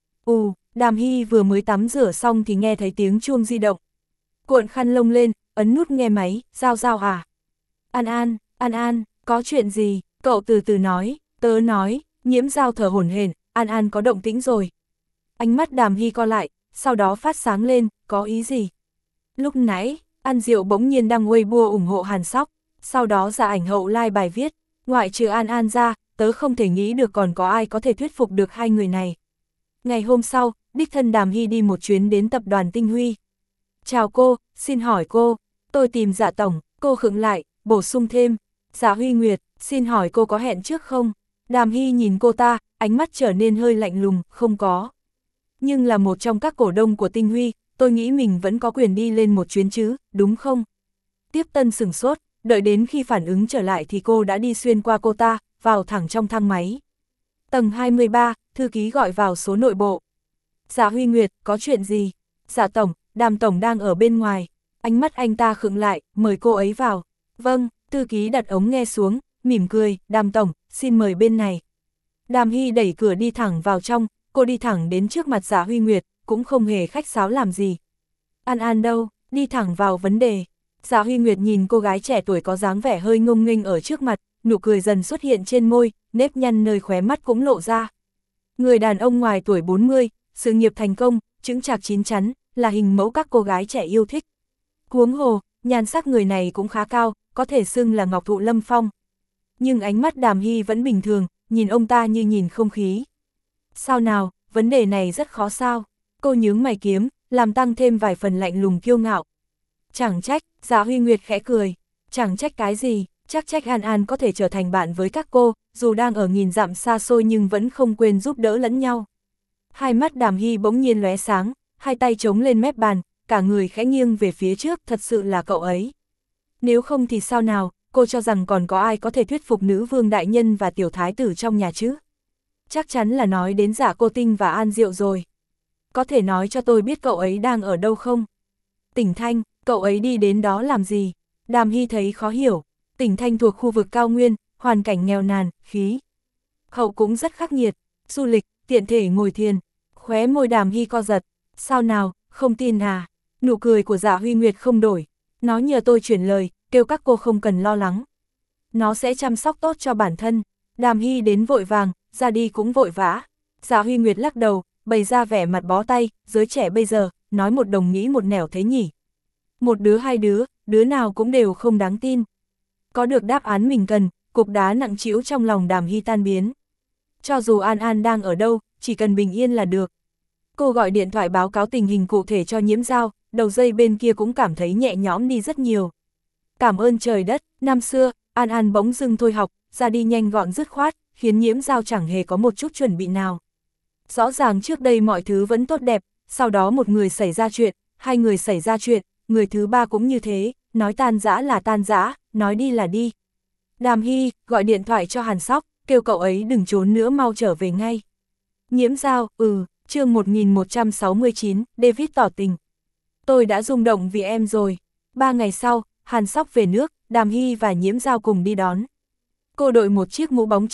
Ù, Đàm Hy vừa mới tắm rửa xong thì nghe thấy tiếng chuông di động. Cuộn khăn lông lên, ấn nút nghe máy, Giao Giao à. An An, An An, có chuyện gì, cậu từ từ nói, tớ nói, Nhiễm Giao thở hổn hển, An An có động tĩnh rồi. Ánh mắt Đàm Hy co lại, sau đó phát sáng lên, có ý gì? Lúc nãy, An Diệu bỗng nhiên đăng Weibo ủng hộ Hàn Sóc, sau đó Dạ Ảnh Hậu like bài viết, ngoại trừ An An ra, tớ không thể nghĩ được còn có ai có thể thuyết phục được hai người này. Ngày hôm sau, đích thân Đàm Hy đi một chuyến đến tập đoàn Tinh Huy. Chào cô, xin hỏi cô, tôi tìm Dạ Tổng, cô khựng lại, bổ sung thêm, Dạ Huy Nguyệt, xin hỏi cô có hẹn trước không? Đàm Hy nhìn cô ta, ánh mắt trở nên hơi lạnh lùng, không có. Nhưng là một trong các cổ đông của Tinh Huy, tôi nghĩ mình vẫn có quyền đi lên một chuyến chứ, đúng không? Tiếp Tân sửng sốt, đợi đến khi phản ứng trở lại thì cô đã đi xuyên qua cô ta, vào thẳng trong thang máy. Tầng hai mươi ba, thư ký gọi vào số nội bộ. Dạ Huy Nguyệt, có chuyện gì? Dạ Tổng, Đàm Tổng đang ở bên ngoài. Ánh mắt anh ta khựng lại, mời cô ấy vào. Vâng, thư ký đặt ống nghe xuống, mỉm cười, Đàm Tổng, xin mời bên này. Đàm Hy đẩy cửa đi thẳng vào trong, cô đi thẳng đến trước mặt Dạ Huy Nguyệt, cũng không hề khách sáo làm gì. An An đâu, đi thẳng vào vấn đề. Dạ Huy Nguyệt nhìn cô gái trẻ tuổi có dáng vẻ hơi ngông nghênh ở trước mặt, nụ cười dần xuất hiện trên môi, nếp nhăn nơi khóe mắt cũng lộ ra. Người đàn ông ngoài tuổi bốn mươi, sự nghiệp thành công, chững chạc chín chắn, là hình mẫu các cô gái trẻ yêu thích. Huống hồ, nhan sắc người này cũng khá cao, có thể xưng là ngọc thụ lâm phong. Nhưng ánh mắt Đàm Hy vẫn bình thường, nhìn ông ta như nhìn không khí. Sao nào, vấn đề này rất khó sao? Cô nhướng mày kiếm, làm tăng thêm vài phần lạnh lùng kiêu ngạo. Chẳng trách, Dạ Huy Nguyệt khẽ cười. Chẳng trách cái gì, chắc trách An An có thể trở thành bạn với các cô, dù đang ở nghìn dặm xa xôi nhưng vẫn không quên giúp đỡ lẫn nhau. Hai mắt Đàm Hy bỗng nhiên lóe sáng, hai tay chống lên mép bàn, cả người khẽ nghiêng về phía trước, thật sự là cậu ấy. Nếu không thì sao nào, cô cho rằng còn có ai có thể thuyết phục nữ vương đại nhân và tiểu thái tử trong nhà chứ? Chắc chắn là nói đến Dạ Cô Tinh và An Diệu rồi. Có thể nói cho tôi biết cậu ấy đang ở đâu không? Tỉnh Thanh, cậu ấy đi đến đó làm gì? Đàm Hy thấy khó hiểu. Tỉnh Thanh thuộc khu vực cao nguyên, hoàn cảnh nghèo nàn, khí hậu cũng rất khắc nghiệt, du lịch, tiện thể ngồi thiền. Khóe môi Đàm Hy co giật. Sao nào, không tin à? Nụ cười của Dạ Huy Nguyệt không đổi. Nó nhờ tôi chuyển lời, kêu các cô không cần lo lắng. Nó sẽ chăm sóc tốt cho bản thân. Đàm Hy đến vội vàng, ra đi cũng vội vã. Dạ Huy Nguyệt lắc đầu, bày ra vẻ mặt bó tay, giới trẻ bây giờ, nói một đồng nghĩ một nẻo thế nhỉ. Một đứa hai đứa, đứa nào cũng đều không đáng tin. Có được đáp án mình cần, cục đá nặng trĩu trong lòng Đàm Hy tan biến. Cho dù An An đang ở đâu, chỉ cần bình yên là được. Cô gọi điện thoại báo cáo tình hình cụ thể cho Nhiễm Giao, đầu dây bên kia cũng cảm thấy nhẹ nhõm đi rất nhiều. Cảm ơn trời đất, năm xưa, An An bỗng dưng thôi học, ra đi nhanh gọn dứt khoát, khiến Nhiễm Giao chẳng hề có một chút chuẩn bị nào. Rõ ràng trước đây mọi thứ vẫn tốt đẹp, sau đó một người xảy ra chuyện, hai người xảy ra chuyện, người thứ ba cũng như thế, nói tan rã là tan rã, nói đi là đi. Đàm Hy gọi điện thoại cho Hàn Sóc, kêu cậu ấy đừng trốn nữa, mau trở về ngay. Nhiễm Giao, ừ, chương một nghìn một trăm sáu mươi chín, David tỏ tình. Tôi đã rung động vì em rồi. Ba ngày sau, Hàn Sóc về nước, Đàm Hy và Nhiễm Giao cùng đi đón. Cô đội một chiếc mũ bóng chày,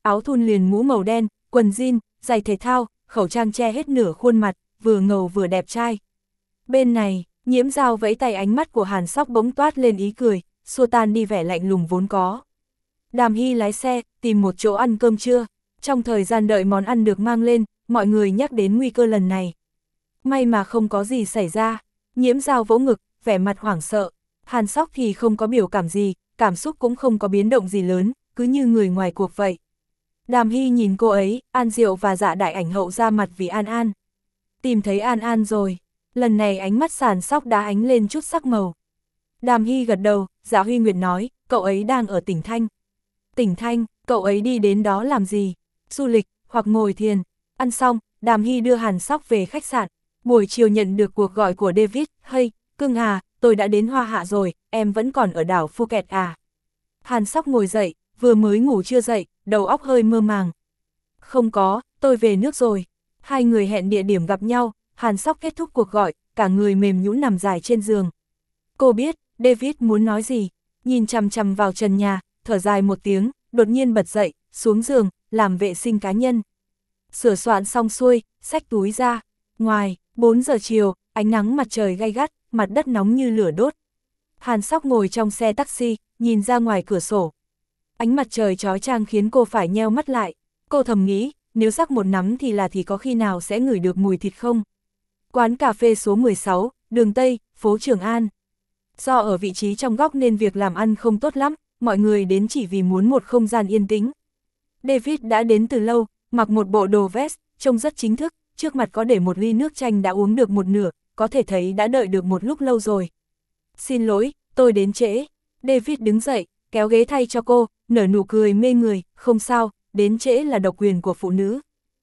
áo thun liền mũ màu đen, quần jean, giày thể thao, khẩu trang che hết nửa khuôn mặt, vừa ngầu vừa đẹp trai. Bên này, Nhiễm Dao vẫy tay, ánh mắt của Hàn Sóc bỗng toát lên ý cười, xua tan đi vẻ lạnh lùng vốn có. Đàm Hy lái xe, tìm một chỗ ăn cơm trưa. Trong thời gian đợi món ăn được mang lên, mọi người nhắc đến nguy cơ lần này. May mà không có gì xảy ra. Nhiễm Dao vỗ ngực, vẻ mặt hoảng sợ. Hàn Sóc thì không có biểu cảm gì, cảm xúc cũng không có biến động gì lớn, cứ như người ngoài cuộc vậy. Đàm Hy nhìn cô ấy, An Diệu và Dạ Đại Ảnh Hậu ra mặt vì An An. Tìm thấy An An rồi. Lần này ánh mắt Hàn Sóc đã ánh lên chút sắc màu. Đàm Hy gật đầu, Dạ Huy Nguyệt nói, cậu ấy đang ở tỉnh Thanh. Tỉnh Thanh, cậu ấy đi đến đó làm gì? Du lịch, hoặc ngồi thiền. Ăn xong, Đàm Hy đưa Hàn Sóc về khách sạn. Buổi chiều nhận được cuộc gọi của David, hey, cưng à, tôi đã đến Hoa Hạ rồi, em vẫn còn ở đảo Phuket à? Hàn Sóc ngồi dậy, vừa mới ngủ chưa dậy, đầu óc hơi mơ màng. Không có, tôi về nước rồi. Hai người hẹn địa điểm gặp nhau, Hàn Sóc kết thúc cuộc gọi, cả người mềm nhũn nằm dài trên giường. Cô biết, David muốn nói gì, nhìn chằm chằm vào trần nhà, thở dài một tiếng, đột nhiên bật dậy, xuống giường, làm vệ sinh cá nhân. Sửa soạn xong xuôi, xách túi ra. Ngoài, bốn giờ chiều, ánh nắng mặt trời gay gắt, mặt đất nóng như lửa đốt. Hàn Sóc ngồi trong xe taxi, nhìn ra ngoài cửa sổ. Ánh mặt trời chói chang khiến cô phải nheo mắt lại. Cô thầm nghĩ, nếu rắc một nắm thì là thì có khi nào sẽ ngửi được mùi thịt không? Quán cà phê số mười sáu, đường Tây, phố Trường An. Do ở vị trí trong góc nên việc làm ăn không tốt lắm, mọi người đến chỉ vì muốn một không gian yên tĩnh. David đã đến từ lâu, mặc một bộ đồ vest, trông rất chính thức, trước mặt có để một ly nước chanh đã uống được một nửa, có thể thấy đã đợi được một lúc lâu rồi. Xin lỗi, tôi đến trễ. David đứng dậy, kéo ghế thay cho cô, nở nụ cười mê người, không sao, đến trễ là độc quyền của phụ nữ.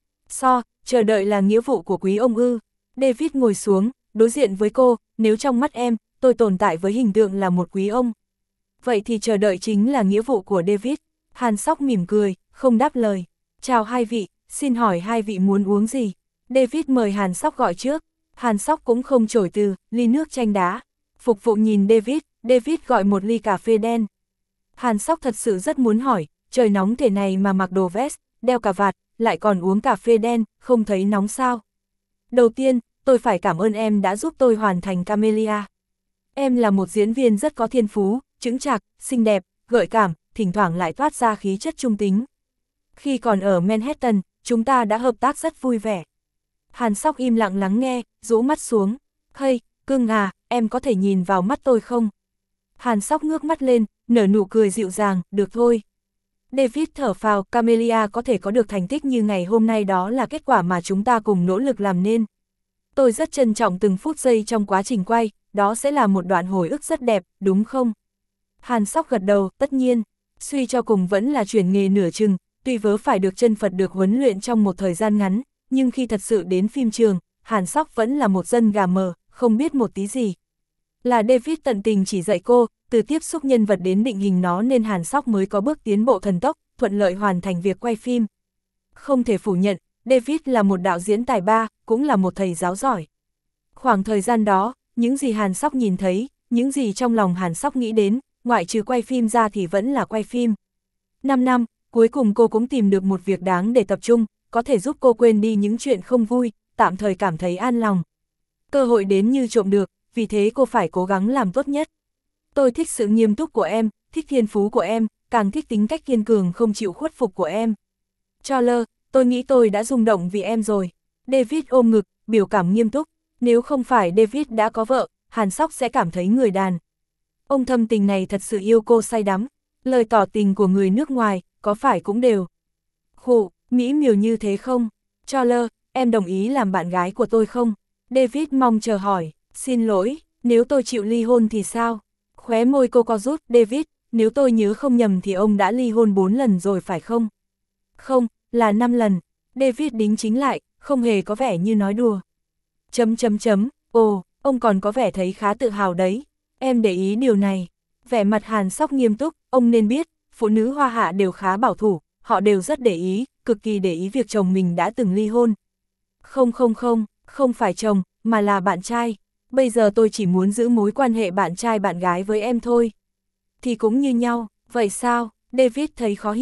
So, chờ đợi là nghĩa vụ của quý ông ư. David ngồi xuống, đối diện với cô, nếu trong mắt em, tôi tồn tại với hình tượng là một quý ông. Vậy thì chờ đợi chính là nghĩa vụ của David. Hàn Sóc mỉm cười, không đáp lời. Chào hai vị, xin hỏi hai vị muốn uống gì? David mời Hàn Sóc gọi trước. Hàn Sóc cũng không chối từ, ly nước chanh đá. Phục vụ nhìn David, David gọi một ly cà phê đen. Hàn Sóc thật sự rất muốn hỏi, trời nóng thế này mà mặc đồ vest, đeo cà vạt, lại còn uống cà phê đen, không thấy nóng sao? Đầu tiên, tôi phải cảm ơn em đã giúp tôi hoàn thành Camellia. Em là một diễn viên rất có thiên phú, chững chạc, xinh đẹp, gợi cảm, thỉnh thoảng lại toát ra khí chất trung tính. Khi còn ở Manhattan, chúng ta đã hợp tác rất vui vẻ. Hàn Sóc im lặng lắng nghe, rũ mắt xuống. Hey, cưng à, em có thể nhìn vào mắt tôi không? Hàn Sóc ngước mắt lên, nở nụ cười dịu dàng, được thôi. David thở phào, Camellia có thể có được thành tích như ngày hôm nay đó là kết quả mà chúng ta cùng nỗ lực làm nên. Tôi rất trân trọng từng phút giây trong quá trình quay, đó sẽ là một đoạn hồi ức rất đẹp, đúng không? Hàn Sóc gật đầu, tất nhiên, suy cho cùng vẫn là chuyển nghề nửa chừng, tuy vớ phải được chân Phật được huấn luyện trong một thời gian ngắn, nhưng khi thật sự đến phim trường, Hàn Sóc vẫn là một dân gà mờ, không biết một tí gì. Là David tận tình chỉ dạy cô, từ tiếp xúc nhân vật đến định hình nó nên Hàn Sóc mới có bước tiến bộ thần tốc, thuận lợi hoàn thành việc quay phim. Không thể phủ nhận, David là một đạo diễn tài ba, cũng là một thầy giáo giỏi. Khoảng thời gian đó, những gì Hàn Sóc nhìn thấy, những gì trong lòng Hàn Sóc nghĩ đến, ngoại trừ quay phim ra thì vẫn là quay phim. Năm năm, cuối cùng cô cũng tìm được một việc đáng để tập trung, có thể giúp cô quên đi những chuyện không vui, tạm thời cảm thấy an lòng. Cơ hội đến như trộm được, vì thế cô phải cố gắng làm tốt nhất. Tôi thích sự nghiêm túc của em, thích thiên phú của em, càng thích tính cách kiên cường không chịu khuất phục của em. Charles, tôi nghĩ tôi đã rung động vì em rồi. David ôm ngực, biểu cảm nghiêm túc. Nếu không phải David đã có vợ, Hàn Sóc sẽ cảm thấy người đàn ông thâm tình này thật sự yêu cô say đắm. Lời tỏ tình của người nước ngoài, có phải cũng đều khổ, mỹ miều như thế không? Charles, em đồng ý làm bạn gái của tôi không? David mong chờ hỏi, xin lỗi, nếu tôi chịu ly hôn thì sao? Khóe môi cô co rút, David, nếu tôi nhớ không nhầm thì ông đã ly hôn bốn lần rồi phải không? Không, là năm lần. David đính chính lại, không hề có vẻ như nói đùa. Chấm chấm chấm, ồ, ông còn có vẻ thấy khá tự hào đấy. Em để ý điều này. Vẻ mặt Hàn Sóc nghiêm túc, ông nên biết, phụ nữ Hoa Hạ đều khá bảo thủ, họ đều rất để ý, cực kỳ để ý việc chồng mình đã từng ly hôn. Không không không, không phải chồng, mà là bạn trai. Bây giờ tôi chỉ muốn giữ mối quan hệ bạn trai bạn gái với em thôi. Thì cũng như nhau, vậy sao? David thấy khó hiểu.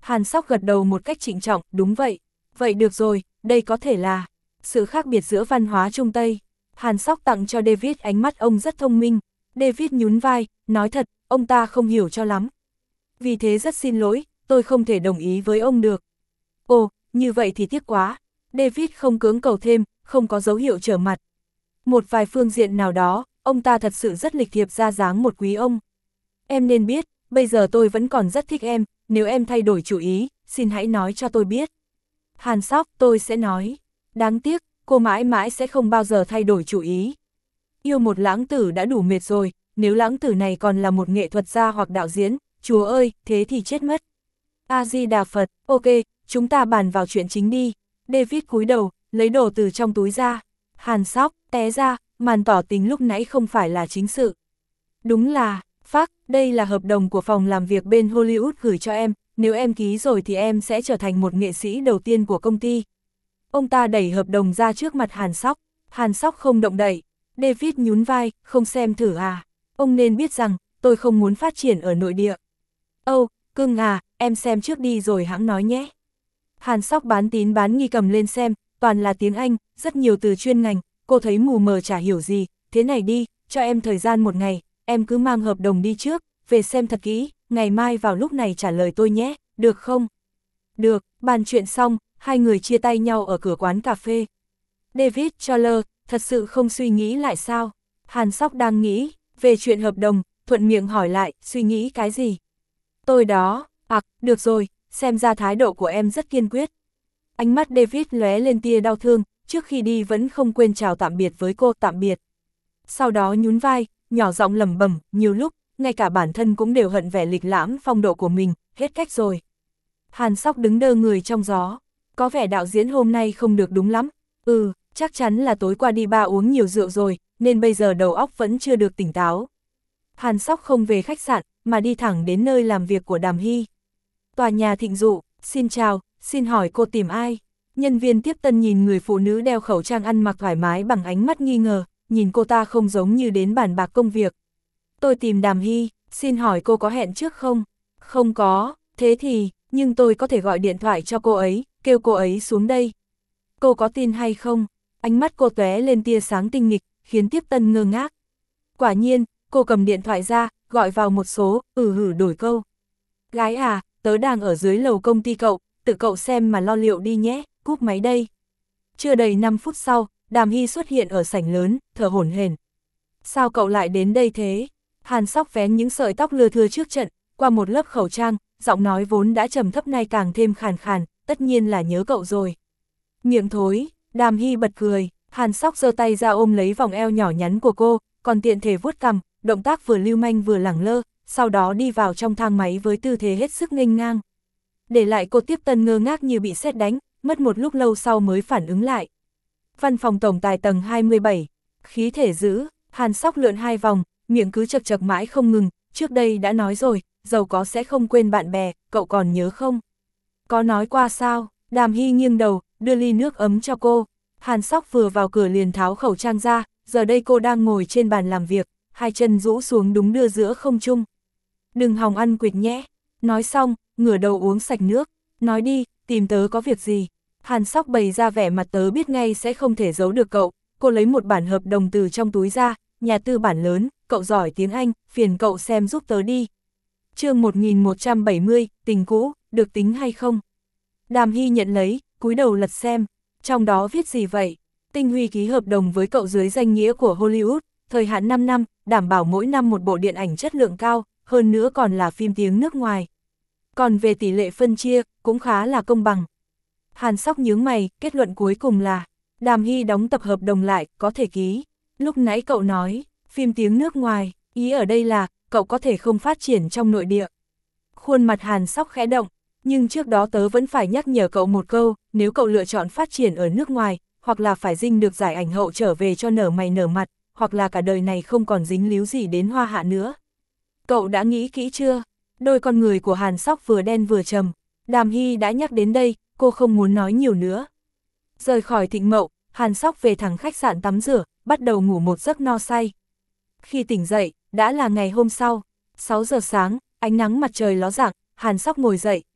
Hàn Sóc gật đầu một cách trịnh trọng, đúng vậy. Vậy được rồi, đây có thể là sự khác biệt giữa văn hóa Trung Tây. Hàn Sóc tặng cho David ánh mắt ông rất thông minh. David nhún vai, nói thật, ông ta không hiểu cho lắm. Vì thế rất xin lỗi, tôi không thể đồng ý với ông được. Ồ, như vậy thì tiếc quá. David không cưỡng cầu thêm, không có dấu hiệu trở mặt. Một vài phương diện nào đó, ông ta thật sự rất lịch thiệp ra dáng một quý ông. Em nên biết, bây giờ tôi vẫn còn rất thích em, nếu em thay đổi chủ ý, xin hãy nói cho tôi biết. Hàn Sóc, tôi sẽ nói. Đáng tiếc, cô mãi mãi sẽ không bao giờ thay đổi chủ ý. Yêu một lãng tử đã đủ mệt rồi, nếu lãng tử này còn là một nghệ thuật gia hoặc đạo diễn, Chúa ơi, thế thì chết mất. A-di-đà Phật, ok, chúng ta bàn vào chuyện chính đi. David cúi đầu, lấy đồ từ trong túi ra. Hàn Sóc, té ra, màn tỏ tình lúc nãy không phải là chính sự. Đúng là, phác, đây là hợp đồng của phòng làm việc bên Hollywood gửi cho em, nếu em ký rồi thì em sẽ trở thành một nghệ sĩ đầu tiên của công ty. Ông ta đẩy hợp đồng ra trước mặt Hàn Sóc. Hàn Sóc không động đậy. David nhún vai, không xem thử à. Ông nên biết rằng, tôi không muốn phát triển ở nội địa. Âu, cưng à, em xem trước đi rồi hãng nói nhé. Hàn Sóc bán tín bán nghi cầm lên xem, toàn là tiếng Anh, rất nhiều từ chuyên ngành, cô thấy mù mờ chả hiểu gì, thế này đi, cho em thời gian một ngày, em cứ mang hợp đồng đi trước, về xem thật kỹ, ngày mai vào lúc này trả lời tôi nhé, được không? Được, bàn chuyện xong, hai người chia tay nhau ở cửa quán cà phê. David Choller, thật sự không suy nghĩ lại sao? Hàn Sóc đang nghĩ, về chuyện hợp đồng, thuận miệng hỏi lại, suy nghĩ cái gì? Tôi đó, à, được rồi, xem ra thái độ của em rất kiên quyết. Ánh mắt David lóe lên tia đau thương, trước khi đi vẫn không quên chào tạm biệt với cô, tạm biệt. Sau đó nhún vai, nhỏ giọng lẩm bẩm, nhiều lúc, ngay cả bản thân cũng đều hận vẻ lịch lãm phong độ của mình, hết cách rồi. Hàn Sóc đứng đơ người trong gió, có vẻ đạo diễn hôm nay không được đúng lắm. Ừ, chắc chắn là tối qua đi bar uống nhiều rượu rồi, nên bây giờ đầu óc vẫn chưa được tỉnh táo. Hàn Sóc không về khách sạn, mà đi thẳng đến nơi làm việc của Đàm Hy. Tòa nhà Thịnh Dụ, xin chào, xin hỏi cô tìm ai? Nhân viên tiếp tân nhìn người phụ nữ đeo khẩu trang ăn mặc thoải mái bằng ánh mắt nghi ngờ, nhìn cô ta không giống như đến bàn bạc công việc. Tôi tìm Đàm Hy, xin hỏi cô có hẹn trước không? Không có, thế thì, nhưng tôi có thể gọi điện thoại cho cô ấy, kêu cô ấy xuống đây. Cô có tin hay không? Ánh mắt cô tóe lên tia sáng tinh nghịch, khiến tiếp tân ngơ ngác. Quả nhiên, cô cầm điện thoại ra, gọi vào một số, ừ hử đổi câu. Gái à, tớ đang ở dưới lầu công ty cậu, tự cậu xem mà lo liệu đi nhé, cúp máy đây. Chưa đầy năm phút sau, Đàm Hy xuất hiện ở sảnh lớn, thở hổn hển. Sao cậu lại đến đây thế? Hàn Sóc vén những sợi tóc lưa thưa trước trận, qua một lớp khẩu trang, giọng nói vốn đã trầm thấp nay càng thêm khàn khàn, tất nhiên là nhớ cậu rồi. Miệng thối, Đàm Hy bật cười, Hàn Sóc giơ tay ra ôm lấy vòng eo nhỏ nhắn của cô, còn tiện thể vuốt cằm, động tác vừa lưu manh vừa lẳng lơ, sau đó đi vào trong thang máy với tư thế hết sức nghênh ngang. Để lại cô tiếp tân ngơ ngác như bị sét đánh, mất một lúc lâu sau mới phản ứng lại. Văn phòng tổng tài tầng hai mươi bảy, khí thể giữ, Hàn Sóc lượn hai vòng, miệng cứ chật chật mãi không ngừng, trước đây đã nói rồi, giàu có sẽ không quên bạn bè, cậu còn nhớ không? Có nói qua sao? Đàm Hy nghiêng đầu, đưa ly nước ấm cho cô. Hàn Sóc vừa vào cửa liền tháo khẩu trang ra, giờ đây cô đang ngồi trên bàn làm việc, hai chân rũ xuống đúng đưa giữa không trung. Đừng hòng ăn quỵt nhé. Nói xong, ngửa đầu uống sạch nước. Nói đi, tìm tớ có việc gì? Hàn Sóc bày ra vẻ mặt tớ biết ngay sẽ không thể giấu được cậu. Cô lấy một bản hợp đồng từ trong túi ra, nhà tư bản lớn, cậu giỏi tiếng Anh, phiền cậu xem giúp tớ đi. Chương một nghìn một trăm bảy mươi, tình cũ, được tính hay không? Đàm Hy nhận lấy, cúi đầu lật xem, trong đó viết gì vậy? Tinh Huy ký hợp đồng với cậu dưới danh nghĩa của Hollywood, thời hạn năm năm, đảm bảo mỗi năm một bộ điện ảnh chất lượng cao, hơn nữa còn là phim tiếng nước ngoài. Còn về tỷ lệ phân chia, cũng khá là công bằng. Hàn Sóc nhướng mày, kết luận cuối cùng là, Đàm Hy đóng tập hợp đồng lại, có thể ký. Lúc nãy cậu nói, phim tiếng nước ngoài, ý ở đây là, cậu có thể không phát triển trong nội địa. Khuôn mặt Hàn Sóc khẽ động, nhưng trước đó tớ vẫn phải nhắc nhở cậu một câu, nếu cậu lựa chọn phát triển ở nước ngoài, hoặc là phải dinh được giải ảnh hậu trở về cho nở mày nở mặt, hoặc là cả đời này không còn dính líu gì đến Hoa Hạ nữa. Cậu đã nghĩ kỹ chưa? Đôi con người của Hàn Sóc vừa đen vừa trầm. Đàm Hy đã nhắc đến đây, cô không muốn nói nhiều nữa. Rời khỏi Thịnh Mậu, Hàn Sóc về thẳng khách sạn tắm rửa, bắt đầu ngủ một giấc no say. Khi tỉnh dậy, đã là ngày hôm sau, sáu giờ sáng, ánh nắng mặt trời ló rạng, Hàn Sóc ngồi dậy,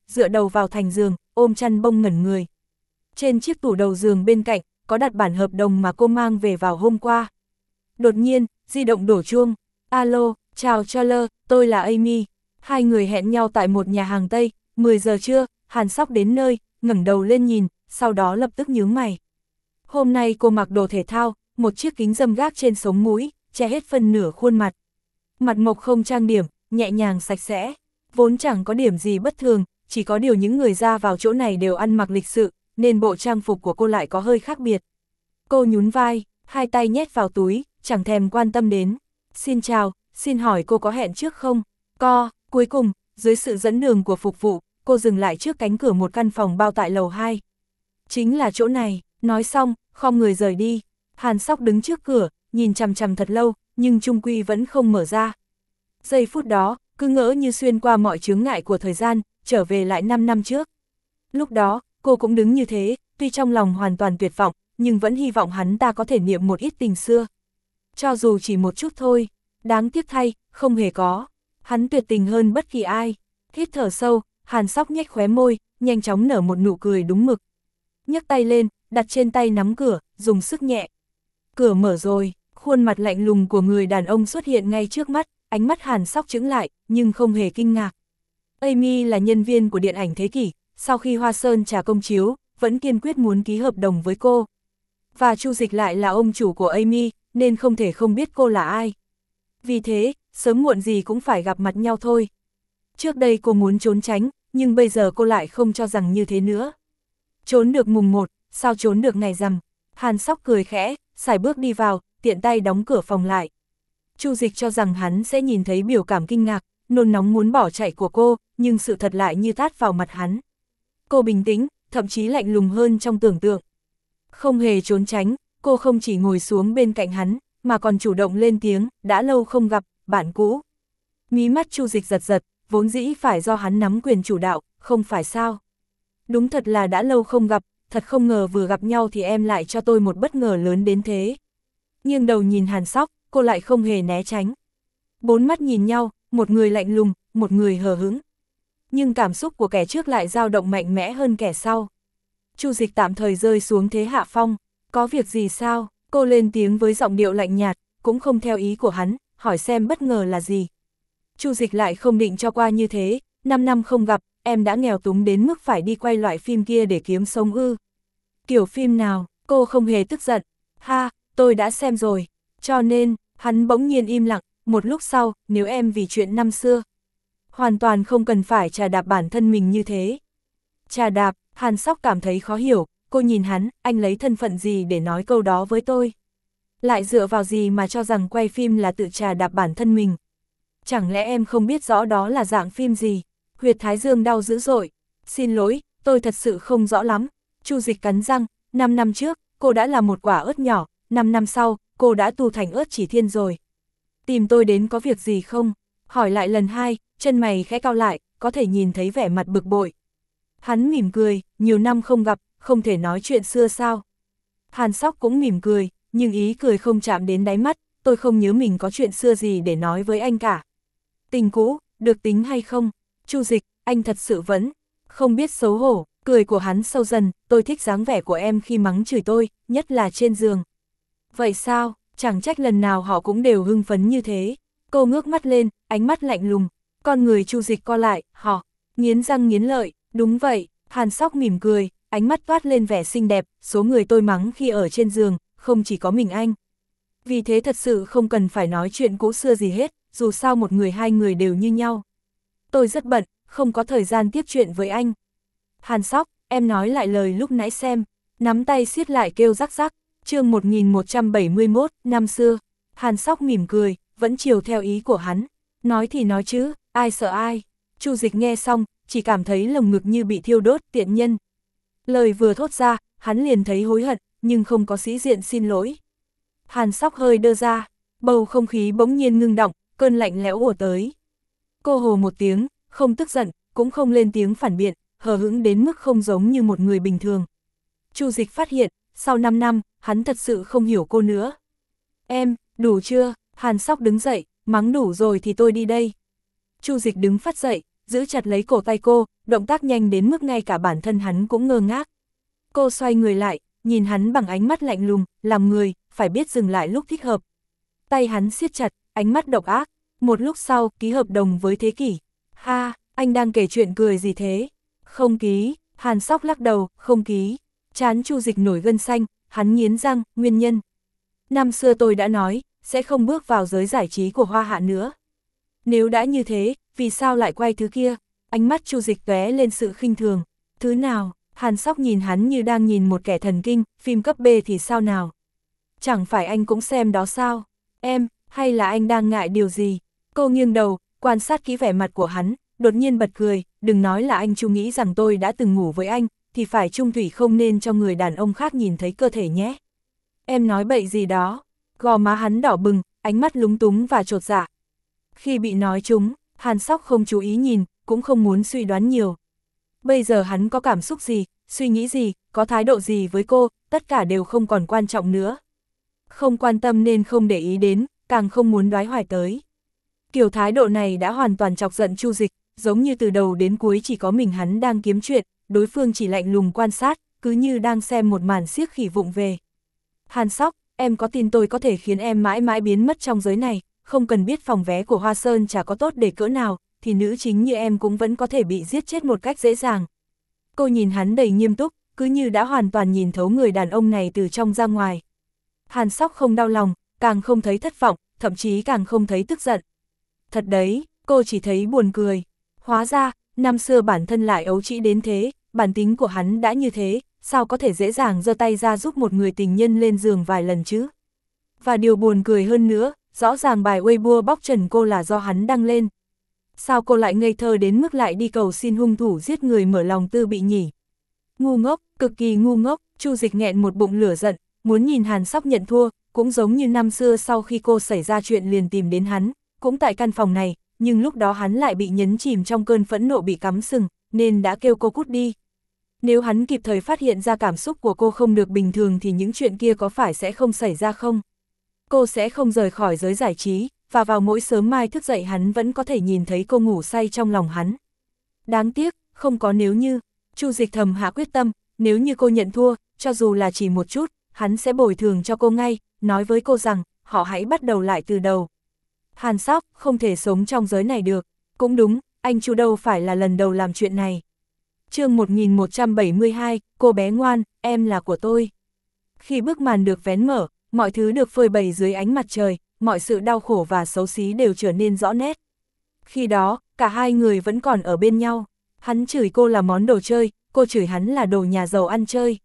dựa đầu vào thành giường, ôm chăn bông ngẩn người. Trên chiếc tủ đầu giường bên cạnh, có đặt bản hợp đồng mà cô mang về vào hôm qua. Đột nhiên, di động đổ chuông. Alo, chào Charles, tôi là Amy. Hai người hẹn nhau tại một nhà hàng Tây, mười giờ trưa, Hàn Sóc đến nơi, ngẩng đầu lên nhìn, sau đó lập tức nhướng mày. Hôm nay cô mặc đồ thể thao, một chiếc kính râm gác trên sống mũi, che hết phân nửa khuôn mặt. Mặt mộc không trang điểm, nhẹ nhàng sạch sẽ, vốn chẳng có điểm gì bất thường, chỉ có điều những người ra vào chỗ này đều ăn mặc lịch sự, nên bộ trang phục của cô lại có hơi khác biệt. Cô nhún vai, hai tay nhét vào túi, chẳng thèm quan tâm đến. Xin chào, xin hỏi cô có hẹn trước không? Có, cuối cùng, dưới sự dẫn đường của phục vụ, cô dừng lại trước cánh cửa một căn phòng bao tại lầu hai. Chính là chỗ này, nói xong, khom người rời đi. Hàn Sóc đứng trước cửa, nhìn chằm chằm thật lâu, nhưng chung quy vẫn không mở ra. Giây phút đó, cứ ngỡ như xuyên qua mọi chướng ngại của thời gian, trở về lại năm năm trước. Lúc đó, cô cũng đứng như thế, tuy trong lòng hoàn toàn tuyệt vọng, nhưng vẫn hy vọng hắn ta có thể niệm một ít tình xưa. Cho dù chỉ một chút thôi, đáng tiếc thay, không hề có. Hắn tuyệt tình hơn bất kỳ ai. Hít thở sâu, Hàn Sóc nhếch khóe môi, nhanh chóng nở một nụ cười đúng mực. Nhấc tay lên, đặt trên tay nắm cửa, dùng sức nhẹ. Cửa mở rồi, khuôn mặt lạnh lùng của người đàn ông xuất hiện ngay trước mắt, ánh mắt Hàn Sóc chững lại, nhưng không hề kinh ngạc. Amy là nhân viên của điện ảnh thế kỷ, sau khi Hoa Sơn trả công chiếu, vẫn kiên quyết muốn ký hợp đồng với cô. Và Chu Dịch lại là ông chủ của Amy, nên không thể không biết cô là ai. Vì thế, sớm muộn gì cũng phải gặp mặt nhau thôi. Trước đây cô muốn trốn tránh, nhưng bây giờ cô lại không cho rằng như thế nữa. Trốn được mùng một, sao trốn được ngày rằm. Hàn Sóc cười khẽ, sải bước đi vào, tiện tay đóng cửa phòng lại. Chu Dịch cho rằng hắn sẽ nhìn thấy biểu cảm kinh ngạc, nôn nóng muốn bỏ chạy của cô, nhưng sự thật lại như tát vào mặt hắn. Cô bình tĩnh, thậm chí lạnh lùng hơn trong tưởng tượng. Không hề trốn tránh, cô không chỉ ngồi xuống bên cạnh hắn, mà còn chủ động lên tiếng, đã lâu không gặp, bạn cũ. Mí mắt Chu Dịch giật giật, vốn dĩ phải do hắn nắm quyền chủ đạo, không phải sao. Đúng thật là đã lâu không gặp, thật không ngờ vừa gặp nhau thì em lại cho tôi một bất ngờ lớn đến thế. Nghiêng đầu nhìn Hàn Sóc, cô lại không hề né tránh. Bốn mắt nhìn nhau, một người lạnh lùng, một người hờ hững. Nhưng cảm xúc của kẻ trước lại dao động mạnh mẽ hơn kẻ sau. Chu Dịch tạm thời rơi xuống thế hạ phong. Có việc gì sao? Cô lên tiếng với giọng điệu lạnh nhạt, cũng không theo ý của hắn, hỏi xem bất ngờ là gì. Chu Dịch lại không định cho qua như thế, năm năm không gặp, em đã nghèo túng đến mức phải đi quay loại phim kia để kiếm sống ư. Kiểu phim nào? Cô không hề tức giận. Ha, tôi đã xem rồi. Cho nên, hắn bỗng nhiên im lặng, một lúc sau, nếu em vì chuyện năm xưa. Hoàn toàn không cần phải trà đạp bản thân mình như thế. Trà đạp, Hàn Sóc cảm thấy khó hiểu, cô nhìn hắn, anh lấy thân phận gì để nói câu đó với tôi? Lại dựa vào gì mà cho rằng quay phim là tự trà đạp bản thân mình? Chẳng lẽ em không biết rõ đó là dạng phim gì? Huyệt thái dương đau dữ dội. Xin lỗi, tôi thật sự không rõ lắm. Chu Dịch cắn răng, năm năm trước, cô đã là một quả ớt nhỏ, năm năm sau, cô đã tu thành ớt chỉ thiên rồi. Tìm tôi đến có việc gì không? Hỏi lại lần hai, chân mày khẽ cau lại, có thể nhìn thấy vẻ mặt bực bội. Hắn mỉm cười, nhiều năm không gặp, không thể nói chuyện xưa sao? Hàn Sóc cũng mỉm cười, nhưng ý cười không chạm đến đáy mắt, tôi không nhớ mình có chuyện xưa gì để nói với anh cả. Tình cũ, được tính hay không? Chu Dịch, anh thật sự vẫn không biết xấu hổ. Cười của hắn sâu dần, tôi thích dáng vẻ của em khi mắng chửi tôi, nhất là trên giường. Vậy sao, chẳng trách lần nào họ cũng đều hưng phấn như thế. Cô ngước mắt lên, ánh mắt lạnh lùng, con người Chu Dịch co lại, họ, nghiến răng nghiến lợi, đúng vậy. Hàn Sóc mỉm cười, ánh mắt toát lên vẻ xinh đẹp, số người tôi mắng khi ở trên giường, không chỉ có mình anh. Vì thế thật sự không cần phải nói chuyện cũ xưa gì hết, dù sao một người hai người đều như nhau. Tôi rất bận, không có thời gian tiếp chuyện với anh. Hàn Sóc, em nói lại lời lúc nãy xem, nắm tay siết lại kêu rắc rắc, chương một nghìn một trăm bảy mươi mốt, năm xưa. Hàn Sóc mỉm cười, vẫn chiều theo ý của hắn, nói thì nói chứ, ai sợ ai. Chu Dịch nghe xong, chỉ cảm thấy lồng ngực như bị thiêu đốt, tiện nhân. Lời vừa thốt ra, hắn liền thấy hối hận, nhưng không có sĩ diện xin lỗi. Hàn Sóc hơi đơ ra, bầu không khí bỗng nhiên ngưng động, cơn lạnh lẽo ùa tới. Cô hồ một tiếng, không tức giận, cũng không lên tiếng phản biện, hờ hững đến mức không giống như một người bình thường. Chu Dịch phát hiện, sau năm năm, hắn thật sự không hiểu cô nữa. Em, đủ chưa? Hàn Sóc đứng dậy, mắng đủ rồi thì tôi đi đây. Chu Dịch đứng phát dậy, giữ chặt lấy cổ tay cô, động tác nhanh đến mức ngay cả bản thân hắn cũng ngơ ngác. Cô xoay người lại, nhìn hắn bằng ánh mắt lạnh lùng, làm người, phải biết dừng lại lúc thích hợp. Tay hắn siết chặt, ánh mắt độc ác, một lúc sau, ký hợp đồng với Thế Kỷ. Ha, anh đang kể chuyện cười gì thế? Không ký, Hàn Sóc lắc đầu, không ký. Trán Chu Dịch nổi gân xanh, hắn nghiến răng, nguyên nhân. Năm xưa tôi đã nói, sẽ không bước vào giới giải trí của Hoa Hạ nữa. Nếu đã như thế, vì sao lại quay thứ kia? Ánh mắt Chu Dịch tóe lên sự khinh thường. Thứ nào? Hàn Sóc nhìn hắn như đang nhìn một kẻ thần kinh, phim cấp B thì sao nào? Chẳng phải anh cũng xem đó sao? Em, hay là anh đang ngại điều gì? Cô nghiêng đầu, quan sát kỹ vẻ mặt của hắn, đột nhiên bật cười, đừng nói là anh Chu nghĩ rằng tôi đã từng ngủ với anh, thì phải chung thủy không nên cho người đàn ông khác nhìn thấy cơ thể nhé. Em nói bậy gì đó? Gò má hắn đỏ bừng, ánh mắt lúng túng và chột dạ. Khi bị nói trúng, Hàn Sóc không chú ý nhìn, cũng không muốn suy đoán nhiều. Bây giờ hắn có cảm xúc gì, suy nghĩ gì, có thái độ gì với cô, tất cả đều không còn quan trọng nữa. Không quan tâm nên không để ý đến, càng không muốn đoái hoài tới. Kiểu thái độ này đã hoàn toàn chọc giận Chu Dịch, giống như từ đầu đến cuối chỉ có mình hắn đang kiếm chuyện, đối phương chỉ lạnh lùng quan sát, cứ như đang xem một màn xiếc khỉ vụng về. Hàn Sóc, em có tin tôi có thể khiến em mãi mãi biến mất trong giới này, không cần biết phòng vé của Hoa Sơn chả có tốt để cỡ nào, thì nữ chính như em cũng vẫn có thể bị giết chết một cách dễ dàng. Cô nhìn hắn đầy nghiêm túc, cứ như đã hoàn toàn nhìn thấu người đàn ông này từ trong ra ngoài. Hàn Sóc không đau lòng, càng không thấy thất vọng, thậm chí càng không thấy tức giận. Thật đấy, cô chỉ thấy buồn cười. Hóa ra, năm xưa bản thân lại ấu trĩ đến thế, bản tính của hắn đã như thế, sao có thể dễ dàng giơ tay ra giúp một người tình nhân lên giường vài lần chứ? Và điều buồn cười hơn nữa, rõ ràng bài Weibo bóc trần cô là do hắn đăng lên. Sao cô lại ngây thơ đến mức lại đi cầu xin hung thủ giết người mở lòng tư bị nhỉ? Ngu ngốc, cực kỳ ngu ngốc. Chu Dịch nghẹn một bụng lửa giận, muốn nhìn Hàn Sóc nhận thua, cũng giống như năm xưa sau khi cô xảy ra chuyện liền tìm đến hắn, cũng tại căn phòng này, nhưng lúc đó hắn lại bị nhấn chìm trong cơn phẫn nộ bị cắm sừng, nên đã kêu cô cút đi. Nếu hắn kịp thời phát hiện ra cảm xúc của cô không được bình thường thì những chuyện kia có phải sẽ không xảy ra không? Cô sẽ không rời khỏi giới giải trí, và vào mỗi sớm mai thức dậy hắn vẫn có thể nhìn thấy cô ngủ say trong lòng hắn. Đáng tiếc, không có nếu như. Chu Dịch thầm hạ quyết tâm, nếu như cô nhận thua, cho dù là chỉ một chút, hắn sẽ bồi thường cho cô ngay, nói với cô rằng, họ hãy bắt đầu lại từ đầu. Hàn Sóc không thể sống trong giới này được. Cũng đúng, anh Chu đâu phải là lần đầu làm chuyện này. Chương một nghìn một trăm bảy mươi hai, cô bé ngoan, em là của tôi. Khi bức màn được vén mở, mọi thứ được phơi bày dưới ánh mặt trời, mọi sự đau khổ và xấu xí đều trở nên rõ nét. Khi đó, cả hai người vẫn còn ở bên nhau. Hắn chửi cô là món đồ chơi, cô chửi hắn là đồ nhà giàu ăn chơi.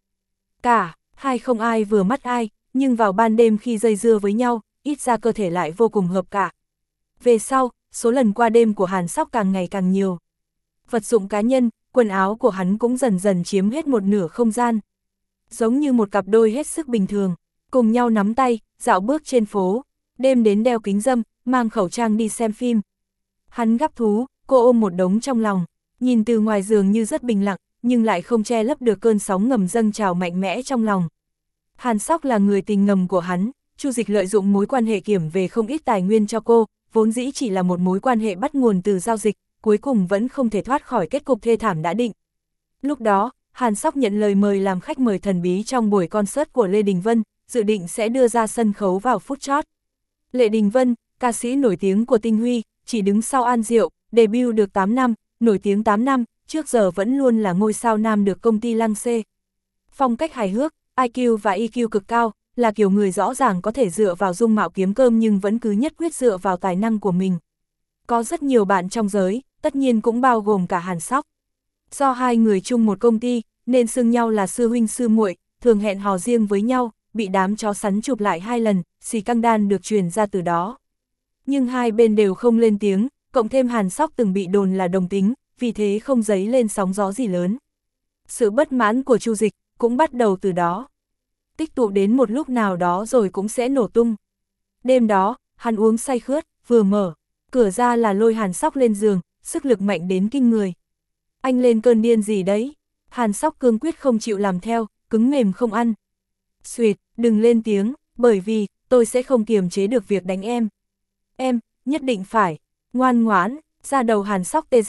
Cả hai không ai vừa mắt ai, nhưng vào ban đêm khi dây dưa với nhau, ít ra cơ thể lại vô cùng hợp cả. Về sau, số lần qua đêm của Hàn Sóc càng ngày càng nhiều. Vật dụng cá nhân, quần áo của hắn cũng dần dần chiếm hết một nửa không gian. Giống như một cặp đôi hết sức bình thường, cùng nhau nắm tay, dạo bước trên phố, đêm đến đeo kính râm, mang khẩu trang đi xem phim. Hắn gắp thú, cô ôm một đống trong lòng, nhìn từ ngoài giường như rất bình lặng, nhưng lại không che lấp được cơn sóng ngầm dâng trào mạnh mẽ trong lòng. Hàn Sóc là người tình ngầm của hắn, Chu Dịch lợi dụng mối quan hệ kiểm về không ít tài nguyên cho cô, vốn dĩ chỉ là một mối quan hệ bắt nguồn từ giao dịch, cuối cùng vẫn không thể thoát khỏi kết cục thê thảm đã định. Lúc đó, Hàn Sóc nhận lời mời làm khách mời thần bí trong buổi concert của Lê Đình Vân, dự định sẽ đưa ra sân khấu vào phút chót. Lê Đình Vân, ca sĩ nổi tiếng của Tinh Huy, chỉ đứng sau An Diệu, debut được tám năm, nổi tiếng tám năm, trước giờ vẫn luôn là ngôi sao nam được công ty lăng xê. Phong cách hài hước, i kiu và e kiu cực cao, là kiểu người rõ ràng có thể dựa vào dung mạo kiếm cơm nhưng vẫn cứ nhất quyết dựa vào tài năng của mình. Có rất nhiều bạn trong giới, tất nhiên cũng bao gồm cả Hàn Sóc. Do hai người chung một công ty, nên xưng nhau là sư huynh sư muội, thường hẹn hò riêng với nhau, bị đám chó sắn chụp lại hai lần, xì căng đan được truyền ra từ đó. Nhưng hai bên đều không lên tiếng, cộng thêm Hàn Sóc từng bị đồn là đồng tính, vì thế không dấy lên sóng gió gì lớn. Sự bất mãn của Chu Dịch cũng bắt đầu từ đó. Tích tụ đến một lúc nào đó rồi cũng sẽ nổ tung. Đêm đó, hắn uống say khướt, vừa mở cửa ra là lôi Hàn Sóc lên giường, sức lực mạnh đến kinh người. Anh lên cơn điên gì đấy? Hàn Sóc cương quyết không chịu làm theo, cứng mềm không ăn. Xuyệt, đừng lên tiếng, bởi vì tôi sẽ không kiềm chế được việc đánh em. Em, nhất định phải, ngoan ngoãn. Da đầu Hàn Sóc tê dại,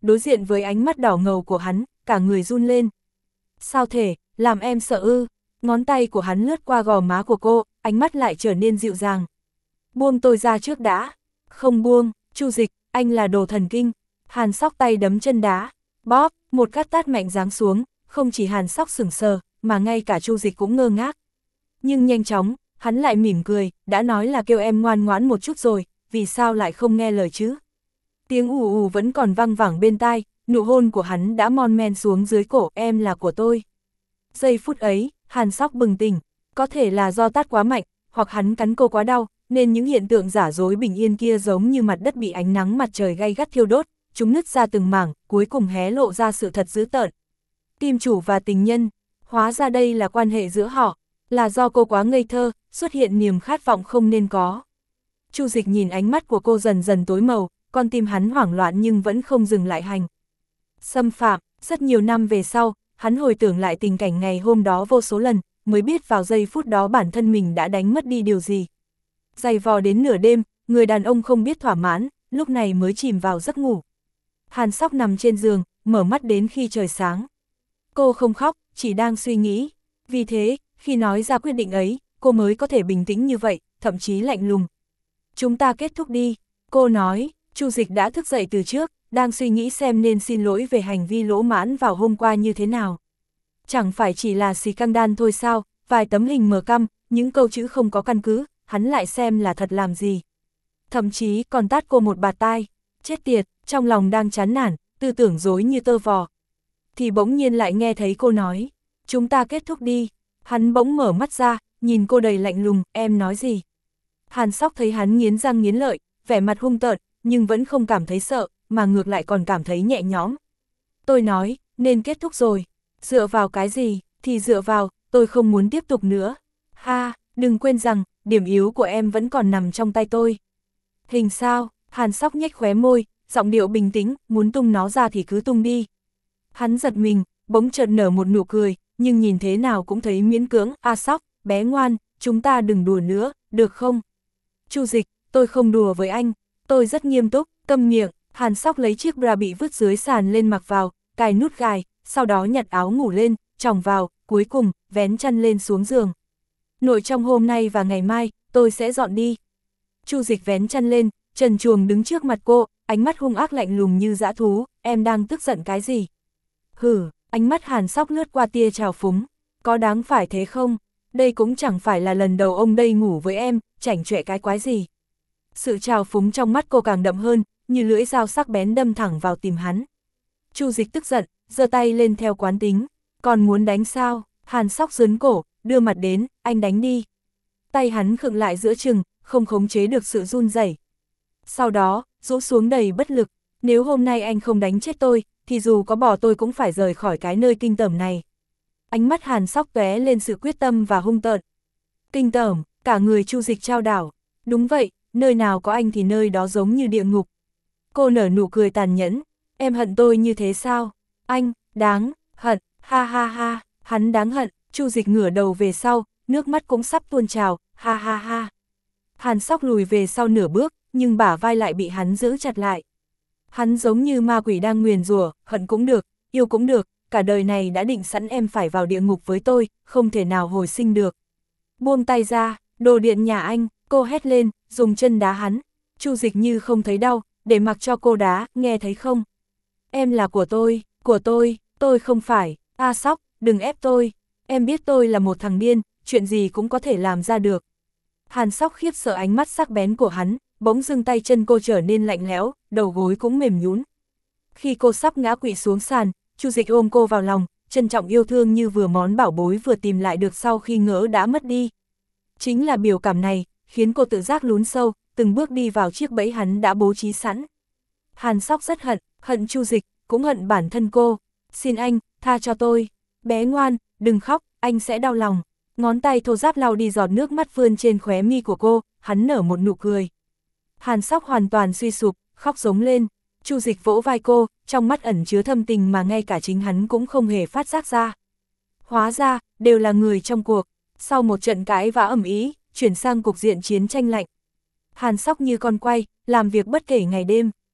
đối diện với ánh mắt đỏ ngầu của hắn, cả người run lên. Sao thể, làm em sợ ư? Ngón tay của hắn lướt qua gò má của cô, ánh mắt lại trở nên dịu dàng. Buông tôi ra trước đã. Không buông, Chu Dịch, anh là đồ thần kinh. Hàn Sóc tay đấm chân đá, bóp, một cát tát mạnh giáng xuống, không chỉ Hàn Sóc sửng sờ, mà ngay cả Chu Dịch cũng ngơ ngác. Nhưng nhanh chóng, hắn lại mỉm cười, đã nói là kêu em ngoan ngoãn một chút rồi, vì sao lại không nghe lời chứ? Tiếng ù ù vẫn còn vang vẳng bên tai, nụ hôn của hắn đã mon men xuống dưới cổ, em là của tôi. Giây phút ấy, Hàn Sóc bừng tỉnh, có thể là do tát quá mạnh, hoặc hắn cắn cô quá đau, nên những hiện tượng giả dối bình yên kia giống như mặt đất bị ánh nắng mặt trời gay gắt thiêu đốt, chúng nứt ra từng mảng, cuối cùng hé lộ ra sự thật dữ tợn. Kim chủ và tình nhân, hóa ra đây là quan hệ giữa họ, là do cô quá ngây thơ, xuất hiện niềm khát vọng không nên có. Chu Dịch nhìn ánh mắt của cô dần dần tối màu, con tim hắn hoảng loạn nhưng vẫn không dừng lại hành. Xâm phạm, rất nhiều năm về sau, hắn hồi tưởng lại tình cảnh ngày hôm đó vô số lần, mới biết vào giây phút đó bản thân mình đã đánh mất đi điều gì. Dày vò đến nửa đêm, người đàn ông không biết thỏa mãn, lúc này mới chìm vào giấc ngủ. Hàn Sóc nằm trên giường, mở mắt đến khi trời sáng. Cô không khóc, chỉ đang suy nghĩ. Vì thế, khi nói ra quyết định ấy, cô mới có thể bình tĩnh như vậy, thậm chí lạnh lùng. Chúng ta kết thúc đi, cô nói. Chu Dịch đã thức dậy từ trước, đang suy nghĩ xem nên xin lỗi về hành vi lỗ mãn vào hôm qua như thế nào. Chẳng phải chỉ là xì căng đan thôi sao, vài tấm hình mờ căm, những câu chữ không có căn cứ, hắn lại xem là thật làm gì. Thậm chí còn tát cô một bạt tai, chết tiệt, trong lòng đang chán nản, tư tưởng rối như tơ vò. Thì bỗng nhiên lại nghe thấy cô nói, chúng ta kết thúc đi. Hắn bỗng mở mắt ra, nhìn cô đầy lạnh lùng, em nói gì? Hàn Sóc thấy hắn nghiến răng nghiến lợi, vẻ mặt hung tợn, nhưng vẫn không cảm thấy sợ, mà ngược lại còn cảm thấy nhẹ nhõm. Tôi nói, nên kết thúc rồi. Dựa vào cái gì, thì dựa vào, tôi không muốn tiếp tục nữa. Ha, đừng quên rằng, điểm yếu của em vẫn còn nằm trong tay tôi. Hình sao, Hàn Sóc nhếch khóe môi, giọng điệu bình tĩnh, muốn tung nó ra thì cứ tung đi. Hắn giật mình, bỗng chợt nở một nụ cười, nhưng nhìn thế nào cũng thấy miễn cưỡng. A Sóc, bé ngoan, chúng ta đừng đùa nữa, được không? Chu Dịch, tôi không đùa với anh, tôi rất nghiêm túc, câm miệng. Hàn Sóc lấy chiếc bra bị vứt dưới sàn lên mặc vào, cài nút gài, sau đó nhặt áo ngủ lên, chòng vào, cuối cùng, vén chăn lên xuống giường. Nội trong hôm nay và ngày mai, tôi sẽ dọn đi. Chu Dịch vén chăn lên, trần truồng đứng trước mặt cô, ánh mắt hung ác lạnh lùng như dã thú, em đang tức giận cái gì? Hử, ánh mắt Hàn Sóc lướt qua tia trào phúng, có đáng phải thế không? Đây cũng chẳng phải là lần đầu ông đây ngủ với em, chảnh chọe cái quái gì. Sự trào phúng trong mắt cô càng đậm hơn, như lưỡi dao sắc bén đâm thẳng vào tim hắn. Chu Dịch tức giận, giơ tay lên theo quán tính, còn muốn đánh sao? Hàn Sóc giớn cổ, đưa mặt đến, anh đánh đi. Tay hắn khựng lại giữa chừng, không khống chế được sự run rẩy. Sau đó, rũ xuống đầy bất lực, nếu hôm nay anh không đánh chết tôi, thì dù có bỏ tôi cũng phải rời khỏi cái nơi kinh tởm này. Ánh mắt Hàn Sóc tóe lên sự quyết tâm và hung tợn. Kinh tởm, cả người Chu Dịch trao đảo. Đúng vậy, nơi nào có anh thì nơi đó giống như địa ngục. Cô nở nụ cười tàn nhẫn, em hận tôi như thế sao? Anh, đáng, hận, ha ha ha, hắn đáng hận. Chu Dịch ngửa đầu về sau, nước mắt cũng sắp tuôn trào, ha ha ha. Hàn Sóc lùi về sau nửa bước, nhưng bả vai lại bị hắn giữ chặt lại. Hắn giống như ma quỷ đang nguyền rủa, hận cũng được, yêu cũng được, cả đời này đã định sẵn em phải vào địa ngục với tôi, không thể nào hồi sinh được. Buông tay ra, đồ điện nhà anh, cô hét lên, dùng chân đá hắn. Chu Dịch như không thấy đau, để mặc cho cô đá, nghe thấy không? Em là của tôi, của tôi, tôi không phải. A Sóc, đừng ép tôi, em biết tôi là một thằng điên, chuyện gì cũng có thể làm ra được. Hàn Sóc khiếp sợ ánh mắt sắc bén của hắn, bỗng dưng tay chân cô trở nên lạnh lẽo, đầu gối cũng mềm nhũn. Khi cô sắp ngã quỵ xuống sàn, Chu Dịch ôm cô vào lòng, trân trọng yêu thương như vừa món bảo bối vừa tìm lại được sau khi ngỡ đã mất đi. Chính là biểu cảm này, khiến cô tự giác lún sâu, từng bước đi vào chiếc bẫy hắn đã bố trí sẵn. Hàn Sóc rất hận, hận Chu Dịch, cũng hận bản thân cô. Xin anh, tha cho tôi. Bé ngoan, đừng khóc, anh sẽ đau lòng. Ngón tay thô ráp lau đi giọt nước mắt vươn trên khóe mi của cô, hắn nở một nụ cười. Hàn Sóc hoàn toàn suy sụp, khóc giống lên. Chu Dịch vỗ vai cô, trong mắt ẩn chứa thâm tình mà ngay cả chính hắn cũng không hề phát giác ra. Hóa ra, đều là người trong cuộc. Sau một trận cãi vã ầm ĩ, chuyển sang cục diện chiến tranh lạnh. Hàn Sóc như con quay, làm việc bất kể ngày đêm.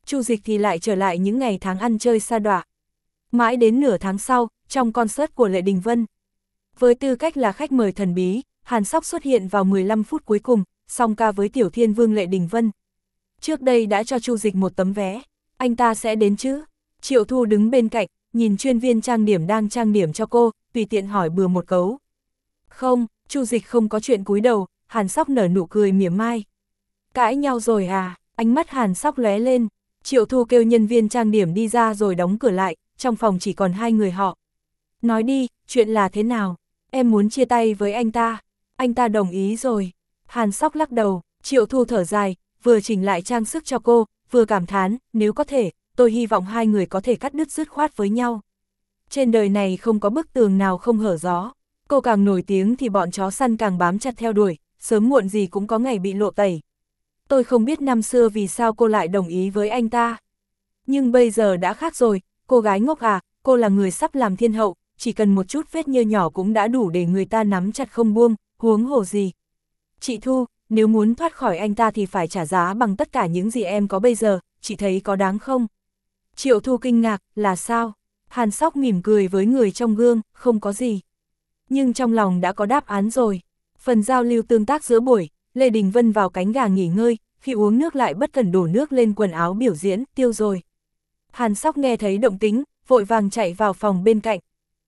Chu Dịch thì lại trở lại những ngày tháng ăn chơi sa đọa. Mãi đến nửa tháng sau, trong concert của Lệ Đình Vân. Với tư cách là khách mời thần bí, Hàn Sóc xuất hiện vào mười lăm phút cuối cùng, song ca với Tiểu Thiên Vương Lệ Đình Vân. Trước đây đã cho Chu Dịch một tấm vé, anh ta sẽ đến chứ? Triệu Thu đứng bên cạnh, nhìn chuyên viên trang điểm đang trang điểm cho cô, tùy tiện hỏi bừa một câu. Không, Chu Dịch không có chuyện cúi đầu, Hàn Sóc nở nụ cười mỉa mai. Cãi nhau rồi à? Ánh mắt Hàn Sóc lóe lên. Triệu Thu kêu nhân viên trang điểm đi ra rồi đóng cửa lại, trong phòng chỉ còn hai người họ. Nói đi, chuyện là thế nào? Em muốn chia tay với anh ta. Anh ta đồng ý rồi. Hàn Sóc lắc đầu, Triệu Thu thở dài, vừa chỉnh lại trang sức cho cô, vừa cảm thán, nếu có thể, tôi hy vọng hai người có thể cắt đứt dứt khoát với nhau. Trên đời này không có bức tường nào không hở gió. Cô càng nổi tiếng thì bọn chó săn càng bám chặt theo đuổi, sớm muộn gì cũng có ngày bị lộ tẩy. Tôi không biết năm xưa vì sao cô lại đồng ý với anh ta. Nhưng bây giờ đã khác rồi, cô gái ngốc à, cô là người sắp làm thiên hậu, chỉ cần một chút vết nhơ nhỏ cũng đã đủ để người ta nắm chặt không buông, huống hồ gì. Chị Thu, nếu muốn thoát khỏi anh ta thì phải trả giá bằng tất cả những gì em có bây giờ, chị thấy có đáng không? Triệu Thu kinh ngạc, là sao? Hàn Sóc mỉm cười với người trong gương, không có gì. Nhưng trong lòng đã có đáp án rồi. Phần giao lưu tương tác giữa buổi, Lê Đình Vân vào cánh gà nghỉ ngơi, khi uống nước lại bất cẩn đổ nước lên quần áo biểu diễn, tiêu rồi. Hàn Sóc nghe thấy động tĩnh, vội vàng chạy vào phòng bên cạnh.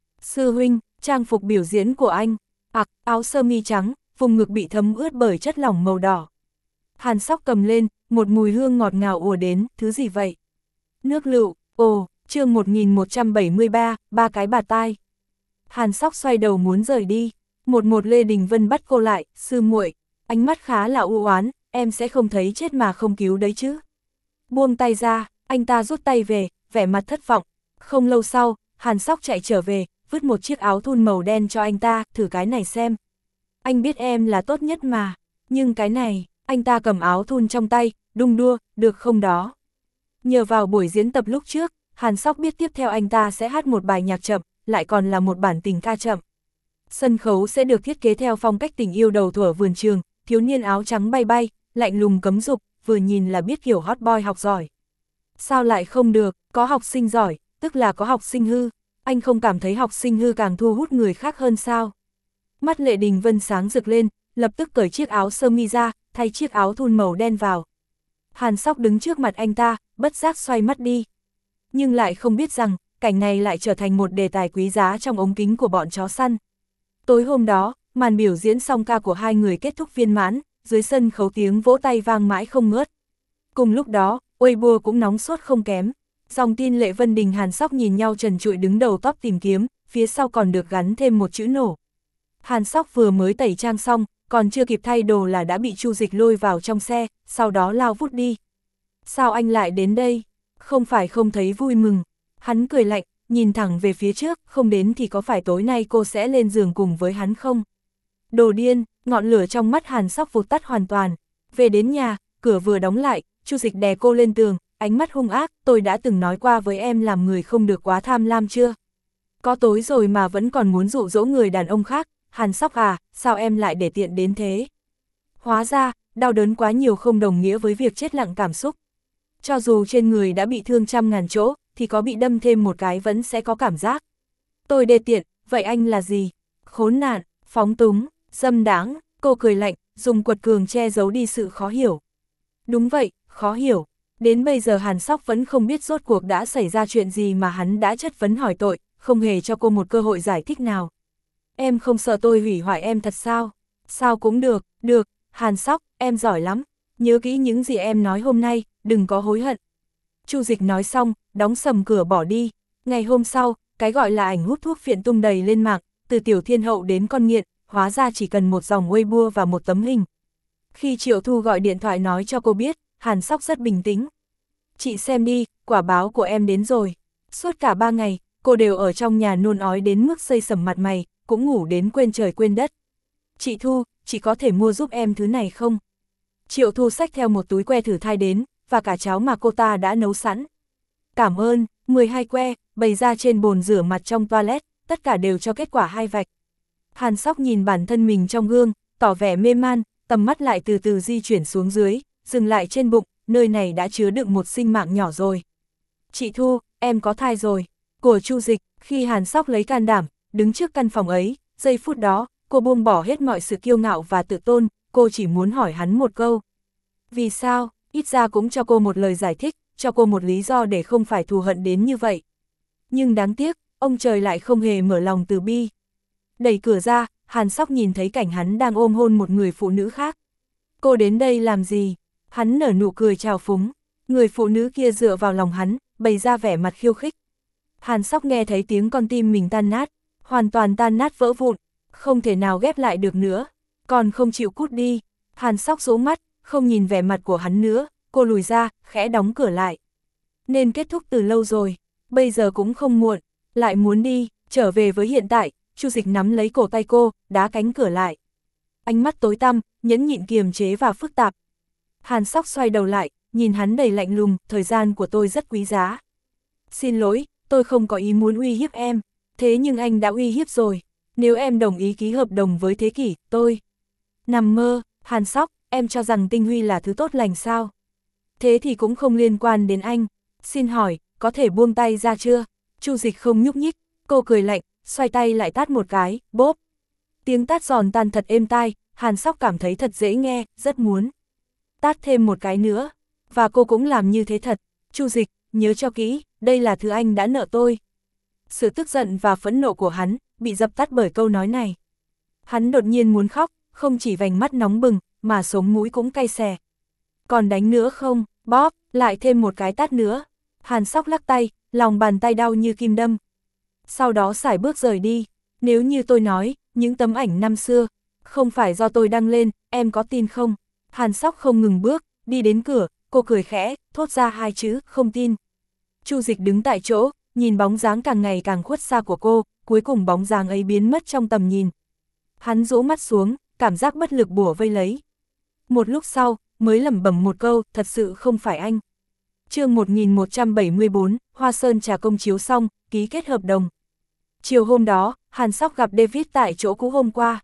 Sư huynh, trang phục biểu diễn của anh, ặc, áo sơ mi trắng, vùng ngực bị thấm ướt bởi chất lỏng màu đỏ. Hàn Sóc cầm lên, một mùi hương ngọt ngào ùa đến, thứ gì vậy? Nước lựu, ồ, chương một nghìn một trăm bảy mươi ba, ba cái bạt tai. Hàn Sóc xoay đầu muốn rời đi, một một Lê Đình Vân bắt cô lại, sư muội, ánh mắt khá là u oán, em sẽ không thấy chết mà không cứu đấy chứ. Buông tay ra, anh ta rút tay về, vẻ mặt thất vọng. Không lâu sau, Hàn Sóc chạy trở về, vứt một chiếc áo thun màu đen cho anh ta, thử cái này xem. Anh biết em là tốt nhất mà, nhưng cái này, anh ta cầm áo thun trong tay, đung đua, được không đó. Nhờ vào buổi diễn tập lúc trước, Hàn Sóc biết tiếp theo anh ta sẽ hát một bài nhạc chậm, lại còn là một bản tình ca chậm. Sân khấu sẽ được thiết kế theo phong cách tình yêu đầu thuở vườn trường, thiếu niên áo trắng bay bay, lạnh lùng cấm dục, vừa nhìn là biết kiểu hot boy học giỏi. Sao lại không được, có học sinh giỏi, tức là có học sinh hư, anh không cảm thấy học sinh hư càng thu hút người khác hơn sao? Mắt Lệ Đình Vân sáng rực lên, lập tức cởi chiếc áo sơ mi ra, thay chiếc áo thun màu đen vào. Hàn Sóc đứng trước mặt anh ta, bất giác xoay mắt đi. Nhưng lại không biết rằng, cảnh này lại trở thành một đề tài quý giá trong ống kính của bọn chó săn. Tối hôm đó, màn biểu diễn song ca của hai người kết thúc viên mãn, dưới sân khấu tiếng vỗ tay vang mãi không ngớt. Cùng lúc đó, Weibo cũng nóng sốt không kém. Dòng tin Lệ Vân Đình Hàn Sóc nhìn nhau trần trụi đứng đầu top tìm kiếm, phía sau còn được gắn thêm một chữ nổ. Hàn Sóc vừa mới tẩy trang xong, còn chưa kịp thay đồ là đã bị Chu Dịch lôi vào trong xe, sau đó lao vút đi. Sao anh lại đến đây? Không phải không thấy vui mừng. Hắn cười lạnh, nhìn thẳng về phía trước, không đến thì có phải tối nay cô sẽ lên giường cùng với hắn không? Đồ điên, ngọn lửa trong mắt Hàn Sóc vụt tắt hoàn toàn. Về đến nhà, cửa vừa đóng lại, Chu Dịch đè cô lên tường, ánh mắt hung ác, tôi đã từng nói qua với em làm người không được quá tham lam chưa? Có tối rồi mà vẫn còn muốn dụ dỗ người đàn ông khác, Hàn Sóc à, sao em lại để tiện đến thế? Hóa ra, đau đớn quá nhiều không đồng nghĩa với việc chết lặng cảm xúc. Cho dù trên người đã bị thương trăm ngàn chỗ, thì có bị đâm thêm một cái vẫn sẽ có cảm giác. Tôi đê tiện, vậy anh là gì? Khốn nạn, phóng túng, dâm đáng, cô cười lạnh, dùng quật cường che giấu đi sự khó hiểu. Đúng vậy, khó hiểu. Đến bây giờ Hàn Sóc vẫn không biết rốt cuộc đã xảy ra chuyện gì mà hắn đã chất vấn hỏi tội, không hề cho cô một cơ hội giải thích nào. Em không sợ tôi hủy hoại em thật sao? Sao cũng được, được, Hàn Sóc, em giỏi lắm. Nhớ kỹ những gì em nói hôm nay, đừng có hối hận. Chu Dịch nói xong, đóng sầm cửa bỏ đi. Ngày hôm sau, cái gọi là ảnh hút thuốc phiện tung đầy lên mạng, từ tiểu thiên hậu đến con nghiện, hóa ra chỉ cần một dòng Weibo và một tấm hình. Khi Triệu Thu gọi điện thoại nói cho cô biết, Hàn Sóc rất bình tĩnh. Chị xem đi, quả báo của em đến rồi. Suốt cả ba ngày, cô đều ở trong nhà nôn ói đến mức xây sẩm mặt mày, cũng ngủ đến quên trời quên đất. Chị Thu, chị có thể mua giúp em thứ này không? Triệu Thu xách theo một túi que thử thai đến, và cả cháo mà cô ta đã nấu sẵn. Cảm ơn, mười hai que, bày ra trên bồn rửa mặt trong toilet, tất cả đều cho kết quả hai vạch. Hàn Sóc nhìn bản thân mình trong gương, tỏ vẻ mê man, tầm mắt lại từ từ di chuyển xuống dưới, dừng lại trên bụng, nơi này đã chứa đựng một sinh mạng nhỏ rồi. Chị Thu, em có thai rồi. Của Chu Dịch, khi Hàn Sóc lấy can đảm, đứng trước căn phòng ấy, giây phút đó, cô buông bỏ hết mọi sự kiêu ngạo và tự tôn, cô chỉ muốn hỏi hắn một câu. Vì sao, ít ra cũng cho cô một lời giải thích, cho cô một lý do để không phải thù hận đến như vậy. Nhưng đáng tiếc, ông trời lại không hề mở lòng từ bi. Đẩy cửa ra, Hàn Sóc nhìn thấy cảnh hắn đang ôm hôn một người phụ nữ khác. Cô đến đây làm gì? Hắn nở nụ cười trào phúng. Người phụ nữ kia dựa vào lòng hắn, bày ra vẻ mặt khiêu khích. Hàn Sóc nghe thấy tiếng con tim mình tan nát, hoàn toàn tan nát vỡ vụn, không thể nào ghép lại được nữa. Còn không chịu cút đi. Hàn Sóc rũ mắt, không nhìn vẻ mặt của hắn nữa, cô lùi ra, khẽ đóng cửa lại. Nên kết thúc từ lâu rồi, bây giờ cũng không muộn, lại muốn đi, trở về với hiện tại. Chu Dịch nắm lấy cổ tay cô, đá cánh cửa lại. Ánh mắt tối tăm, nhẫn nhịn kiềm chế và phức tạp. Hàn Sóc xoay đầu lại, nhìn hắn đầy lạnh lùng, thời gian của tôi rất quý giá. Xin lỗi, tôi không có ý muốn uy hiếp em, thế nhưng anh đã uy hiếp rồi. Nếu em đồng ý ký hợp đồng với Thế Kỷ, tôi... Nằm mơ, Hàn Sóc, em cho rằng Tinh Huy là thứ tốt lành sao? Thế thì cũng không liên quan đến anh. Xin hỏi, có thể buông tay ra chưa? Chu Dịch không nhúc nhích, cô cười lạnh, xoay tay lại tát một cái, bốp. Tiếng tát giòn tan thật êm tai, Hàn Sóc cảm thấy thật dễ nghe, rất muốn tát thêm một cái nữa. Và cô cũng làm như thế thật. Chu Dịch, nhớ cho kỹ, đây là thứ anh đã nợ tôi. Sự tức giận và phẫn nộ của hắn, bị dập tắt bởi câu nói này. Hắn đột nhiên muốn khóc, không chỉ vành mắt nóng bừng, mà sống mũi cũng cay xè. Còn đánh nữa không? Bóp, lại thêm một cái tát nữa. Hàn Sóc lắc tay, lòng bàn tay đau như kim đâm. Sau đó sải bước rời đi. Nếu như tôi nói, những tấm ảnh năm xưa, không phải do tôi đăng lên, em có tin không? Hàn Sóc không ngừng bước, đi đến cửa, cô cười khẽ, thốt ra hai chữ, không tin. Chu Dịch đứng tại chỗ, nhìn bóng dáng càng ngày càng khuất xa của cô, cuối cùng bóng dáng ấy biến mất trong tầm nhìn. Hắn rũ mắt xuống, cảm giác bất lực bủa vây lấy. Một lúc sau, mới lẩm bẩm một câu, thật sự không phải anh. Chương một nghìn một trăm bảy mươi tư, Hoa Sơn Trà công chiếu xong, ký kết hợp đồng. Chiều hôm đó, Hàn Sóc gặp David tại chỗ cũ hôm qua.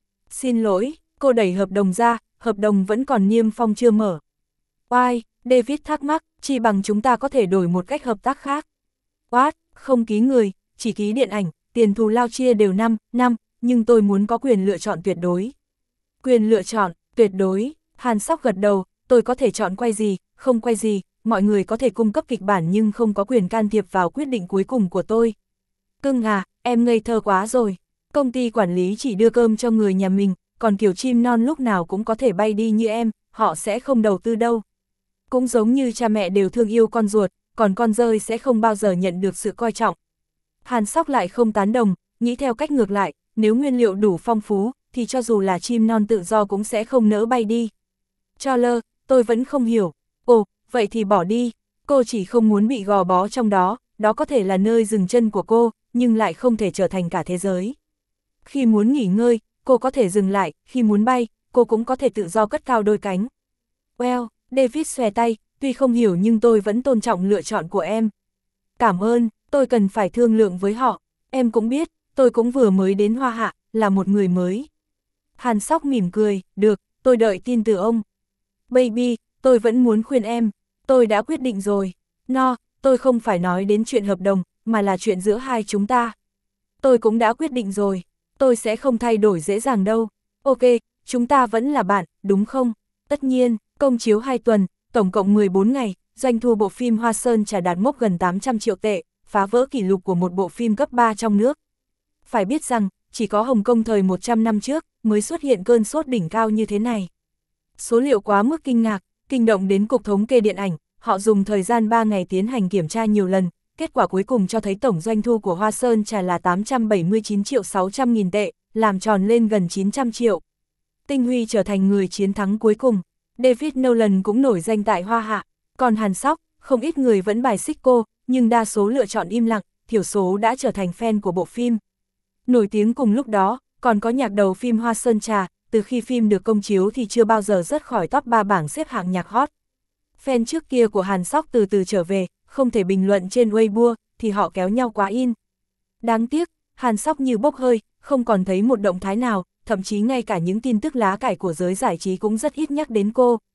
Xin lỗi, cô đẩy hợp đồng ra, hợp đồng vẫn còn niêm phong chưa mở. Oai, David thắc mắc, chỉ bằng chúng ta có thể đổi một cách hợp tác khác. What, không ký người, chỉ ký điện ảnh, tiền thù lao chia đều năm, năm, nhưng tôi muốn có quyền lựa chọn tuyệt đối. Quyền lựa chọn, tuyệt đối, Hàn Sóc gật đầu, tôi có thể chọn quay gì, không quay gì, mọi người có thể cung cấp kịch bản nhưng không có quyền can thiệp vào quyết định cuối cùng của tôi. Cưng à, em ngây thơ quá rồi, công ty quản lý chỉ đưa cơm cho người nhà mình, còn kiểu chim non lúc nào cũng có thể bay đi như em, họ sẽ không đầu tư đâu. Cũng giống như cha mẹ đều thương yêu con ruột, còn con dơi sẽ không bao giờ nhận được sự coi trọng. Hàn Sóc lại không tán đồng, nghĩ theo cách ngược lại, nếu nguyên liệu đủ phong phú, thì cho dù là chim non tự do cũng sẽ không nỡ bay đi. Cho lơ, tôi vẫn không hiểu. Ồ, vậy thì bỏ đi, cô chỉ không muốn bị gò bó trong đó, đó có thể là nơi dừng chân của cô, nhưng lại không thể trở thành cả thế giới. Khi muốn nghỉ ngơi, cô có thể dừng lại, khi muốn bay, cô cũng có thể tự do cất cao đôi cánh. Well, David xòe tay, tuy không hiểu nhưng tôi vẫn tôn trọng lựa chọn của em. Cảm ơn, tôi cần phải thương lượng với họ, em cũng biết, tôi cũng vừa mới đến Hoa Hạ, là một người mới. Hàn Sóc mỉm cười, được, tôi đợi tin từ ông. Baby, tôi vẫn muốn khuyên em, tôi đã quyết định rồi. No, tôi không phải nói đến chuyện hợp đồng, mà là chuyện giữa hai chúng ta. Tôi cũng đã quyết định rồi, tôi sẽ không thay đổi dễ dàng đâu. Ok, chúng ta vẫn là bạn, đúng không? Tất nhiên, công chiếu hai tuần, tổng cộng mười bốn ngày, doanh thu bộ phim Hoa Sơn Trà đạt mốc gần tám trăm triệu tệ, phá vỡ kỷ lục của một bộ phim cấp ba trong nước. Phải biết rằng, chỉ có Hồng Kông thời một trăm năm trước, mới xuất hiện cơn sốt đỉnh cao như thế này. Số liệu quá mức kinh ngạc, kinh động đến Cục Thống kê Điện ảnh, họ dùng thời gian ba ngày tiến hành kiểm tra nhiều lần, kết quả cuối cùng cho thấy tổng doanh thu của Hoa Sơn Trà là tám trăm bảy mươi chín triệu sáu trăm nghìn tệ, làm tròn lên gần chín trăm triệu. Tinh Huy trở thành người chiến thắng cuối cùng. David Nolan cũng nổi danh tại Hoa Hạ, còn Hàn Sóc, không ít người vẫn bài xích cô, nhưng đa số lựa chọn im lặng, thiểu số đã trở thành fan của bộ phim. Nổi tiếng cùng lúc đó, còn có nhạc đầu phim Hoa Sơn Trà, từ khi phim được công chiếu thì chưa bao giờ rớt khỏi top ba bảng xếp hạng nhạc hot. Fan trước kia của Hàn Sóc từ từ trở về, không thể bình luận trên Weibo, thì họ kéo nhau quá in. Đáng tiếc, Hàn Sóc như bốc hơi, không còn thấy một động thái nào, thậm chí ngay cả những tin tức lá cải của giới giải trí cũng rất ít nhắc đến cô.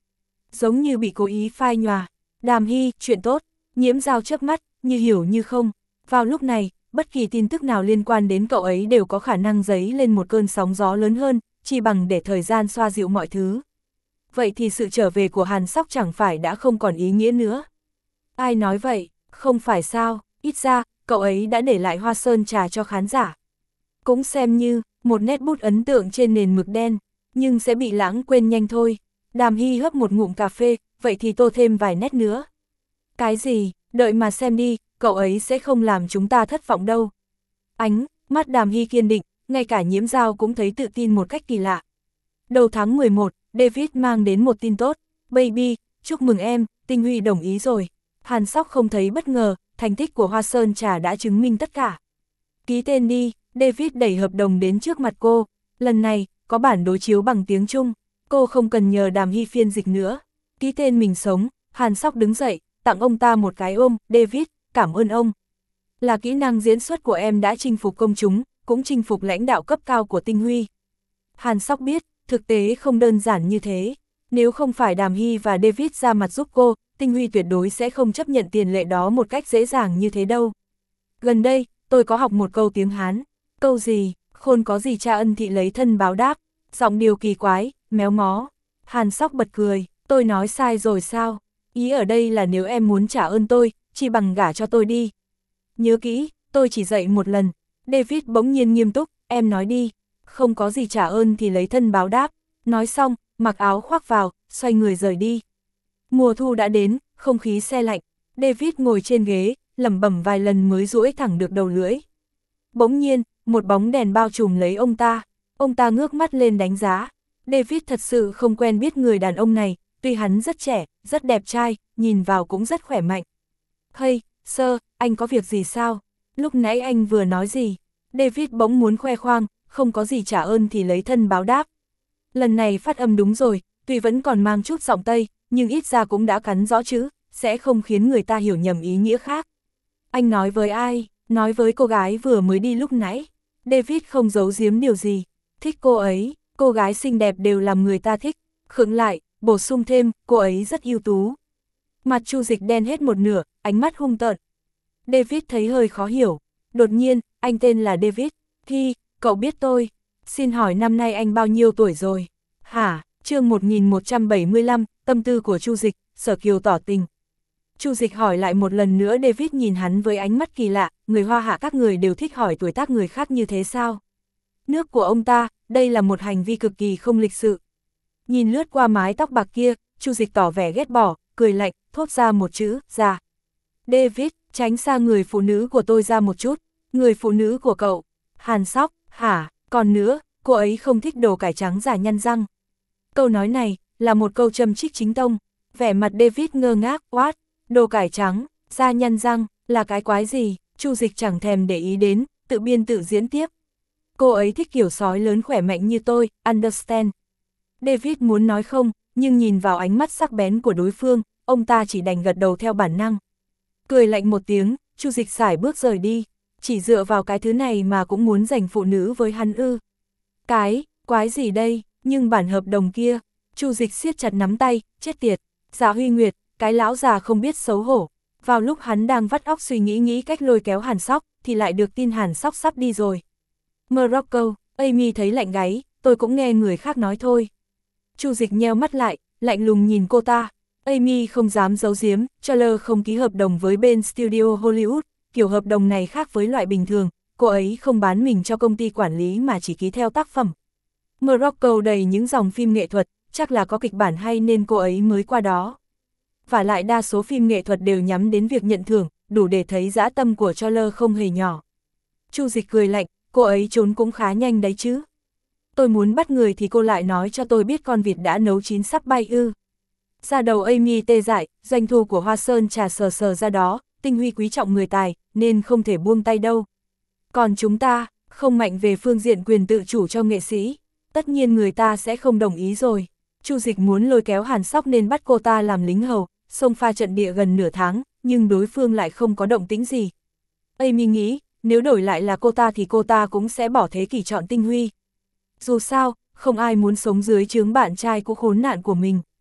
giống như bị cố ý phai nhòa. Đàm Hy, chuyện tốt, Nhiễm Giao chớp mắt, như hiểu như không. Vào lúc này, bất kỳ tin tức nào liên quan đến cậu ấy đều có khả năng dấy lên một cơn sóng gió lớn hơn, chỉ bằng để thời gian xoa dịu mọi thứ. Vậy thì sự trở về của Hàn Sóc chẳng phải đã không còn ý nghĩa nữa. Ai nói vậy, không phải sao, ít ra, cậu ấy đã để lại hoa sơn trà cho khán giả. Cũng xem như, một nét bút ấn tượng trên nền mực đen, nhưng sẽ bị lãng quên nhanh thôi. Đàm Hy hấp một ngụm cà phê, vậy thì tô thêm vài nét nữa. Cái gì, đợi mà xem đi, cậu ấy sẽ không làm chúng ta thất vọng đâu. Ánh, mắt Đàm Hy kiên định, ngay cả Nhiễm Giao cũng thấy tự tin một cách kỳ lạ. Đầu tháng mười một, David mang đến một tin tốt. Baby, chúc mừng em, Tinh Huy đồng ý rồi. Hàn Sóc không thấy bất ngờ, thành tích của Hoa Sơn Trà đã chứng minh tất cả. Ký tên đi, David đẩy hợp đồng đến trước mặt cô. Lần này, có bản đối chiếu bằng tiếng Trung. Cô không cần nhờ Đàm Hy phiên dịch nữa. Ký tên mình sống, Hàn Sóc đứng dậy, tặng ông ta một cái ôm. David, cảm ơn ông. Là kỹ năng diễn xuất của em đã chinh phục công chúng, cũng chinh phục lãnh đạo cấp cao của Tinh Huy. Hàn Sóc biết, thực tế không đơn giản như thế. Nếu không phải Đàm Hy và David ra mặt giúp cô, Tinh Huy tuyệt đối sẽ không chấp nhận tiền lệ đó một cách dễ dàng như thế đâu. Gần đây, tôi có học một câu tiếng Hán. Câu gì, khôn có gì cha ân thị lấy thân báo đáp. Giọng điều kỳ quái, méo mó. Hàn Sóc bật cười, tôi nói sai rồi sao? Ý ở đây là nếu em muốn trả ơn tôi, chỉ bằng gả cho tôi đi. Nhớ kỹ, tôi chỉ dạy một lần. David bỗng nhiên nghiêm túc, em nói đi. Không có gì trả ơn thì lấy thân báo đáp. Nói xong, mặc áo khoác vào, xoay người rời đi. Mùa thu đã đến, không khí se lạnh. David ngồi trên ghế, lẩm bẩm vài lần mới duỗi thẳng được đầu lưỡi. Bỗng nhiên, một bóng đèn bao trùm lấy ông ta. Ông ta ngước mắt lên đánh giá. David thật sự không quen biết người đàn ông này, tuy hắn rất trẻ, rất đẹp trai, nhìn vào cũng rất khỏe mạnh. Hey, sir, anh có việc gì sao? Lúc nãy anh vừa nói gì? David bỗng muốn khoe khoang, không có gì trả ơn thì lấy thân báo đáp. Lần này phát âm đúng rồi, tuy vẫn còn mang chút giọng Tây, nhưng ít ra cũng đã cắn rõ chữ, sẽ không khiến người ta hiểu nhầm ý nghĩa khác. Anh nói với ai? Nói với cô gái vừa mới đi lúc nãy. David không giấu giếm điều gì. Thích cô ấy, cô gái xinh đẹp đều làm người ta thích. Khựng lại, bổ sung thêm, cô ấy rất ưu tú. Mặt Chu Dịch đen hết một nửa, ánh mắt hung tợn. David thấy hơi khó hiểu. Đột nhiên, anh tên là David. Hi, cậu biết tôi. Xin hỏi năm nay anh bao nhiêu tuổi rồi? Hả? Chương một nghìn một trăm bảy mươi lăm, tâm tư của Chu Dịch, Sở Kiều tỏ tình. Chu Dịch hỏi lại một lần nữa. David nhìn hắn với ánh mắt kỳ lạ, người Hoa Hạ các người đều thích hỏi tuổi tác người khác như thế sao? Nước của ông ta, đây là một hành vi cực kỳ không lịch sự. Nhìn lướt qua mái tóc bạc kia, Chu Dịch tỏ vẻ ghét bỏ, cười lạnh, thốt ra một chữ, già. David, tránh xa người phụ nữ của tôi ra một chút. Người phụ nữ của cậu? Hàn Sóc, hả? Còn nữa, cô ấy không thích đồ cải trắng giả nhăn răng. Câu nói này, là một câu châm chích chính tông. Vẻ mặt David ngơ ngác, what? Đồ cải trắng, da nhăn răng, là cái quái gì? Chu Dịch chẳng thèm để ý đến, tự biên tự diễn tiếp. Cô ấy thích kiểu sói lớn khỏe mạnh như tôi, understand. David muốn nói không, nhưng nhìn vào ánh mắt sắc bén của đối phương, ông ta chỉ đành gật đầu theo bản năng. Cười lạnh một tiếng, Chu Dịch sải bước rời đi. Chỉ dựa vào cái thứ này mà cũng muốn giành phụ nữ với hắn ư? Cái, quái gì đây? Nhưng bản hợp đồng kia, Chu Dịch siết chặt nắm tay, chết tiệt. Dạ Huy Nguyệt, cái lão già không biết xấu hổ. Vào lúc hắn đang vắt óc suy nghĩ nghĩ cách lôi kéo Hàn Sóc, thì lại được tin Hàn Sóc sắp đi rồi. Morocco, Amy thấy lạnh gáy, tôi cũng nghe người khác nói thôi. Chu Dịch nheo mắt lại, lạnh lùng nhìn cô ta. Amy không dám giấu giếm, Charles không ký hợp đồng với bên studio Hollywood. Kiểu hợp đồng này khác với loại bình thường, cô ấy không bán mình cho công ty quản lý mà chỉ ký theo tác phẩm. Morocco đầy những dòng phim nghệ thuật, chắc là có kịch bản hay nên cô ấy mới qua đó. Và lại đa số phim nghệ thuật đều nhắm đến việc nhận thưởng, đủ để thấy dã tâm của Charles không hề nhỏ. Chu Dịch cười lạnh, cô ấy trốn cũng khá nhanh đấy chứ. Tôi muốn bắt người thì cô lại nói cho tôi biết con vịt đã nấu chín sắp bay ư. Ra đầu Amy tê dại, doanh thu của Hoa Sơn Trà sờ sờ ra đó, Tinh Huy quý trọng người tài, nên không thể buông tay đâu. Còn chúng ta, không mạnh về phương diện quyền tự chủ cho nghệ sĩ, tất nhiên người ta sẽ không đồng ý rồi. Chu Dịch muốn lôi kéo Hàn Sóc nên bắt cô ta làm lính hầu, xông pha trận địa gần nửa tháng, nhưng đối phương lại không có động tĩnh gì. Amy nghĩ, nếu đổi lại là cô ta thì cô ta cũng sẽ bỏ thế kỷ chọn Tinh Huy. Dù sao, không ai muốn sống dưới trướng bạn trai cũ khốn nạn của mình.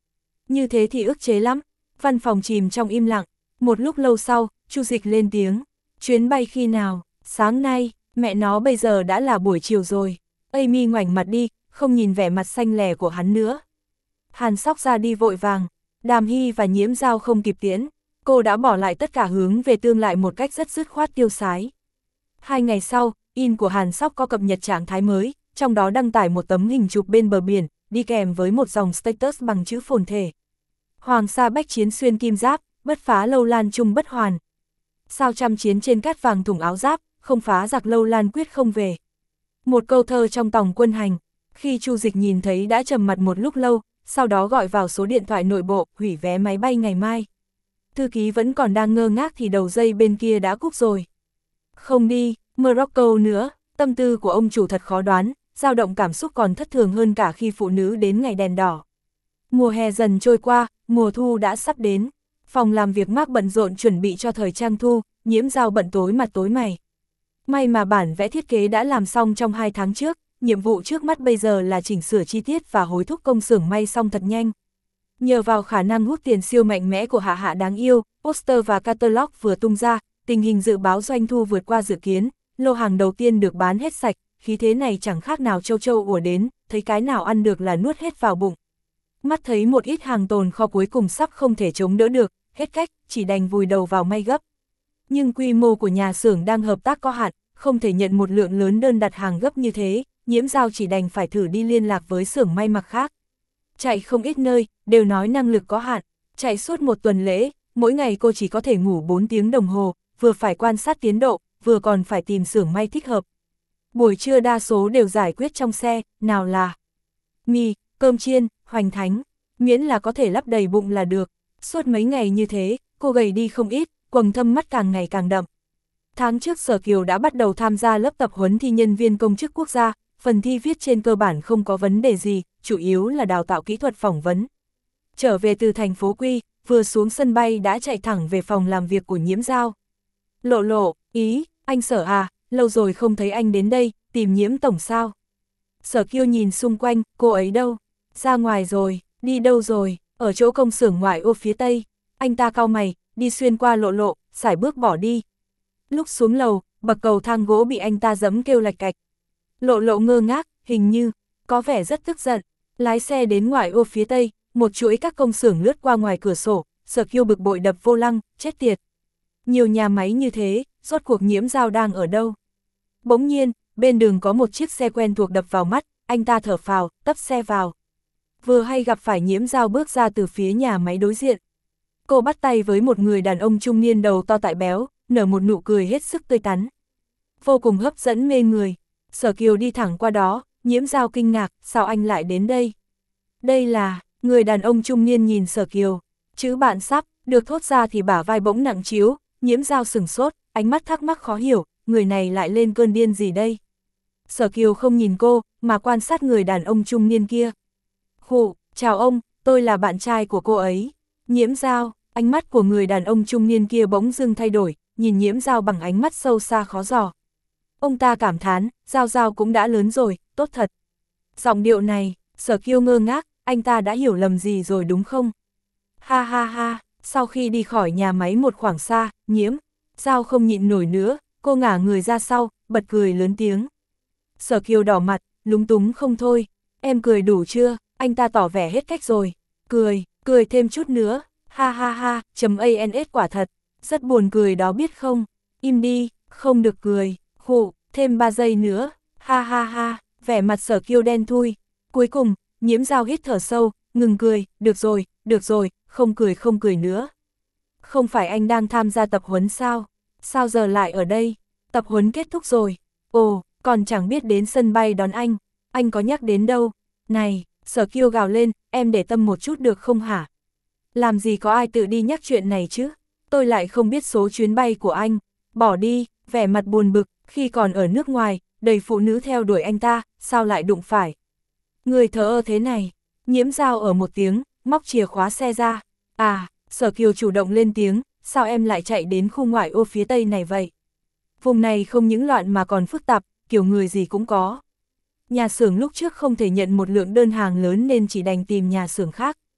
Như thế thì ức chế lắm. Văn phòng chìm trong im lặng. Một lúc lâu sau, Chu Dịch lên tiếng. Chuyến bay khi nào? Sáng nay, mẹ nó bây giờ đã là buổi chiều rồi. Amy ngoảnh mặt đi, không nhìn vẻ mặt xanh lè của hắn nữa. Hàn Sóc ra đi vội vàng. Đàm Hy và Nhiễm Dao không kịp tiễn. Cô đã bỏ lại tất cả hướng về tương lai một cách rất dứt khoát tiêu sái. Hai ngày sau, in của Hàn Sóc có cập nhật trạng thái mới, trong đó đăng tải một tấm hình chụp bên bờ biển, đi kèm với một dòng status bằng chữ phồn thể. Hoàng sa bách chiến xuyên kim giáp, bất phá lâu lan chung bất hoàn. Sao trăm chiến trên cát vàng thủng áo giáp, không phá giặc lâu lan quyết không về. Một câu thơ trong tòng quân hành. Khi Chu Dịch nhìn thấy đã trầm mặt một lúc lâu, sau đó gọi vào số điện thoại nội bộ, hủy vé máy bay ngày mai. Thư ký vẫn còn đang ngơ ngác thì đầu dây bên kia đã cúp rồi. Không đi, Morocco nữa, tâm tư của ông chủ thật khó đoán, dao động cảm xúc còn thất thường hơn cả khi phụ nữ đến ngày đèn đỏ. Mùa hè dần trôi qua, mùa thu đã sắp đến. Phòng làm việc Mark bận rộn chuẩn bị cho thời trang thu, Nhiễm Dao bận tối mặt tối mày. May mà bản vẽ thiết kế đã làm xong trong hai tháng trước, nhiệm vụ trước mắt bây giờ là chỉnh sửa chi tiết và hối thúc công xưởng may xong thật nhanh. Nhờ vào khả năng hút tiền siêu mạnh mẽ của Hạ Hạ đáng yêu, poster và catalog vừa tung ra, tình hình dự báo doanh thu vượt qua dự kiến, lô hàng đầu tiên được bán hết sạch, khí thế này chẳng khác nào châu châu ùa đến, thấy cái nào ăn được là nuốt hết vào bụng. Mắt thấy một ít hàng tồn kho cuối cùng sắp không thể chống đỡ được, hết cách, chỉ đành vùi đầu vào may gấp. Nhưng quy mô của nhà xưởng đang hợp tác có hạn, không thể nhận một lượng lớn đơn đặt hàng gấp như thế, Nhiễm Dao chỉ đành phải thử đi liên lạc với xưởng may mặc khác. Chạy không ít nơi, đều nói năng lực có hạn, chạy suốt một tuần lễ, mỗi ngày cô chỉ có thể ngủ bốn tiếng đồng hồ, vừa phải quan sát tiến độ, vừa còn phải tìm xưởng may thích hợp. Buổi trưa đa số đều giải quyết trong xe, nào là mì, cơm chiên, hoành thánh, miễn là có thể lấp đầy bụng là được. Suốt mấy ngày như thế, cô gầy đi không ít, quầng thâm mắt càng ngày càng đậm. Tháng trước Sở Kiều đã bắt đầu tham gia lớp tập huấn thi nhân viên công chức quốc gia, phần thi viết trên cơ bản không có vấn đề gì, chủ yếu là đào tạo kỹ thuật phỏng vấn. Trở về từ thành phố Quy, vừa xuống sân bay đã chạy thẳng về phòng làm việc của Nhiễm Dao. Lộ lộ, ý, anh Sở à, lâu rồi không thấy anh đến đây, tìm Nhiễm tổng sao? Sở Kiều nhìn xung quanh, cô ấy đâu? Ra ngoài rồi, đi đâu rồi? Ở chỗ công xưởng ngoại ô phía tây. Anh ta cau mày, đi xuyên qua lộ lộ, sải bước bỏ đi. Lúc xuống lầu, bậc cầu thang gỗ bị anh ta giẫm kêu lạch cạch. Lộ lộ ngơ ngác, hình như, có vẻ rất tức giận. Lái xe đến ngoại ô phía tây, một chuỗi các công xưởng lướt qua ngoài cửa sổ, Sở Kiều bực bội đập vô lăng, chết tiệt. Nhiều nhà máy như thế, rốt cuộc Nhiễm Dao đang ở đâu? Bỗng nhiên, bên đường có một chiếc xe quen thuộc đập vào mắt, anh ta thở phào, tấp xe vào. Vừa hay gặp phải Nhiễm Dao bước ra từ phía nhà máy đối diện. Cô bắt tay với một người đàn ông trung niên đầu to tại béo, nở một nụ cười hết sức tươi tắn. Vô cùng hấp dẫn mê người. Sở Kiều đi thẳng qua đó, Nhiễm Dao kinh ngạc, sao anh lại đến đây? Đây là, người đàn ông trung niên nhìn Sở Kiều, chữ bạn sắp, được thốt ra thì bả vai bỗng nặng trĩu, Nhiễm Dao sửng sốt, ánh mắt thắc mắc khó hiểu, người này lại lên cơn điên gì đây? Sở Kiều không nhìn cô, mà quan sát người đàn ông trung niên kia. Khụ, chào ông, tôi là bạn trai của cô ấy. Nhiễm Dao, ánh mắt của người đàn ông trung niên kia bỗng dưng thay đổi, nhìn Nhiễm Dao bằng ánh mắt sâu xa khó dò. Ông ta cảm thán, Dao Dao cũng đã lớn rồi, tốt thật. Giọng điệu này, Sở Kiều ngơ ngác, anh ta đã hiểu lầm gì rồi đúng không? Ha ha ha, sau khi đi khỏi nhà máy một khoảng xa, Nhiễm Dao không nhịn nổi nữa, cô ngả người ra sau, bật cười lớn tiếng. Sở Kiều đỏ mặt, lúng túng không thôi, em cười đủ chưa? Anh ta tỏ vẻ hết cách rồi, cười, cười thêm chút nữa, ha ha ha, chấm ans quả thật, rất buồn cười đó biết không? Im đi, không được cười, khụ, thêm ba giây nữa, ha ha ha, vẻ mặt Sở Kiều đen thui. Cuối cùng, Nhiễm Dao hít thở sâu, ngừng cười, được rồi, được rồi, không cười không cười nữa. Không phải anh đang tham gia tập huấn sao? Sao giờ lại ở đây? Tập huấn kết thúc rồi. Ồ, còn chẳng biết đến sân bay đón anh, anh có nhắc đến đâu. Này, Sở Kiều gào lên, em để tâm một chút được không hả? Làm gì có ai tự đi nhắc chuyện này chứ? Tôi lại không biết số chuyến bay của anh. Bỏ đi, vẻ mặt buồn bực, khi còn ở nước ngoài, đầy phụ nữ theo đuổi anh ta, sao lại đụng phải? Người thờ ơ thế này. Nhiễm Dao ở một tiếng, móc chìa khóa xe ra. À, Sở Kiều chủ động lên tiếng, sao em lại chạy đến khu ngoại ô phía tây này vậy? Vùng này không những loạn mà còn phức tạp, kiểu người gì cũng có. Nhà xưởng lúc trước không thể nhận một lượng đơn hàng lớn nên chỉ đành tìm nhà xưởng khác.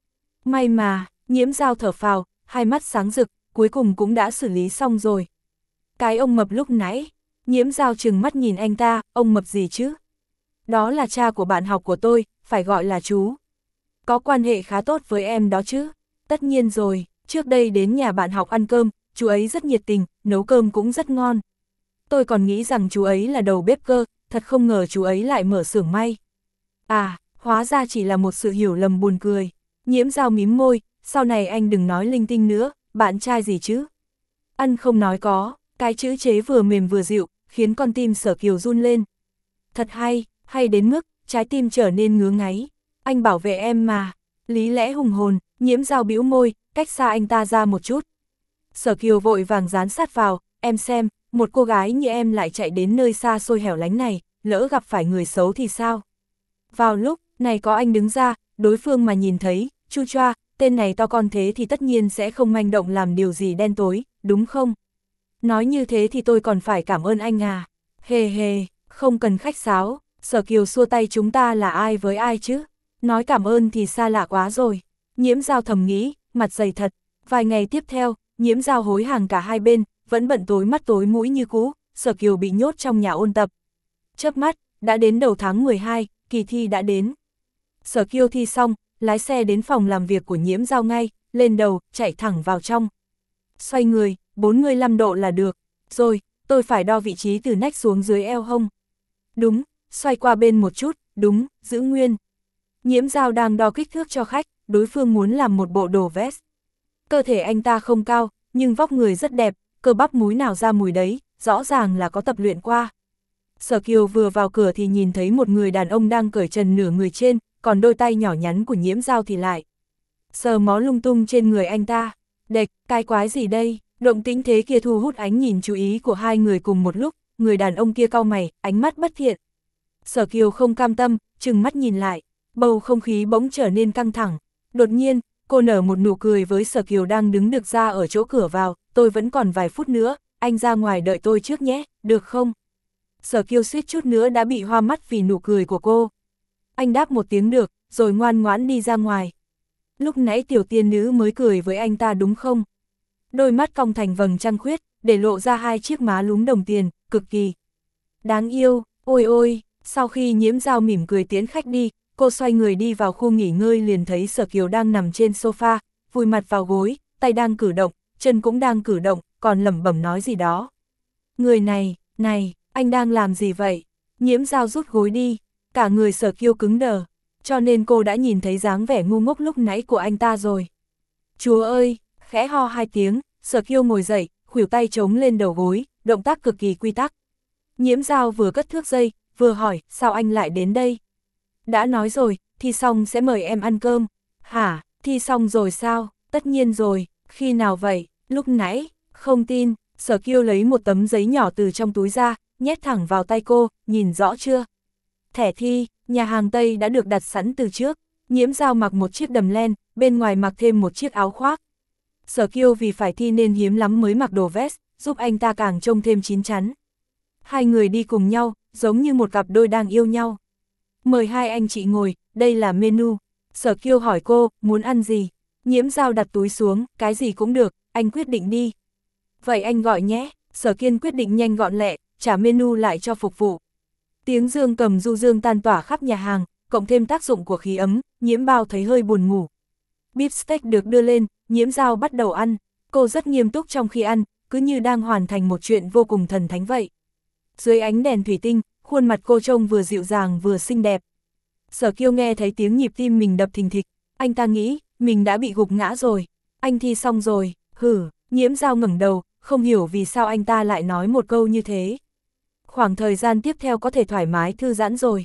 May mà, Nhiễm Dao thở phào, hai mắt sáng rực, cuối cùng cũng đã xử lý xong rồi. Cái ông mập lúc nãy, Nhiễm Dao trừng mắt nhìn anh ta, ông mập gì chứ? Đó là cha của bạn học của tôi, phải gọi là chú. Có quan hệ khá tốt với em đó chứ? Tất nhiên rồi, trước đây đến nhà bạn học ăn cơm, chú ấy rất nhiệt tình, nấu cơm cũng rất ngon. Tôi còn nghĩ rằng chú ấy là đầu bếp cơ, thật không ngờ chú ấy lại mở xưởng may. À, hóa ra chỉ là một sự hiểu lầm buồn cười. Nhiễm Dao mím môi, sau này anh đừng nói linh tinh nữa, bạn trai gì chứ? Ăn không nói có, cái chữ chế vừa mềm vừa dịu, khiến con tim Sở Kiều run lên. Thật hay, hay đến mức, trái tim trở nên ngứa ngáy. Anh bảo vệ em mà. Lý lẽ hùng hồn, Nhiễm Dao bĩu môi, cách xa anh ta ra một chút. Sở Kiều vội vàng dán sát vào, em xem, một cô gái như em lại chạy đến nơi xa xôi hẻo lánh này, lỡ gặp phải người xấu thì sao? Vào lúc này có anh đứng ra, đối phương mà nhìn thấy, chu choa, tên này to con thế thì tất nhiên sẽ không manh động làm điều gì đen tối, đúng không? Nói như thế thì tôi còn phải cảm ơn anh à. Hề hề, không cần khách sáo, Sở Kiều xua tay, chúng ta là ai với ai chứ? Nói cảm ơn thì xa lạ quá rồi. Nhiễm Dao thầm nghĩ, mặt dày thật. Vài ngày tiếp theo, Nhiễm Dao hối hàng cả hai bên, vẫn bận tối mắt tối mũi như cũ, Sở Kiều bị nhốt trong nhà ôn tập. Chớp mắt, đã đến đầu tháng mười hai, kỳ thi đã đến. Sở Kiều thi xong, lái xe đến phòng làm việc của Nhiễm Dao ngay, lên đầu, chạy thẳng vào trong. Xoay người, bốn mươi lăm độ là được. Rồi, tôi phải đo vị trí từ nách xuống dưới eo hông. Đúng, xoay qua bên một chút, đúng, giữ nguyên. Nhiễm Dao đang đo kích thước cho khách, đối phương muốn làm một bộ đồ vest. Cơ thể anh ta không cao, nhưng vóc người rất đẹp, cơ bắp múi nào ra mùi đấy, rõ ràng là có tập luyện qua. Sở Kiều vừa vào cửa thì nhìn thấy một người đàn ông đang cởi trần nửa người trên, còn đôi tay nhỏ nhắn của Nhiễm Dao thì lại sờ mó lung tung trên người anh ta. Đệch, cái quái gì đây? Động tĩnh thế kia thu hút ánh nhìn chú ý của hai người cùng một lúc, người đàn ông kia cau mày, ánh mắt bất thiện. Sở Kiều không cam tâm, trừng mắt nhìn lại, bầu không khí bỗng trở nên căng thẳng. Đột nhiên, cô nở một nụ cười với Sở Kiều đang đứng được ra ở chỗ cửa vào, tôi vẫn còn vài phút nữa, anh ra ngoài đợi tôi trước nhé, được không? Sở Kiều suýt chút nữa đã bị hoa mắt vì nụ cười của cô. Anh đáp một tiếng được, rồi ngoan ngoãn đi ra ngoài. Lúc nãy tiểu tiên nữ mới cười với anh ta đúng không? Đôi mắt cong thành vầng trăng khuyết, để lộ ra hai chiếc má lúm đồng tiền, cực kỳ đáng yêu. Ôi ôi, sau khi Nhiễm Dao mỉm cười tiễn khách đi, cô xoay người đi vào khu nghỉ ngơi liền thấy Sở Kiều đang nằm trên sofa, vùi mặt vào gối, tay đang cử động, chân cũng đang cử động, còn lẩm bẩm nói gì đó. Người này, này, anh đang làm gì vậy? Nhiễm Dao rút gối đi, cả người Sở Kiều cứng đờ, cho nên cô đã nhìn thấy dáng vẻ ngu ngốc lúc nãy của anh ta rồi. Chúa ơi, khẽ ho hai tiếng, Sở Kiều ngồi dậy, khuỷu tay chống lên đầu gối, động tác cực kỳ quy tắc. Nhiễm Dao vừa cất thước dây, vừa hỏi, sao anh lại đến đây? Đã nói rồi, thi xong sẽ mời em ăn cơm. Hả, thi xong rồi sao? Tất nhiên rồi, khi nào vậy? Lúc nãy, không tin. Sở Kiều lấy một tấm giấy nhỏ từ trong túi ra, nhét thẳng vào tay cô, nhìn rõ chưa? Thẻ thi, nhà hàng Tây đã được đặt sẵn từ trước. Nhiễm Dao mặc một chiếc đầm len, bên ngoài mặc thêm một chiếc áo khoác. Sở Kiều vì phải thi nên hiếm lắm mới mặc đồ vest, giúp anh ta càng trông thêm chín chắn. Hai người đi cùng nhau, giống như một cặp đôi đang yêu nhau. Mời hai anh chị ngồi, đây là menu. Sở Kiều hỏi cô, muốn ăn gì? Nhiễm Dao đặt túi xuống, cái gì cũng được, anh quyết định đi. Vậy anh gọi nhé. Sở Kiên quyết định nhanh gọn lẹ, trả menu lại cho phục vụ. Tiếng dương cầm du dương tan tỏa khắp nhà hàng, cộng thêm tác dụng của khí ấm, Nhiễm Bao thấy hơi buồn ngủ. Beef steak được đưa lên, Nhiễm Dao bắt đầu ăn. Cô rất nghiêm túc trong khi ăn, cứ như đang hoàn thành một chuyện vô cùng thần thánh vậy. Dưới ánh đèn thủy tinh, khuôn mặt cô trông vừa dịu dàng vừa xinh đẹp. Sở Kiều nghe thấy tiếng nhịp tim mình đập thình thịch, anh ta nghĩ, mình đã bị gục ngã rồi. Anh thi xong rồi, hử, Nhiễm Dao ngẩng đầu, không hiểu vì sao anh ta lại nói một câu như thế. Khoảng thời gian tiếp theo có thể thoải mái thư giãn rồi.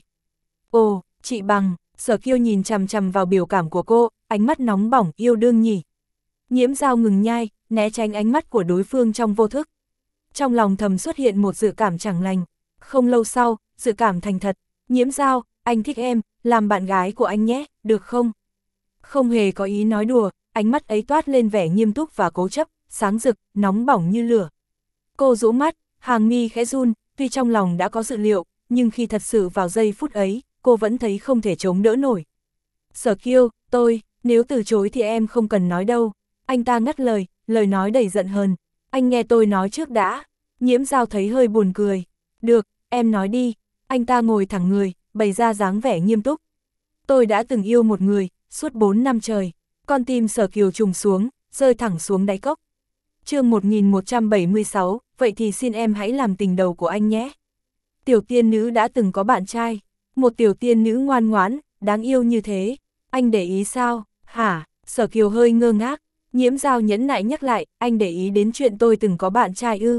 Ồ, chị Bằng, Sở Kiều nhìn chằm chằm vào biểu cảm của cô, ánh mắt nóng bỏng, yêu đương nhỉ. Nhiễm Dao ngừng nhai, né tránh ánh mắt của đối phương trong vô thức. Trong lòng thầm xuất hiện một dự cảm chẳng lành. Không lâu sau, dự cảm thành thật. Nhiễm Dao, anh thích em, làm bạn gái của anh nhé, được không? Không hề có ý nói đùa, ánh mắt ấy toát lên vẻ nghiêm túc và cố chấp, sáng rực, nóng bỏng như lửa. Cô rũ mắt, hàng mi khẽ run, tuy trong lòng đã có dự liệu, nhưng khi thật sự vào giây phút ấy, cô vẫn thấy không thể chống đỡ nổi. Sở Kiều, tôi, Nếu từ chối thì em không cần nói đâu. Anh ta ngắt lời, lời nói đầy giận hờn. Anh nghe tôi nói trước đã. Nhiễm Dao thấy hơi buồn cười. Được, em nói đi. Anh ta ngồi thẳng người, bày ra dáng vẻ nghiêm túc. Tôi đã từng yêu một người, suốt bốn năm trời. Con tim Sở Kiều trùng xuống, rơi thẳng xuống đáy cốc. Chương một nghìn một trăm bảy mươi sáu, vậy thì xin em hãy làm tình đầu của anh nhé. Tiểu tiên nữ đã từng có bạn trai. Một tiểu tiên nữ ngoan ngoãn, đáng yêu như thế. Anh để ý sao? Hả? Sở Kiều hơi ngơ ngác. Nhiễm Dao nhẫn nại nhắc lại, anh để ý đến chuyện tôi từng có bạn trai ư?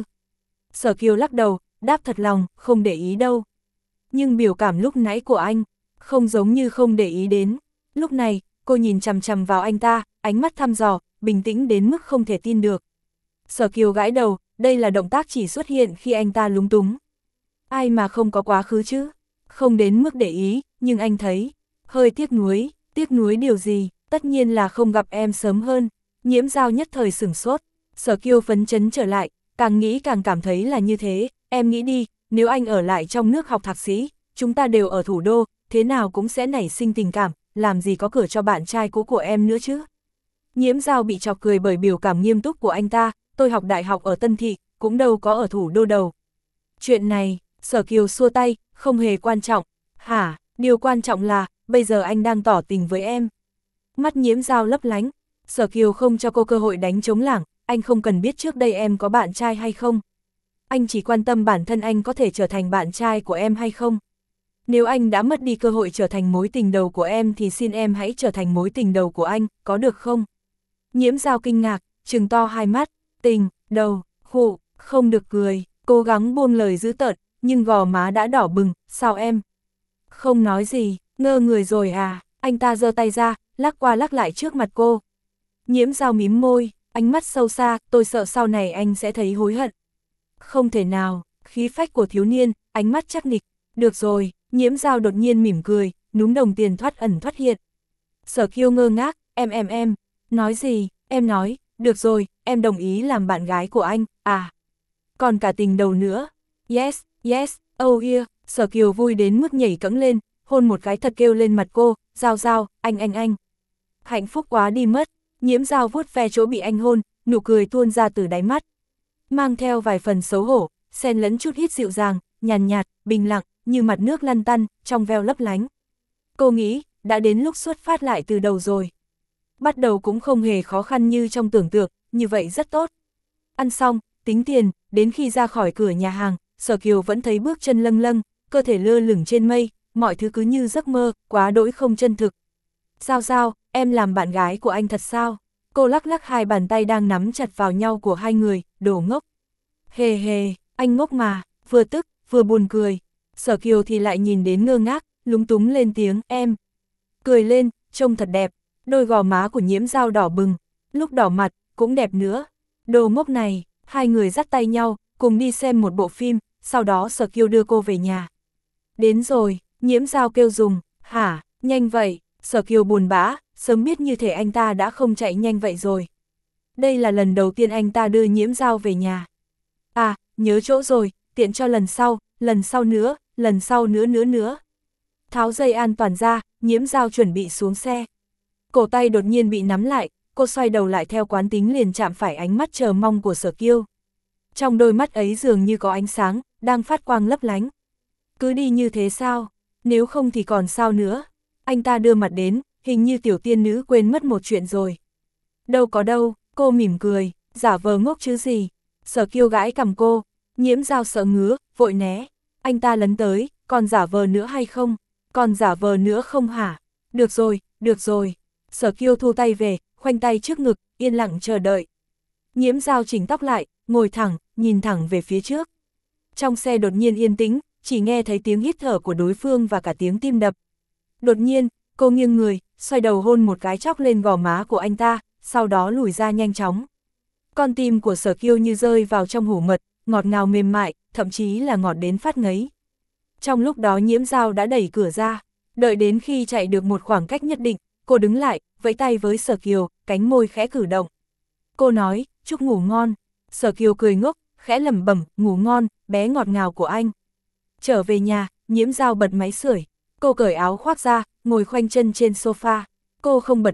Sở Kiều lắc đầu, đáp thật lòng, không để ý đâu. Nhưng biểu cảm lúc nãy của anh, không giống như không để ý đến. Lúc này, cô nhìn chằm chằm vào anh ta, ánh mắt thăm dò, bình tĩnh đến mức không thể tin được. Sở Kiều gãi đầu, đây là động tác chỉ xuất hiện khi anh ta lúng túng. Ai mà không có quá khứ chứ? Không đến mức để ý, nhưng anh thấy, hơi tiếc nuối, tiếc nuối điều gì, tất nhiên là không gặp em sớm hơn. Nhiễm Dao nhất thời sửng sốt, Sở Kiều phấn chấn trở lại, càng nghĩ càng cảm thấy là như thế, em nghĩ đi, nếu anh ở lại trong nước học thạc sĩ, chúng ta đều ở thủ đô, thế nào cũng sẽ nảy sinh tình cảm, làm gì có cửa cho bạn trai cũ của em nữa chứ. Nhiễm Dao bị chọc cười bởi biểu cảm nghiêm túc của anh ta, tôi học đại học ở Tân Thị, cũng đâu có ở thủ đô đâu. Chuyện này, Sở Kiều xua tay, không hề quan trọng. Hả, điều quan trọng là, bây giờ anh đang tỏ tình với em. Mắt Nhiễm Dao lấp lánh, Sở Kiều không cho cô cơ hội đánh trống lảng, anh không cần biết trước đây em có bạn trai hay không. Anh chỉ quan tâm bản thân anh có thể trở thành bạn trai của em hay không. Nếu anh đã mất đi cơ hội trở thành mối tình đầu của em thì xin em hãy trở thành mối tình đầu của anh, có được không? Nhiễm Dao kinh ngạc, trừng to hai mắt, tình, đầu, khụ, không được cười, cố gắng buông lời dữ tợn, nhưng gò má đã đỏ bừng, sao em? Không nói gì, ngơ người rồi à? Anh ta giơ tay ra, lắc qua lắc lại trước mặt cô. Nhiễm Dao mím môi, ánh mắt sâu xa, tôi sợ sau này anh sẽ thấy hối hận. Không thể nào, khí phách của thiếu niên, ánh mắt chắc nịch. Được rồi, Nhiễm Dao đột nhiên mỉm cười, núm đồng tiền thoát ẩn thoát hiện. Sở Kiều ngơ ngác, em em em, nói gì, em nói, được rồi, em đồng ý làm bạn gái của anh, à. Còn cả tình đầu nữa, yes, yes, oh yeah, Sở Kiều vui đến mức nhảy cẫng lên, hôn một cái thật kêu lên mặt cô, Dao Dao, anh anh anh. Hạnh phúc quá đi mất, Nhiễm Dao vuốt ve chỗ bị anh hôn, nụ cười tuôn ra từ đáy mắt. Mang theo vài phần xấu hổ, xen lẫn chút hít dịu dàng, nhàn nhạt, bình lặng, như mặt nước lăn tăn, trong veo lấp lánh. Cô nghĩ, đã đến lúc xuất phát lại từ đầu rồi. Bắt đầu cũng không hề khó khăn như trong tưởng tượng, như vậy rất tốt. Ăn xong, tính tiền, đến khi ra khỏi cửa nhà hàng, Sở Kiều vẫn thấy bước chân lâng lâng, cơ thể lơ lửng trên mây, mọi thứ cứ như giấc mơ, quá đỗi không chân thực. Sao sao, em làm bạn gái của anh thật sao? Cô lắc lắc hai bàn tay đang nắm chặt vào nhau của hai người, đồ ngốc. Hề hề, anh ngốc mà, vừa tức, vừa buồn cười. Sở Kiều thì lại nhìn đến ngơ ngác, lúng túng lên tiếng, em. Cười lên, trông thật đẹp, đôi gò má của Nhiễm Dao đỏ bừng, lúc đỏ mặt, cũng đẹp nữa. Đồ ngốc này, hai người dắt tay nhau, cùng đi xem một bộ phim, sau đó Sở Kiều đưa cô về nhà. Đến rồi, Nhiễm Dao kêu rùng, hả, nhanh vậy, Sở Kiều buồn bã, sớm biết như thể anh ta đã không chạy nhanh vậy rồi. Đây là lần đầu tiên anh ta đưa Nhiễm Dao về nhà. À, nhớ chỗ rồi, tiện cho lần sau, lần sau nữa, lần sau nữa nữa nữa. Tháo dây an toàn ra, Nhiễm Dao chuẩn bị xuống xe. Cổ tay đột nhiên bị nắm lại, cô xoay đầu lại theo quán tính liền chạm phải ánh mắt chờ mong của Sở Kiều. Trong đôi mắt ấy dường như có ánh sáng, đang phát quang lấp lánh. Cứ đi như thế sao? Nếu không thì còn sao nữa? Anh ta đưa mặt đến, hình như tiểu tiên nữ quên mất một chuyện rồi. Đâu có đâu, cô mỉm cười, giả vờ ngốc chứ gì. Sở Kiều gãi cằm cô, Nhiễm Dao sợ ngứa, vội né. Anh ta lấn tới, còn giả vờ nữa hay không? Còn giả vờ nữa không hả? Được rồi, được rồi. Sở Kiều thu tay về, khoanh tay trước ngực, yên lặng chờ đợi. Nhiễm Dao chỉnh tóc lại, ngồi thẳng, nhìn thẳng về phía trước. Trong xe đột nhiên yên tĩnh, chỉ nghe thấy tiếng hít thở của đối phương và cả tiếng tim đập. Đột nhiên, cô nghiêng người, xoay đầu hôn một cái chóc lên gò má của anh ta, sau đó lùi ra nhanh chóng. Con tim của Sở Kiều như rơi vào trong hủ mật, ngọt ngào mềm mại, thậm chí là ngọt đến phát ngấy. Trong lúc đó Nhiễm Dao đã đẩy cửa ra, đợi đến khi chạy được một khoảng cách nhất định, cô đứng lại, vẫy tay với Sở Kiều, cánh môi khẽ cử động. Cô nói, chúc ngủ ngon. Sở Kiều cười ngốc, khẽ lẩm bẩm, ngủ ngon, bé ngọt ngào của anh. Trở về nhà, Nhiễm Dao bật máy sưởi. Cô cởi áo khoác ra, ngồi khoanh chân trên sofa. Cô không bật đèn,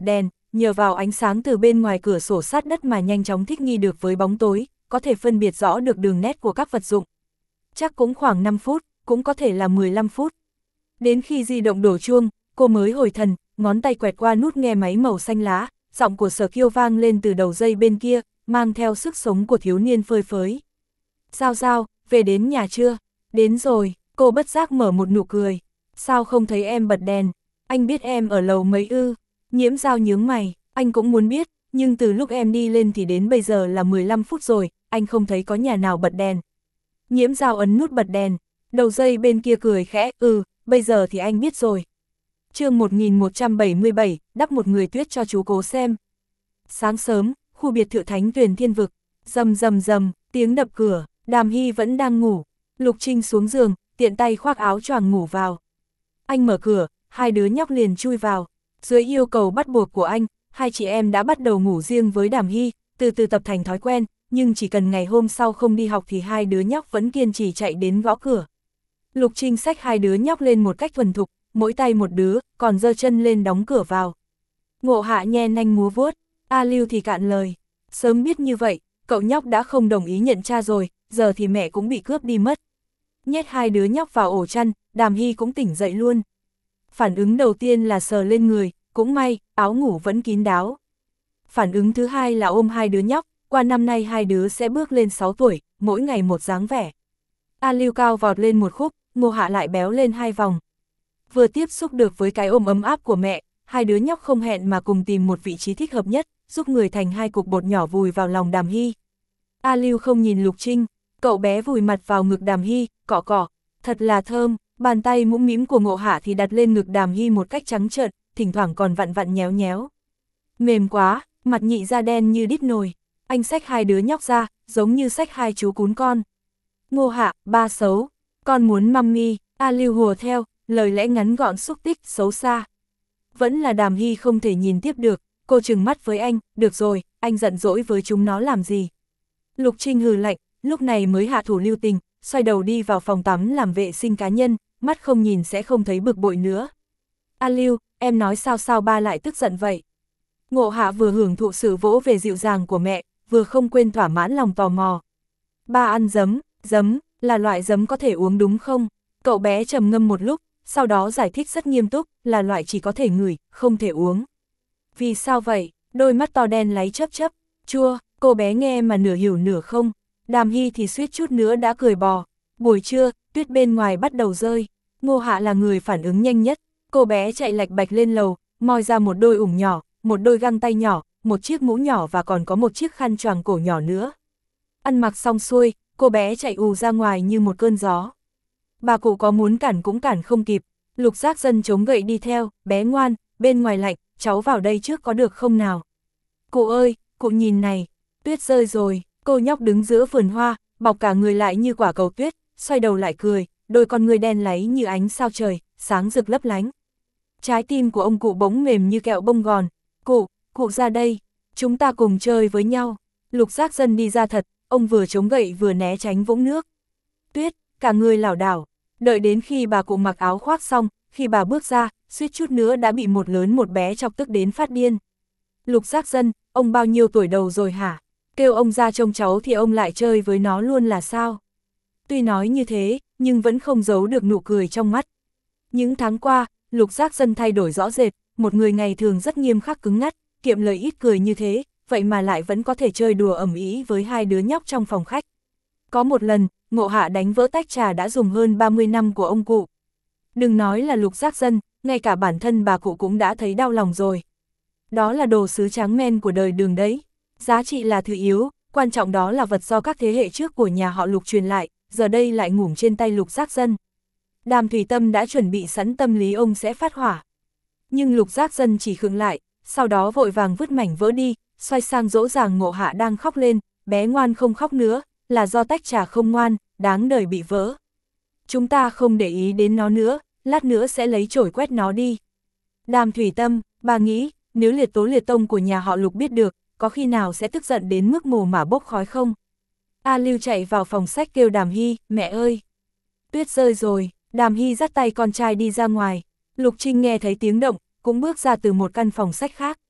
nhờ vào ánh sáng từ bên ngoài cửa sổ sát đất mà nhanh chóng thích nghi được với bóng tối, có thể phân biệt rõ được đường nét của các vật dụng. Chắc cũng khoảng năm phút, cũng có thể là mười lăm phút. Đến khi di động đổ chuông, cô mới hồi thần, ngón tay quẹt qua nút nghe máy màu xanh lá, giọng của Sở Kiêu vang lên từ đầu dây bên kia, mang theo sức sống của thiếu niên phơi phới. Giao Giao, về đến nhà chưa? Đến rồi, cô bất giác mở một nụ cười. Sao không thấy em bật đèn? Anh biết em ở lầu mấy ư? Nhiễm Giao nhướng mày, anh cũng muốn biết, nhưng từ lúc em đi lên thì đến bây giờ là mười lăm phút rồi, anh không thấy có nhà nào bật đèn. Nhiễm Giao ấn nút bật đèn, đầu dây bên kia cười khẽ, ừ, bây giờ thì anh biết rồi. Chương một nghìn một trăm bảy mươi bảy, đắp một người tuyết cho chú Cố xem. Sáng sớm, khu biệt thự Thánh Tuyền Thiên Vực, rầm rầm rầm, tiếng đập cửa, Đàm Hy vẫn đang ngủ. Lục Trinh xuống giường, tiện tay khoác áo choàng ngủ vào. Anh mở cửa, hai đứa nhóc liền chui vào. Dưới yêu cầu bắt buộc của anh, hai chị em đã bắt đầu ngủ riêng với Đàm Hy, từ từ tập thành thói quen, nhưng chỉ cần ngày hôm sau không đi học thì hai đứa nhóc vẫn kiên trì chạy đến gõ cửa. Lục Trinh xách hai đứa nhóc lên một cách thuần thục, mỗi tay một đứa, còn giơ chân lên đóng cửa vào. Ngộ Hạ nhe nanh múa vuốt, A Lưu thì cạn lời. Sớm biết như vậy, cậu nhóc đã không đồng ý nhận cha rồi, giờ thì mẹ cũng bị cướp đi mất. Nhét hai đứa nhóc vào ổ chăn, Đàm Hy cũng tỉnh dậy luôn. Phản ứng đầu tiên là sờ lên người, cũng may, áo ngủ vẫn kín đáo. Phản ứng thứ hai là ôm hai đứa nhóc, qua năm nay hai đứa sẽ bước lên sáu tuổi, mỗi ngày một dáng vẻ. A Lưu cao vọt lên một khúc, Ngộ Hạ lại béo lên hai vòng. Vừa tiếp xúc được với cái ôm ấm áp của mẹ, hai đứa nhóc không hẹn mà cùng tìm một vị trí thích hợp nhất, giúp người thành hai cục bột nhỏ vùi vào lòng Đàm Hy. A Lưu không nhìn Lục Trinh, cậu bé vùi mặt vào ngực Đàm Hy, cọ cọ, thật là thơm, bàn tay mũm mĩm của Ngộ Hạ thì đặt lên ngực Đàm Hy một cách trắng trợn, thỉnh thoảng còn vặn vặn nhéo nhéo. Mềm quá, mặt nhị da đen như đít nồi, anh xách hai đứa nhóc ra, giống như xách hai chú cún con. Ngộ Hạ, ba xấu, con muốn mummy, A Lưu hùa theo, lời lẽ ngắn gọn xúc tích, xấu xa. Vẫn là Đàm Hy không thể nhìn tiếp được, cô trừng mắt với anh, được rồi, anh giận dỗi với chúng nó làm gì. Lục Trinh hừ lạnh, lúc này mới hạ thủ lưu tình, xoay đầu đi vào phòng tắm làm vệ sinh cá nhân, mắt không nhìn sẽ không thấy bực bội nữa. A Lưu, em nói sao sao ba lại tức giận vậy? Ngộ Hạ vừa hưởng thụ sự vỗ về dịu dàng của mẹ, vừa không quên thỏa mãn lòng tò mò. Ba ăn giấm, giấm, là loại giấm có thể uống đúng không? Cậu bé trầm ngâm một lúc, sau đó giải thích rất nghiêm túc, là loại chỉ có thể ngửi, không thể uống. Vì sao vậy? Đôi mắt to đen láy chớp chớp, chua, cô bé nghe mà nửa hiểu nửa không. Đàm Hy thì suýt chút nữa đã cười bò. Buổi trưa, tuyết bên ngoài bắt đầu rơi. Ngộ Hạ là người phản ứng nhanh nhất. Cô bé chạy lạch bạch lên lầu, moi ra một đôi ủng nhỏ, một đôi găng tay nhỏ, một chiếc mũ nhỏ và còn có một chiếc khăn choàng cổ nhỏ nữa. Ăn mặc xong xuôi, cô bé chạy ù ra ngoài như một cơn gió. Bà cụ có muốn cản cũng cản không kịp. Lục Giác Dân chống gậy đi theo, bé ngoan, bên ngoài lạnh, cháu vào đây trước có được không nào? Cụ ơi, cụ nhìn này, tuyết rơi rồi. Cô nhóc đứng giữa vườn hoa, bọc cả người lại như quả cầu tuyết, xoay đầu lại cười, đôi con người đen láy như ánh sao trời, sáng rực lấp lánh. Trái tim của ông cụ bỗng mềm như kẹo bông gòn. Cụ, cụ ra đây, chúng ta cùng chơi với nhau. Lục Giác Dân đi ra thật, ông vừa chống gậy vừa né tránh vũng nước. Tuyết, cả người lảo đảo, đợi đến khi bà cụ mặc áo khoác xong, khi bà bước ra, suýt chút nữa đã bị một lớn một bé chọc tức đến phát điên. Lục Giác Dân, ông bao nhiêu tuổi đầu rồi hả? Kêu ông ra trông cháu thì ông lại chơi với nó luôn là sao? Tuy nói như thế, nhưng vẫn không giấu được nụ cười trong mắt. Những tháng qua, Lục Giác Dân thay đổi rõ rệt, một người ngày thường rất nghiêm khắc cứng ngắt, kiệm lời ít cười như thế, vậy mà lại vẫn có thể chơi đùa ầm ĩ với hai đứa nhóc trong phòng khách. Có một lần, Ngộ Hạ đánh vỡ tách trà đã dùng hơn ba mươi năm của ông cụ. Đừng nói là Lục Giác Dân, ngay cả bản thân bà cụ cũng đã thấy đau lòng rồi. Đó là đồ sứ tráng men của đời Đường đấy. Giá trị là thứ yếu, quan trọng đó là vật do các thế hệ trước của nhà họ Lục truyền lại, giờ đây lại ngủm trên tay Lục Giác Dân. Đàm Thủy Tâm đã chuẩn bị sẵn tâm lý ông sẽ phát hỏa. Nhưng Lục Giác Dân chỉ khựng lại, sau đó vội vàng vứt mảnh vỡ đi, xoay sang dỗ dàng Ngộ Hạ đang khóc lên, bé ngoan không khóc nữa, là do tách trà không ngoan, đáng đời bị vỡ. Chúng ta không để ý đến nó nữa, lát nữa sẽ lấy chổi quét nó đi. Đàm Thủy Tâm, bà nghĩ, nếu liệt tố liệt tông của nhà họ Lục biết được, có khi nào sẽ tức giận đến mức mồ mà bốc khói không? A Lưu chạy vào phòng sách kêu Đàm Hy, mẹ ơi! Tuyết rơi rồi, Đàm Hy dắt tay con trai đi ra ngoài. Lục Trinh nghe thấy tiếng động, cũng bước ra từ một căn phòng sách khác.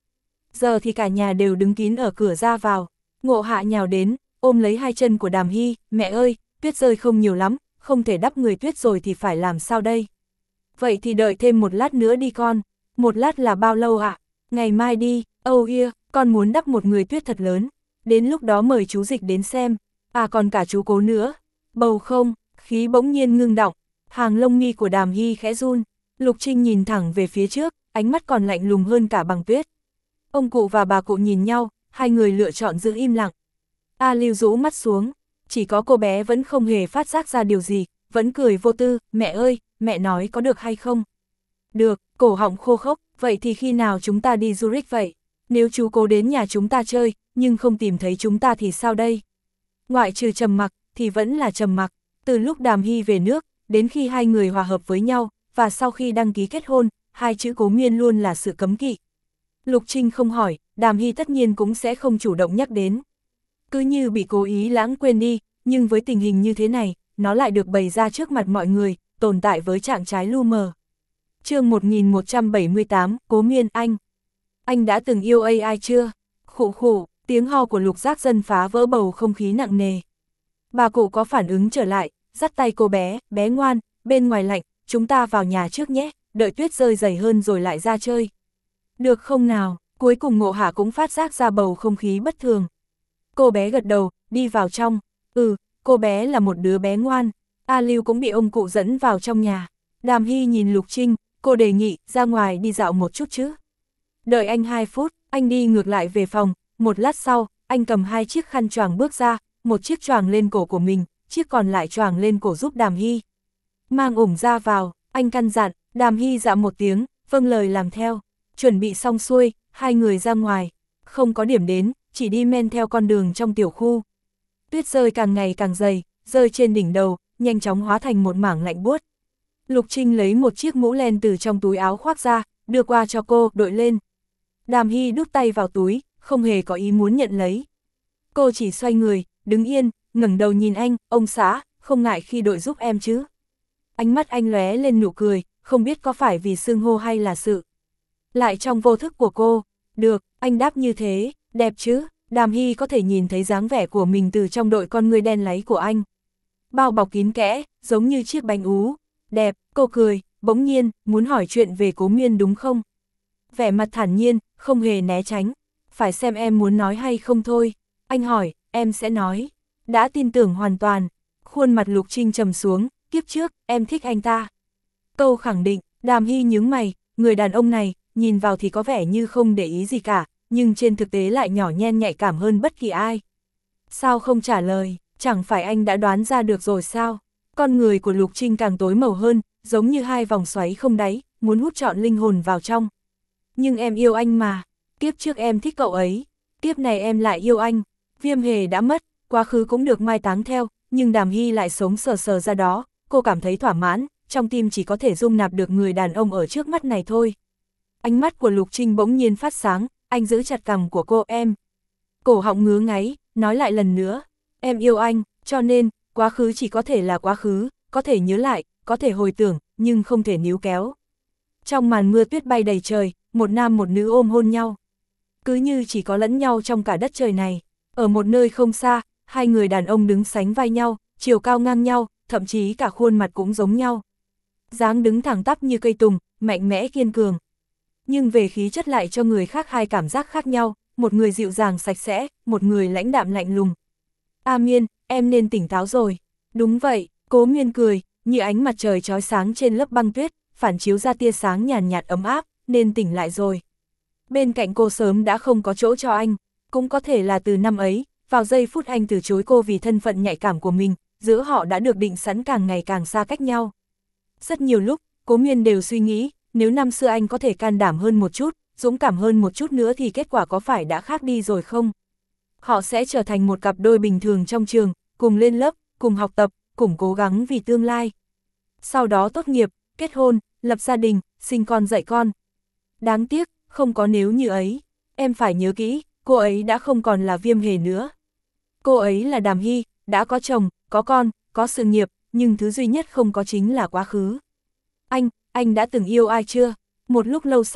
giờ thì cả nhà đều đứng kín ở cửa ra vào. Ngộ Hạ nhào đến, ôm lấy hai chân của Đàm Hy, mẹ ơi, tuyết rơi không nhiều lắm, không thể đắp người tuyết rồi thì phải làm sao đây? Vậy thì đợi thêm một lát nữa đi con. Một lát là bao lâu ạ? À? Ngày mai đi. Oh yeah, con muốn đắp một người tuyết thật lớn. Đến lúc đó mời chú Dịch đến xem. À còn cả chú Cố nữa. Bầu không, khí bỗng nhiên ngưng đọng. Hàng lông mi của Đàm Hy khẽ run. Lục Trinh nhìn thẳng về phía trước, ánh mắt còn lạnh lùng hơn cả băng tuyết. Ông cụ và bà cụ nhìn nhau, hai người lựa chọn giữ im lặng. A Lưu rũ mắt xuống, chỉ có cô bé vẫn không hề phát giác ra điều gì, vẫn cười vô tư, mẹ ơi, mẹ nói có được hay không? Được, cổ họng khô khốc, vậy thì khi nào chúng ta đi Zurich vậy? Nếu chú Cố đến nhà chúng ta chơi, nhưng không tìm thấy chúng ta thì sao đây? Ngoại trừ trầm mặc, thì vẫn là trầm mặc, từ lúc Đàm Hy về nước, đến khi hai người hòa hợp với nhau, và sau khi đăng ký kết hôn, hai chữ Cố Miên luôn là sự cấm kỵ. Lục Trinh không hỏi, Đàm Hy tất nhiên cũng sẽ không chủ động nhắc đến. Cứ như bị cố ý lãng quên đi, nhưng với tình hình như thế này, nó lại được bày ra trước mặt mọi người, tồn tại với trạng trái lu mờ. Chương một nghìn một trăm bảy mươi tám, Cố Miên, anh. Anh đã từng yêu a i chưa? Khụ khụ, tiếng ho của Lục Giác Dân phá vỡ bầu không khí nặng nề. Bà cụ có phản ứng trở lại, dắt tay cô bé, bé ngoan, bên ngoài lạnh, chúng ta vào nhà trước nhé, đợi tuyết rơi dày hơn rồi lại ra chơi. Được không nào? Cuối cùng Ngộ Hạ cũng phát giác ra bầu không khí bất thường. Cô bé gật đầu, đi vào trong. Ừ, cô bé là một đứa bé ngoan. A Lưu cũng bị ông cụ dẫn vào trong nhà. Đàm Hy nhìn Lục Trinh, cô đề nghị ra ngoài đi dạo một chút chứ. Đợi anh hai phút, anh đi ngược lại về phòng. Một lát sau, anh cầm hai chiếc khăn choàng bước ra, một chiếc choàng lên cổ của mình, chiếc còn lại choàng lên cổ giúp Đàm Hy. Mang ủng ra vào, anh căn dặn. Đàm Hy dạ một tiếng, vâng lời làm theo. Chuẩn bị xong xuôi, hai người ra ngoài. Không có điểm đến, chỉ đi men theo con đường trong tiểu khu. Tuyết rơi càng ngày càng dày, rơi trên đỉnh đầu, nhanh chóng hóa thành một mảng lạnh buốt. Lục Trinh lấy một chiếc mũ len từ trong túi áo khoác ra, đưa qua cho cô, đội lên. Đàm Hy đút tay vào túi, không hề có ý muốn nhận lấy. Cô chỉ xoay người, đứng yên, ngẩng đầu nhìn anh, ông xã, không ngại khi đội giúp em chứ. Ánh mắt anh lóe lên nụ cười, không biết có phải vì xưng hô hay là sự. Lại trong vô thức của cô, được, anh đáp như thế, đẹp chứ, Đàm Hy có thể nhìn thấy dáng vẻ của mình từ trong đội con ngươi đen láy của anh. Bao bọc kín kẽ, giống như chiếc bánh ú, đẹp, cô cười, bỗng nhiên, muốn hỏi chuyện về Cố Miên đúng không? Vẻ mặt thản nhiên, không hề né tránh, phải xem em muốn nói hay không thôi. Anh hỏi, em sẽ nói, đã tin tưởng hoàn toàn. Khuôn mặt Lục Trinh trầm xuống, kiếp trước, em thích anh ta. Câu khẳng định, Đàm Hy nhướng mày, người đàn ông này, nhìn vào thì có vẻ như không để ý gì cả, nhưng trên thực tế lại nhỏ nhen nhạy cảm hơn bất kỳ ai. Sao không trả lời, chẳng phải anh đã đoán ra được rồi sao? Con người của Lục Trinh càng tối màu hơn, giống như hai vòng xoáy không đáy, muốn hút trọn linh hồn vào trong. Nhưng em yêu anh mà, kiếp trước em thích cậu ấy, kiếp này em lại yêu anh. Viêm Hề đã mất, quá khứ cũng được mai táng theo, nhưng Đàm Hy lại sống sờ sờ ra đó, cô cảm thấy thỏa mãn, trong tim chỉ có thể dung nạp được người đàn ông ở trước mắt này thôi. Ánh mắt của Lục Trinh bỗng nhiên phát sáng, anh giữ chặt cằm của cô. Em. Cổ họng ngứa ngáy, nói lại lần nữa, em yêu anh, cho nên, quá khứ chỉ có thể là quá khứ, có thể nhớ lại, có thể hồi tưởng, nhưng không thể níu kéo. Trong màn mưa tuyết bay đầy trời, một nam một nữ ôm hôn nhau. Cứ như chỉ có lẫn nhau trong cả đất trời này. Ở một nơi không xa, hai người đàn ông đứng sánh vai nhau, chiều cao ngang nhau, thậm chí cả khuôn mặt cũng giống nhau. Dáng đứng thẳng tắp như cây tùng, mạnh mẽ kiên cường. Nhưng về khí chất lại cho người khác hai cảm giác khác nhau, một người dịu dàng sạch sẽ, một người lãnh đạm lạnh lùng. A Miên, em nên tỉnh táo rồi. Đúng vậy, Cố Miên cười, như ánh mặt trời chói sáng trên lớp băng tuyết, phản chiếu ra tia sáng nhàn nhạt ấm áp, nên tỉnh lại rồi. Bên cạnh cô sớm đã không có chỗ cho anh, cũng có thể là từ năm ấy, vào giây phút anh từ chối cô vì thân phận nhạy cảm của mình, giữa họ đã được định sẵn càng ngày càng xa cách nhau. Rất nhiều lúc, Cố Miên đều suy nghĩ, nếu năm xưa anh có thể can đảm hơn một chút, dũng cảm hơn một chút nữa thì kết quả có phải đã khác đi rồi không? Họ sẽ trở thành một cặp đôi bình thường trong trường, cùng lên lớp, cùng học tập, cùng cố gắng vì tương lai. Sau đó tốt nghiệp, kết hôn, lập gia đình, sinh con dạy con. Đáng tiếc, không có nếu như ấy. Em phải nhớ kỹ, cô ấy đã không còn là Viêm Hề nữa. Cô ấy là Đàm Hy, đã có chồng, có con, có sự nghiệp, nhưng thứ duy nhất không có chính là quá khứ. Anh, anh đã từng yêu ai chưa? Một lúc lâu sau,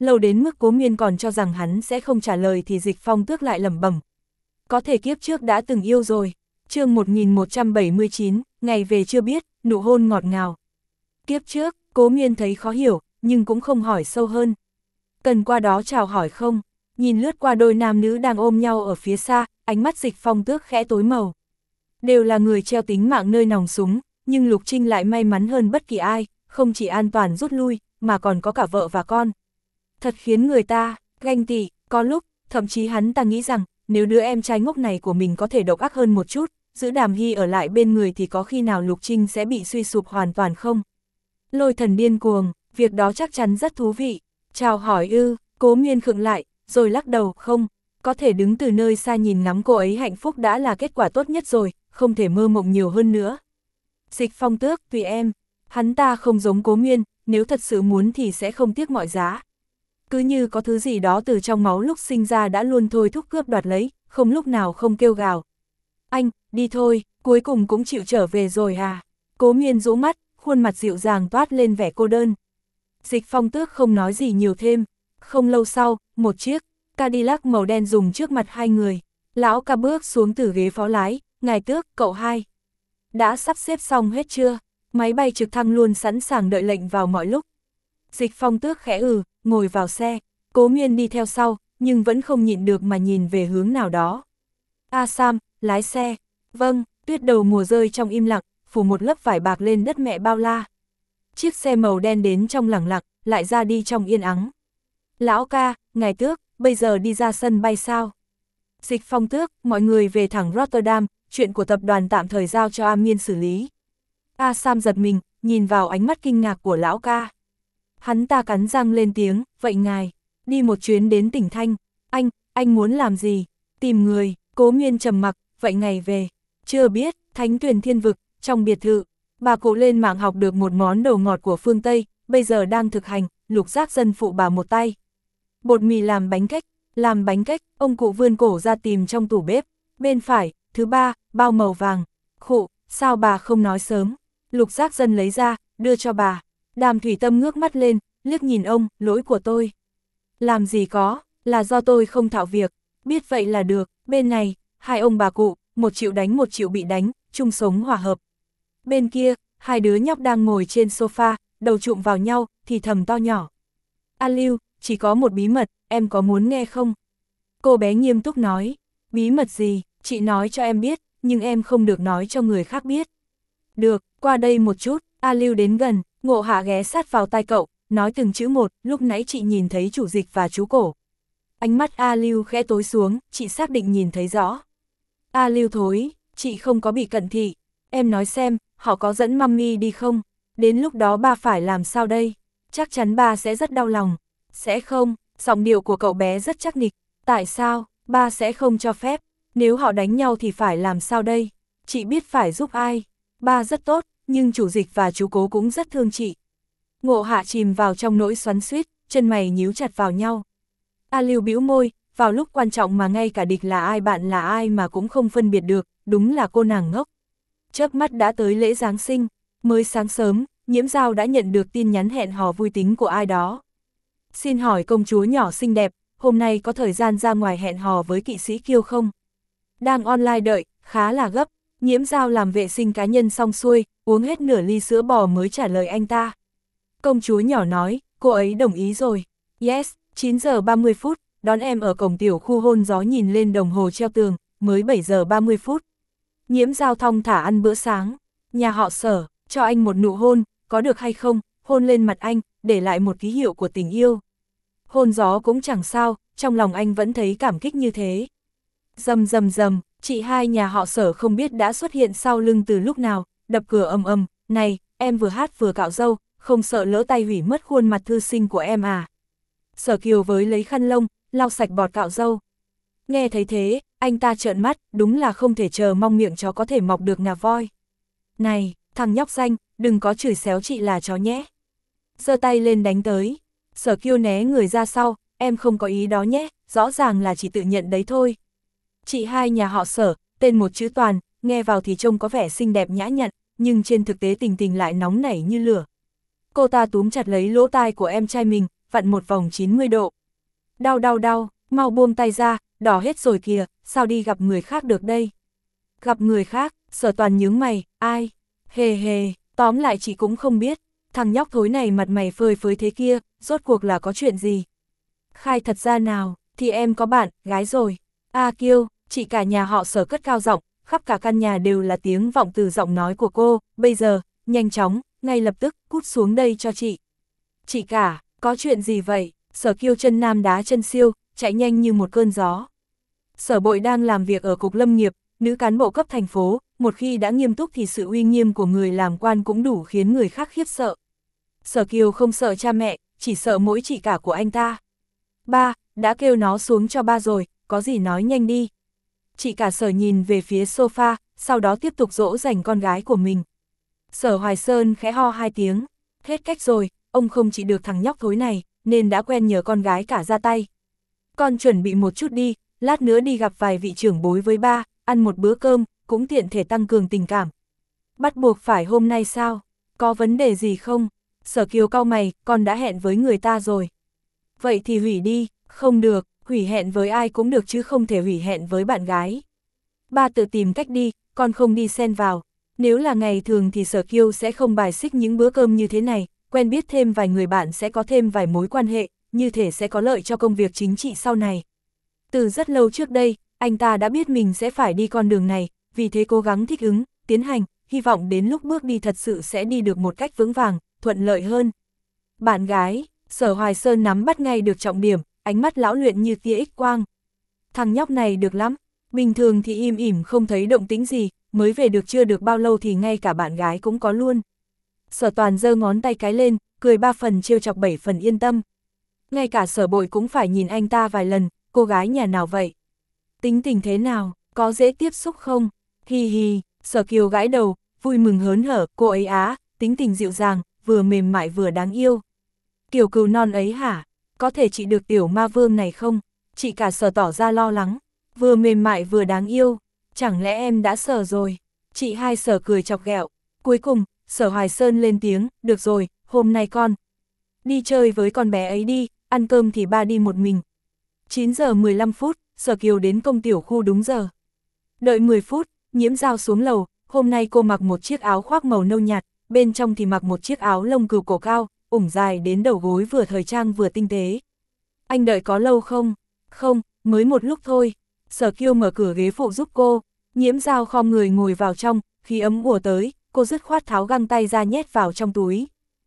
Lâu đến mức Cố Miên còn cho rằng hắn sẽ không trả lời thì Dịch Phong Tước lại lẩm bẩm. Có thể kiếp trước đã từng yêu rồi. Chương một nghìn một trăm bảy mươi chín, ngày về chưa biết, nụ hôn ngọt ngào. Kiếp trước, Cố Miên thấy khó hiểu, nhưng cũng không hỏi sâu hơn. Cần qua đó chào hỏi không? Nhìn lướt qua đôi nam nữ đang ôm nhau ở phía xa, ánh mắt Dịch Phong Tước khẽ tối màu. Đều là người treo tính mạng nơi nòng súng, nhưng Lục Trinh lại may mắn hơn bất kỳ ai, không chỉ an toàn rút lui, mà còn có cả vợ và con. Thật khiến người ta ganh tị, có lúc, thậm chí hắn ta nghĩ rằng, nếu đứa em trai ngốc này của mình có thể độc ác hơn một chút, giữ Đàm Hy ở lại bên người thì có khi nào Lục Trinh sẽ bị suy sụp hoàn toàn không? Lôi Thần điên cuồng, việc đó chắc chắn rất thú vị. Chào hỏi ư, Cố Miên khựng lại, rồi lắc đầu, không, có thể đứng từ nơi xa nhìn ngắm cô ấy hạnh phúc đã là kết quả tốt nhất rồi, không thể mơ mộng nhiều hơn nữa. Dịch Phong Tước, tùy em, hắn ta không giống Cố Miên, nếu thật sự muốn thì sẽ không tiếc mọi giá. Cứ như có thứ gì đó từ trong máu lúc sinh ra đã luôn thôi thúc cướp đoạt lấy, không lúc nào không kêu gào. Anh, đi thôi, cuối cùng cũng chịu trở về rồi à? Cố Miên rũ mắt, khuôn mặt dịu dàng toát lên vẻ cô đơn. Dịch Phong Tước không nói gì nhiều thêm. Không lâu sau, một chiếc Cadillac màu đen dùng trước mặt hai người. Lão ca bước xuống từ ghế phó lái, ngài Tước, cậu hai. Đã sắp xếp xong hết chưa? Máy bay trực thăng luôn sẵn sàng đợi lệnh vào mọi lúc. Dịch Phong Tước khẽ ừ, ngồi vào xe. Cố Miên đi theo sau, nhưng vẫn không nhịn được mà nhìn về hướng nào đó. A Sam, lái xe. Vâng, tuyết đầu mùa rơi trong im lặng, phủ một lớp vải bạc lên đất mẹ bao la. Chiếc xe màu đen đến trong lẳng lặng, lại ra đi trong yên ắng. Lão ca, ngài Tước, bây giờ đi ra sân bay sao? Dịch Phong Tước, mọi người về thẳng Rotterdam, chuyện của tập đoàn tạm thời giao cho A Miên xử lý. A Sam giật mình, nhìn vào ánh mắt kinh ngạc của lão ca. Hắn ta cắn răng lên tiếng, vậy ngài, đi một chuyến đến tỉnh Thanh. Anh, anh muốn làm gì? Tìm người. Cố Miên trầm mặc, vậy ngày về. Chưa biết, Thánh Tuyền Thiên Vực, trong biệt thự. Bà cụ lên mạng học được một món đồ ngọt của phương Tây, bây giờ đang thực hành, Lục Giác Dân phụ bà một tay. Bột mì làm bánh cách, làm bánh cách, ông cụ vươn cổ ra tìm trong tủ bếp. Bên phải, thứ ba, bao màu vàng. Khụ, sao bà không nói sớm? Lục Giác Dân lấy ra, đưa cho bà. Đàm Thủy Tâm ngước mắt lên, liếc nhìn ông, lỗi của tôi. Làm gì có, là do tôi không thạo việc, biết vậy là được. Bên này, hai ông bà cụ, một chịu đánh một chịu bị đánh, chung sống hòa hợp. Bên kia, hai đứa nhóc đang ngồi trên sofa, đầu chụm vào nhau, thì thầm to nhỏ. A Lưu, chỉ có một bí mật, em có muốn nghe không? Cô bé nghiêm túc nói, bí mật gì, chị nói cho em biết, nhưng em không được nói cho người khác biết. Được, qua đây một chút. A Lưu đến gần, Ngộ Hạ ghé sát vào tai cậu, nói từng chữ một, lúc nãy chị nhìn thấy chủ Dịch và chú Cổ. Ánh mắt A Lưu khẽ tối xuống, chị xác định nhìn thấy rõ. A Lưu thối, chị không có bị cận thị. Em nói xem, họ có dẫn mummy đi không? Đến lúc đó ba phải làm sao đây? Chắc chắn ba sẽ rất đau lòng. Sẽ không, giọng điệu của cậu bé rất chắc nịch. Tại sao, ba sẽ không cho phép? Nếu họ đánh nhau thì phải làm sao đây? Chị biết phải giúp ai? Ba rất tốt, nhưng chủ Dịch và chú Cố cũng rất thương chị. Ngộ Hạ chìm vào trong nỗi xoắn xuýt, chân mày nhíu chặt vào nhau. A Lưu bĩu môi, vào lúc quan trọng mà ngay cả địch là ai bạn là ai mà cũng không phân biệt được, đúng là cô nàng ngốc. Chớp mắt đã tới lễ Giáng sinh, mới sáng sớm, Nhiễm Giao đã nhận được tin nhắn hẹn hò vui tính của ai đó. Xin hỏi công chúa nhỏ xinh đẹp, hôm nay có thời gian ra ngoài hẹn hò với kỵ sĩ Kiêu không? Đang online đợi, khá là gấp, Nhiễm Giao làm vệ sinh cá nhân xong xuôi, uống hết nửa ly sữa bò mới trả lời anh ta. Công chúa nhỏ nói, cô ấy đồng ý rồi. Yes, chín giờ ba mươi phút, đón em ở cổng tiểu khu hôn gió nhìn lên đồng hồ treo tường, mới bảy giờ ba mươi phút. Nhiễm Giao thong thả ăn bữa sáng, nhà họ Sở, cho anh một nụ hôn, có được hay không, hôn lên mặt anh, để lại một ký hiệu của tình yêu. Hôn gió cũng chẳng sao, trong lòng anh vẫn thấy cảm kích như thế. Rầm rầm rầm, chị hai nhà họ Sở không biết đã xuất hiện sau lưng từ lúc nào, đập cửa ầm ầm, này, em vừa hát vừa cạo râu, không sợ lỡ tay hủy mất khuôn mặt thư sinh của em à. Sở Kiều với lấy khăn lông, lau sạch bọt cạo râu. Nghe thấy thế, anh ta trợn mắt, đúng là không thể chờ mong miệng chó có thể mọc được ngà voi. Này, thằng nhóc xanh, đừng có chửi xéo chị là chó nhé. Giơ tay lên đánh tới. Sở Kiều né người ra sau, em không có ý đó nhé, rõ ràng là chị tự nhận đấy thôi. Chị hai nhà họ Sở, tên một chữ Toàn, nghe vào thì trông có vẻ xinh đẹp nhã nhặn, nhưng trên thực tế tình tình lại nóng nảy như lửa. Cô ta túm chặt lấy lỗ tai của em trai mình, vặn một vòng chín mươi độ. Đau đau đau, mau buông tay ra, đỏ hết rồi kìa, sao đi gặp người khác được đây? Gặp người khác, Sở Toàn nhướng mày, ai? Hề hề, tóm lại chị cũng không biết, thằng nhóc thối này mặt mày phơi phới thế kia, rốt cuộc là có chuyện gì? Khai thật ra nào, thì em có bạn, gái rồi. A Kiêu, chị cả nhà họ Sở cất cao giọng, khắp cả căn nhà đều là tiếng vọng từ giọng nói của cô, bây giờ, nhanh chóng, ngay lập tức, cút xuống đây cho chị. Chị cả, có chuyện gì vậy? Sở Kiêu chân nam đá chân siêu, chạy nhanh như một cơn gió. Sở Bội đang làm việc ở cục lâm nghiệp, nữ cán bộ cấp thành phố, một khi đã nghiêm túc thì sự uy nghiêm của người làm quan cũng đủ khiến người khác khiếp sợ. Sở Kiều không sợ cha mẹ, chỉ sợ mỗi chị cả của anh ta. Ba, đã kêu nó xuống cho ba rồi, có gì nói nhanh đi. Chị cả Sở nhìn về phía sofa, sau đó tiếp tục dỗ dành con gái của mình. Sở Hoài Sơn khẽ ho hai tiếng, hết cách rồi, ông không chỉ được thằng nhóc thối này, nên đã quen nhờ con gái cả ra tay. Con chuẩn bị một chút đi, lát nữa đi gặp vài vị trưởng bối với ba, ăn một bữa cơm, cũng tiện thể tăng cường tình cảm. Bắt buộc phải hôm nay sao? Có vấn đề gì không? Sở Kiều cau mày, con đã hẹn với người ta rồi. Vậy thì hủy đi, không được, hủy hẹn với ai cũng được chứ không thể hủy hẹn với bạn gái. Ba tự tìm cách đi, con không đi xen vào. Nếu là ngày thường thì Sở Kiều sẽ không bài xích những bữa cơm như thế này, quen biết thêm vài người bạn sẽ có thêm vài mối quan hệ, như thể sẽ có lợi cho công việc chính trị sau này. Từ rất lâu trước đây, anh ta đã biết mình sẽ phải đi con đường này, vì thế cố gắng thích ứng, tiến hành, hy vọng đến lúc bước đi thật sự sẽ đi được một cách vững vàng, thuận lợi hơn. Bạn gái, Sở Hoài Sơn nắm bắt ngay được trọng điểm, ánh mắt lão luyện như tia X quang. Thằng nhóc này được lắm, bình thường thì im ỉm không thấy động tĩnh gì, mới về được chưa được bao lâu thì ngay cả bạn gái cũng có luôn. Sở Toàn giơ ngón tay cái lên, cười ba phần trêu chọc bảy phần yên tâm. Ngay cả Sở Bội cũng phải nhìn anh ta vài lần, cô gái nhà nào vậy? Tính tình thế nào, có dễ tiếp xúc không? Hi hi, Sở Kiều gãi đầu, vui mừng hớn hở, cô ấy á, tính tình dịu dàng, vừa mềm mại vừa đáng yêu. Kiều cừu non ấy hả? Có thể chị được tiểu ma vương này không? Chị cả Sở tỏ ra lo lắng, vừa mềm mại vừa đáng yêu, chẳng lẽ em đã Sở rồi? Chị hai Sở cười chọc ghẹo, cuối cùng, Sở Hoài Sơn lên tiếng, được rồi, hôm nay con đi chơi với con bé ấy đi, ăn cơm thì ba đi một mình. chín giờ mười lăm phút, Sở Kiều đến công tiểu khu đúng giờ. Đợi mười phút, Nhiễm Giao xuống lầu, hôm nay cô mặc một chiếc áo khoác màu nâu nhạt, bên trong thì mặc một chiếc áo lông cừu cổ cao, ủng dài đến đầu gối vừa thời trang vừa tinh tế. Anh đợi có lâu không? Không, mới một lúc thôi. Sở Kiều mở cửa ghế phụ giúp cô, Nhiễm Giao khom người ngồi vào trong, khí ấm ùa tới, cô dứt khoát tháo găng tay ra nhét vào trong túi.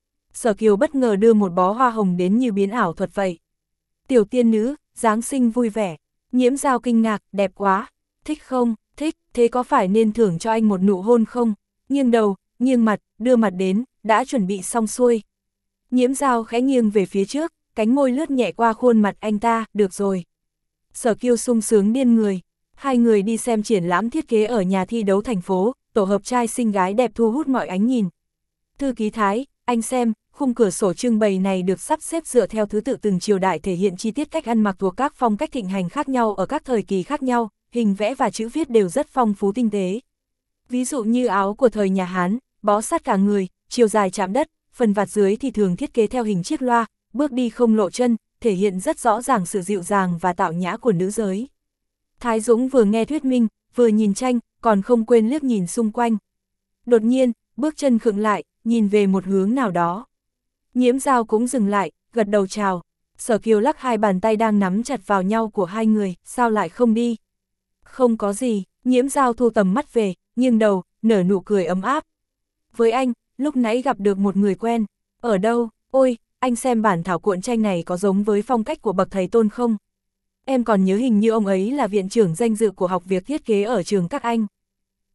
Sở Kiều bất ngờ đưa một bó hoa hồng đến như biến ảo thuật vậy. Tiểu tiên nữ, Giáng sinh vui vẻ. Nhiễm Giao kinh ngạc, đẹp quá. Thích không? Thích, thế có phải nên thưởng cho anh một nụ hôn không? Nghiêng đầu, nghiêng mặt, đưa mặt đến, đã chuẩn bị xong xuôi. Nhiễm Giao khẽ nghiêng về phía trước, cánh môi lướt nhẹ qua khuôn mặt anh ta, được rồi. Sở Kiều sung sướng điên người. Hai người đi xem triển lãm thiết kế ở nhà thi đấu thành phố, tổ hợp trai xinh gái đẹp thu hút mọi ánh nhìn. Thư ký Thái, anh xem, khung cửa sổ trưng bày này được sắp xếp dựa theo thứ tự từng triều đại, thể hiện chi tiết cách ăn mặc thuộc các phong cách thịnh hành khác nhau ở các thời kỳ khác nhau, hình vẽ và chữ viết đều rất phong phú tinh tế. Ví dụ như áo của thời nhà Hán, bó sát cả người, chiều dài chạm đất, phần vạt dưới thì thường thiết kế theo hình chiếc loa, bước đi không lộ chân, thể hiện rất rõ ràng sự dịu dàng và tạo nhã của nữ giới. Thái Dũng vừa nghe thuyết minh, vừa nhìn tranh, còn không quên liếc nhìn xung quanh. Đột nhiên, bước chân khựng lại, nhìn về một hướng nào đó. Nhiễm Giao cũng dừng lại, gật đầu chào. Sở Kiều lắc hai bàn tay đang nắm chặt vào nhau của hai người, sao lại không đi? Không có gì, Nhiễm Giao thu tầm mắt về, nghiêng đầu, nở nụ cười ấm áp. Với anh, lúc nãy gặp được một người quen. Ở đâu? Ôi, anh xem bản thảo cuộn tranh này có giống với phong cách của bậc thầy Tôn không? Em còn nhớ hình như ông ấy là viện trưởng danh dự của học việc thiết kế ở trường các anh.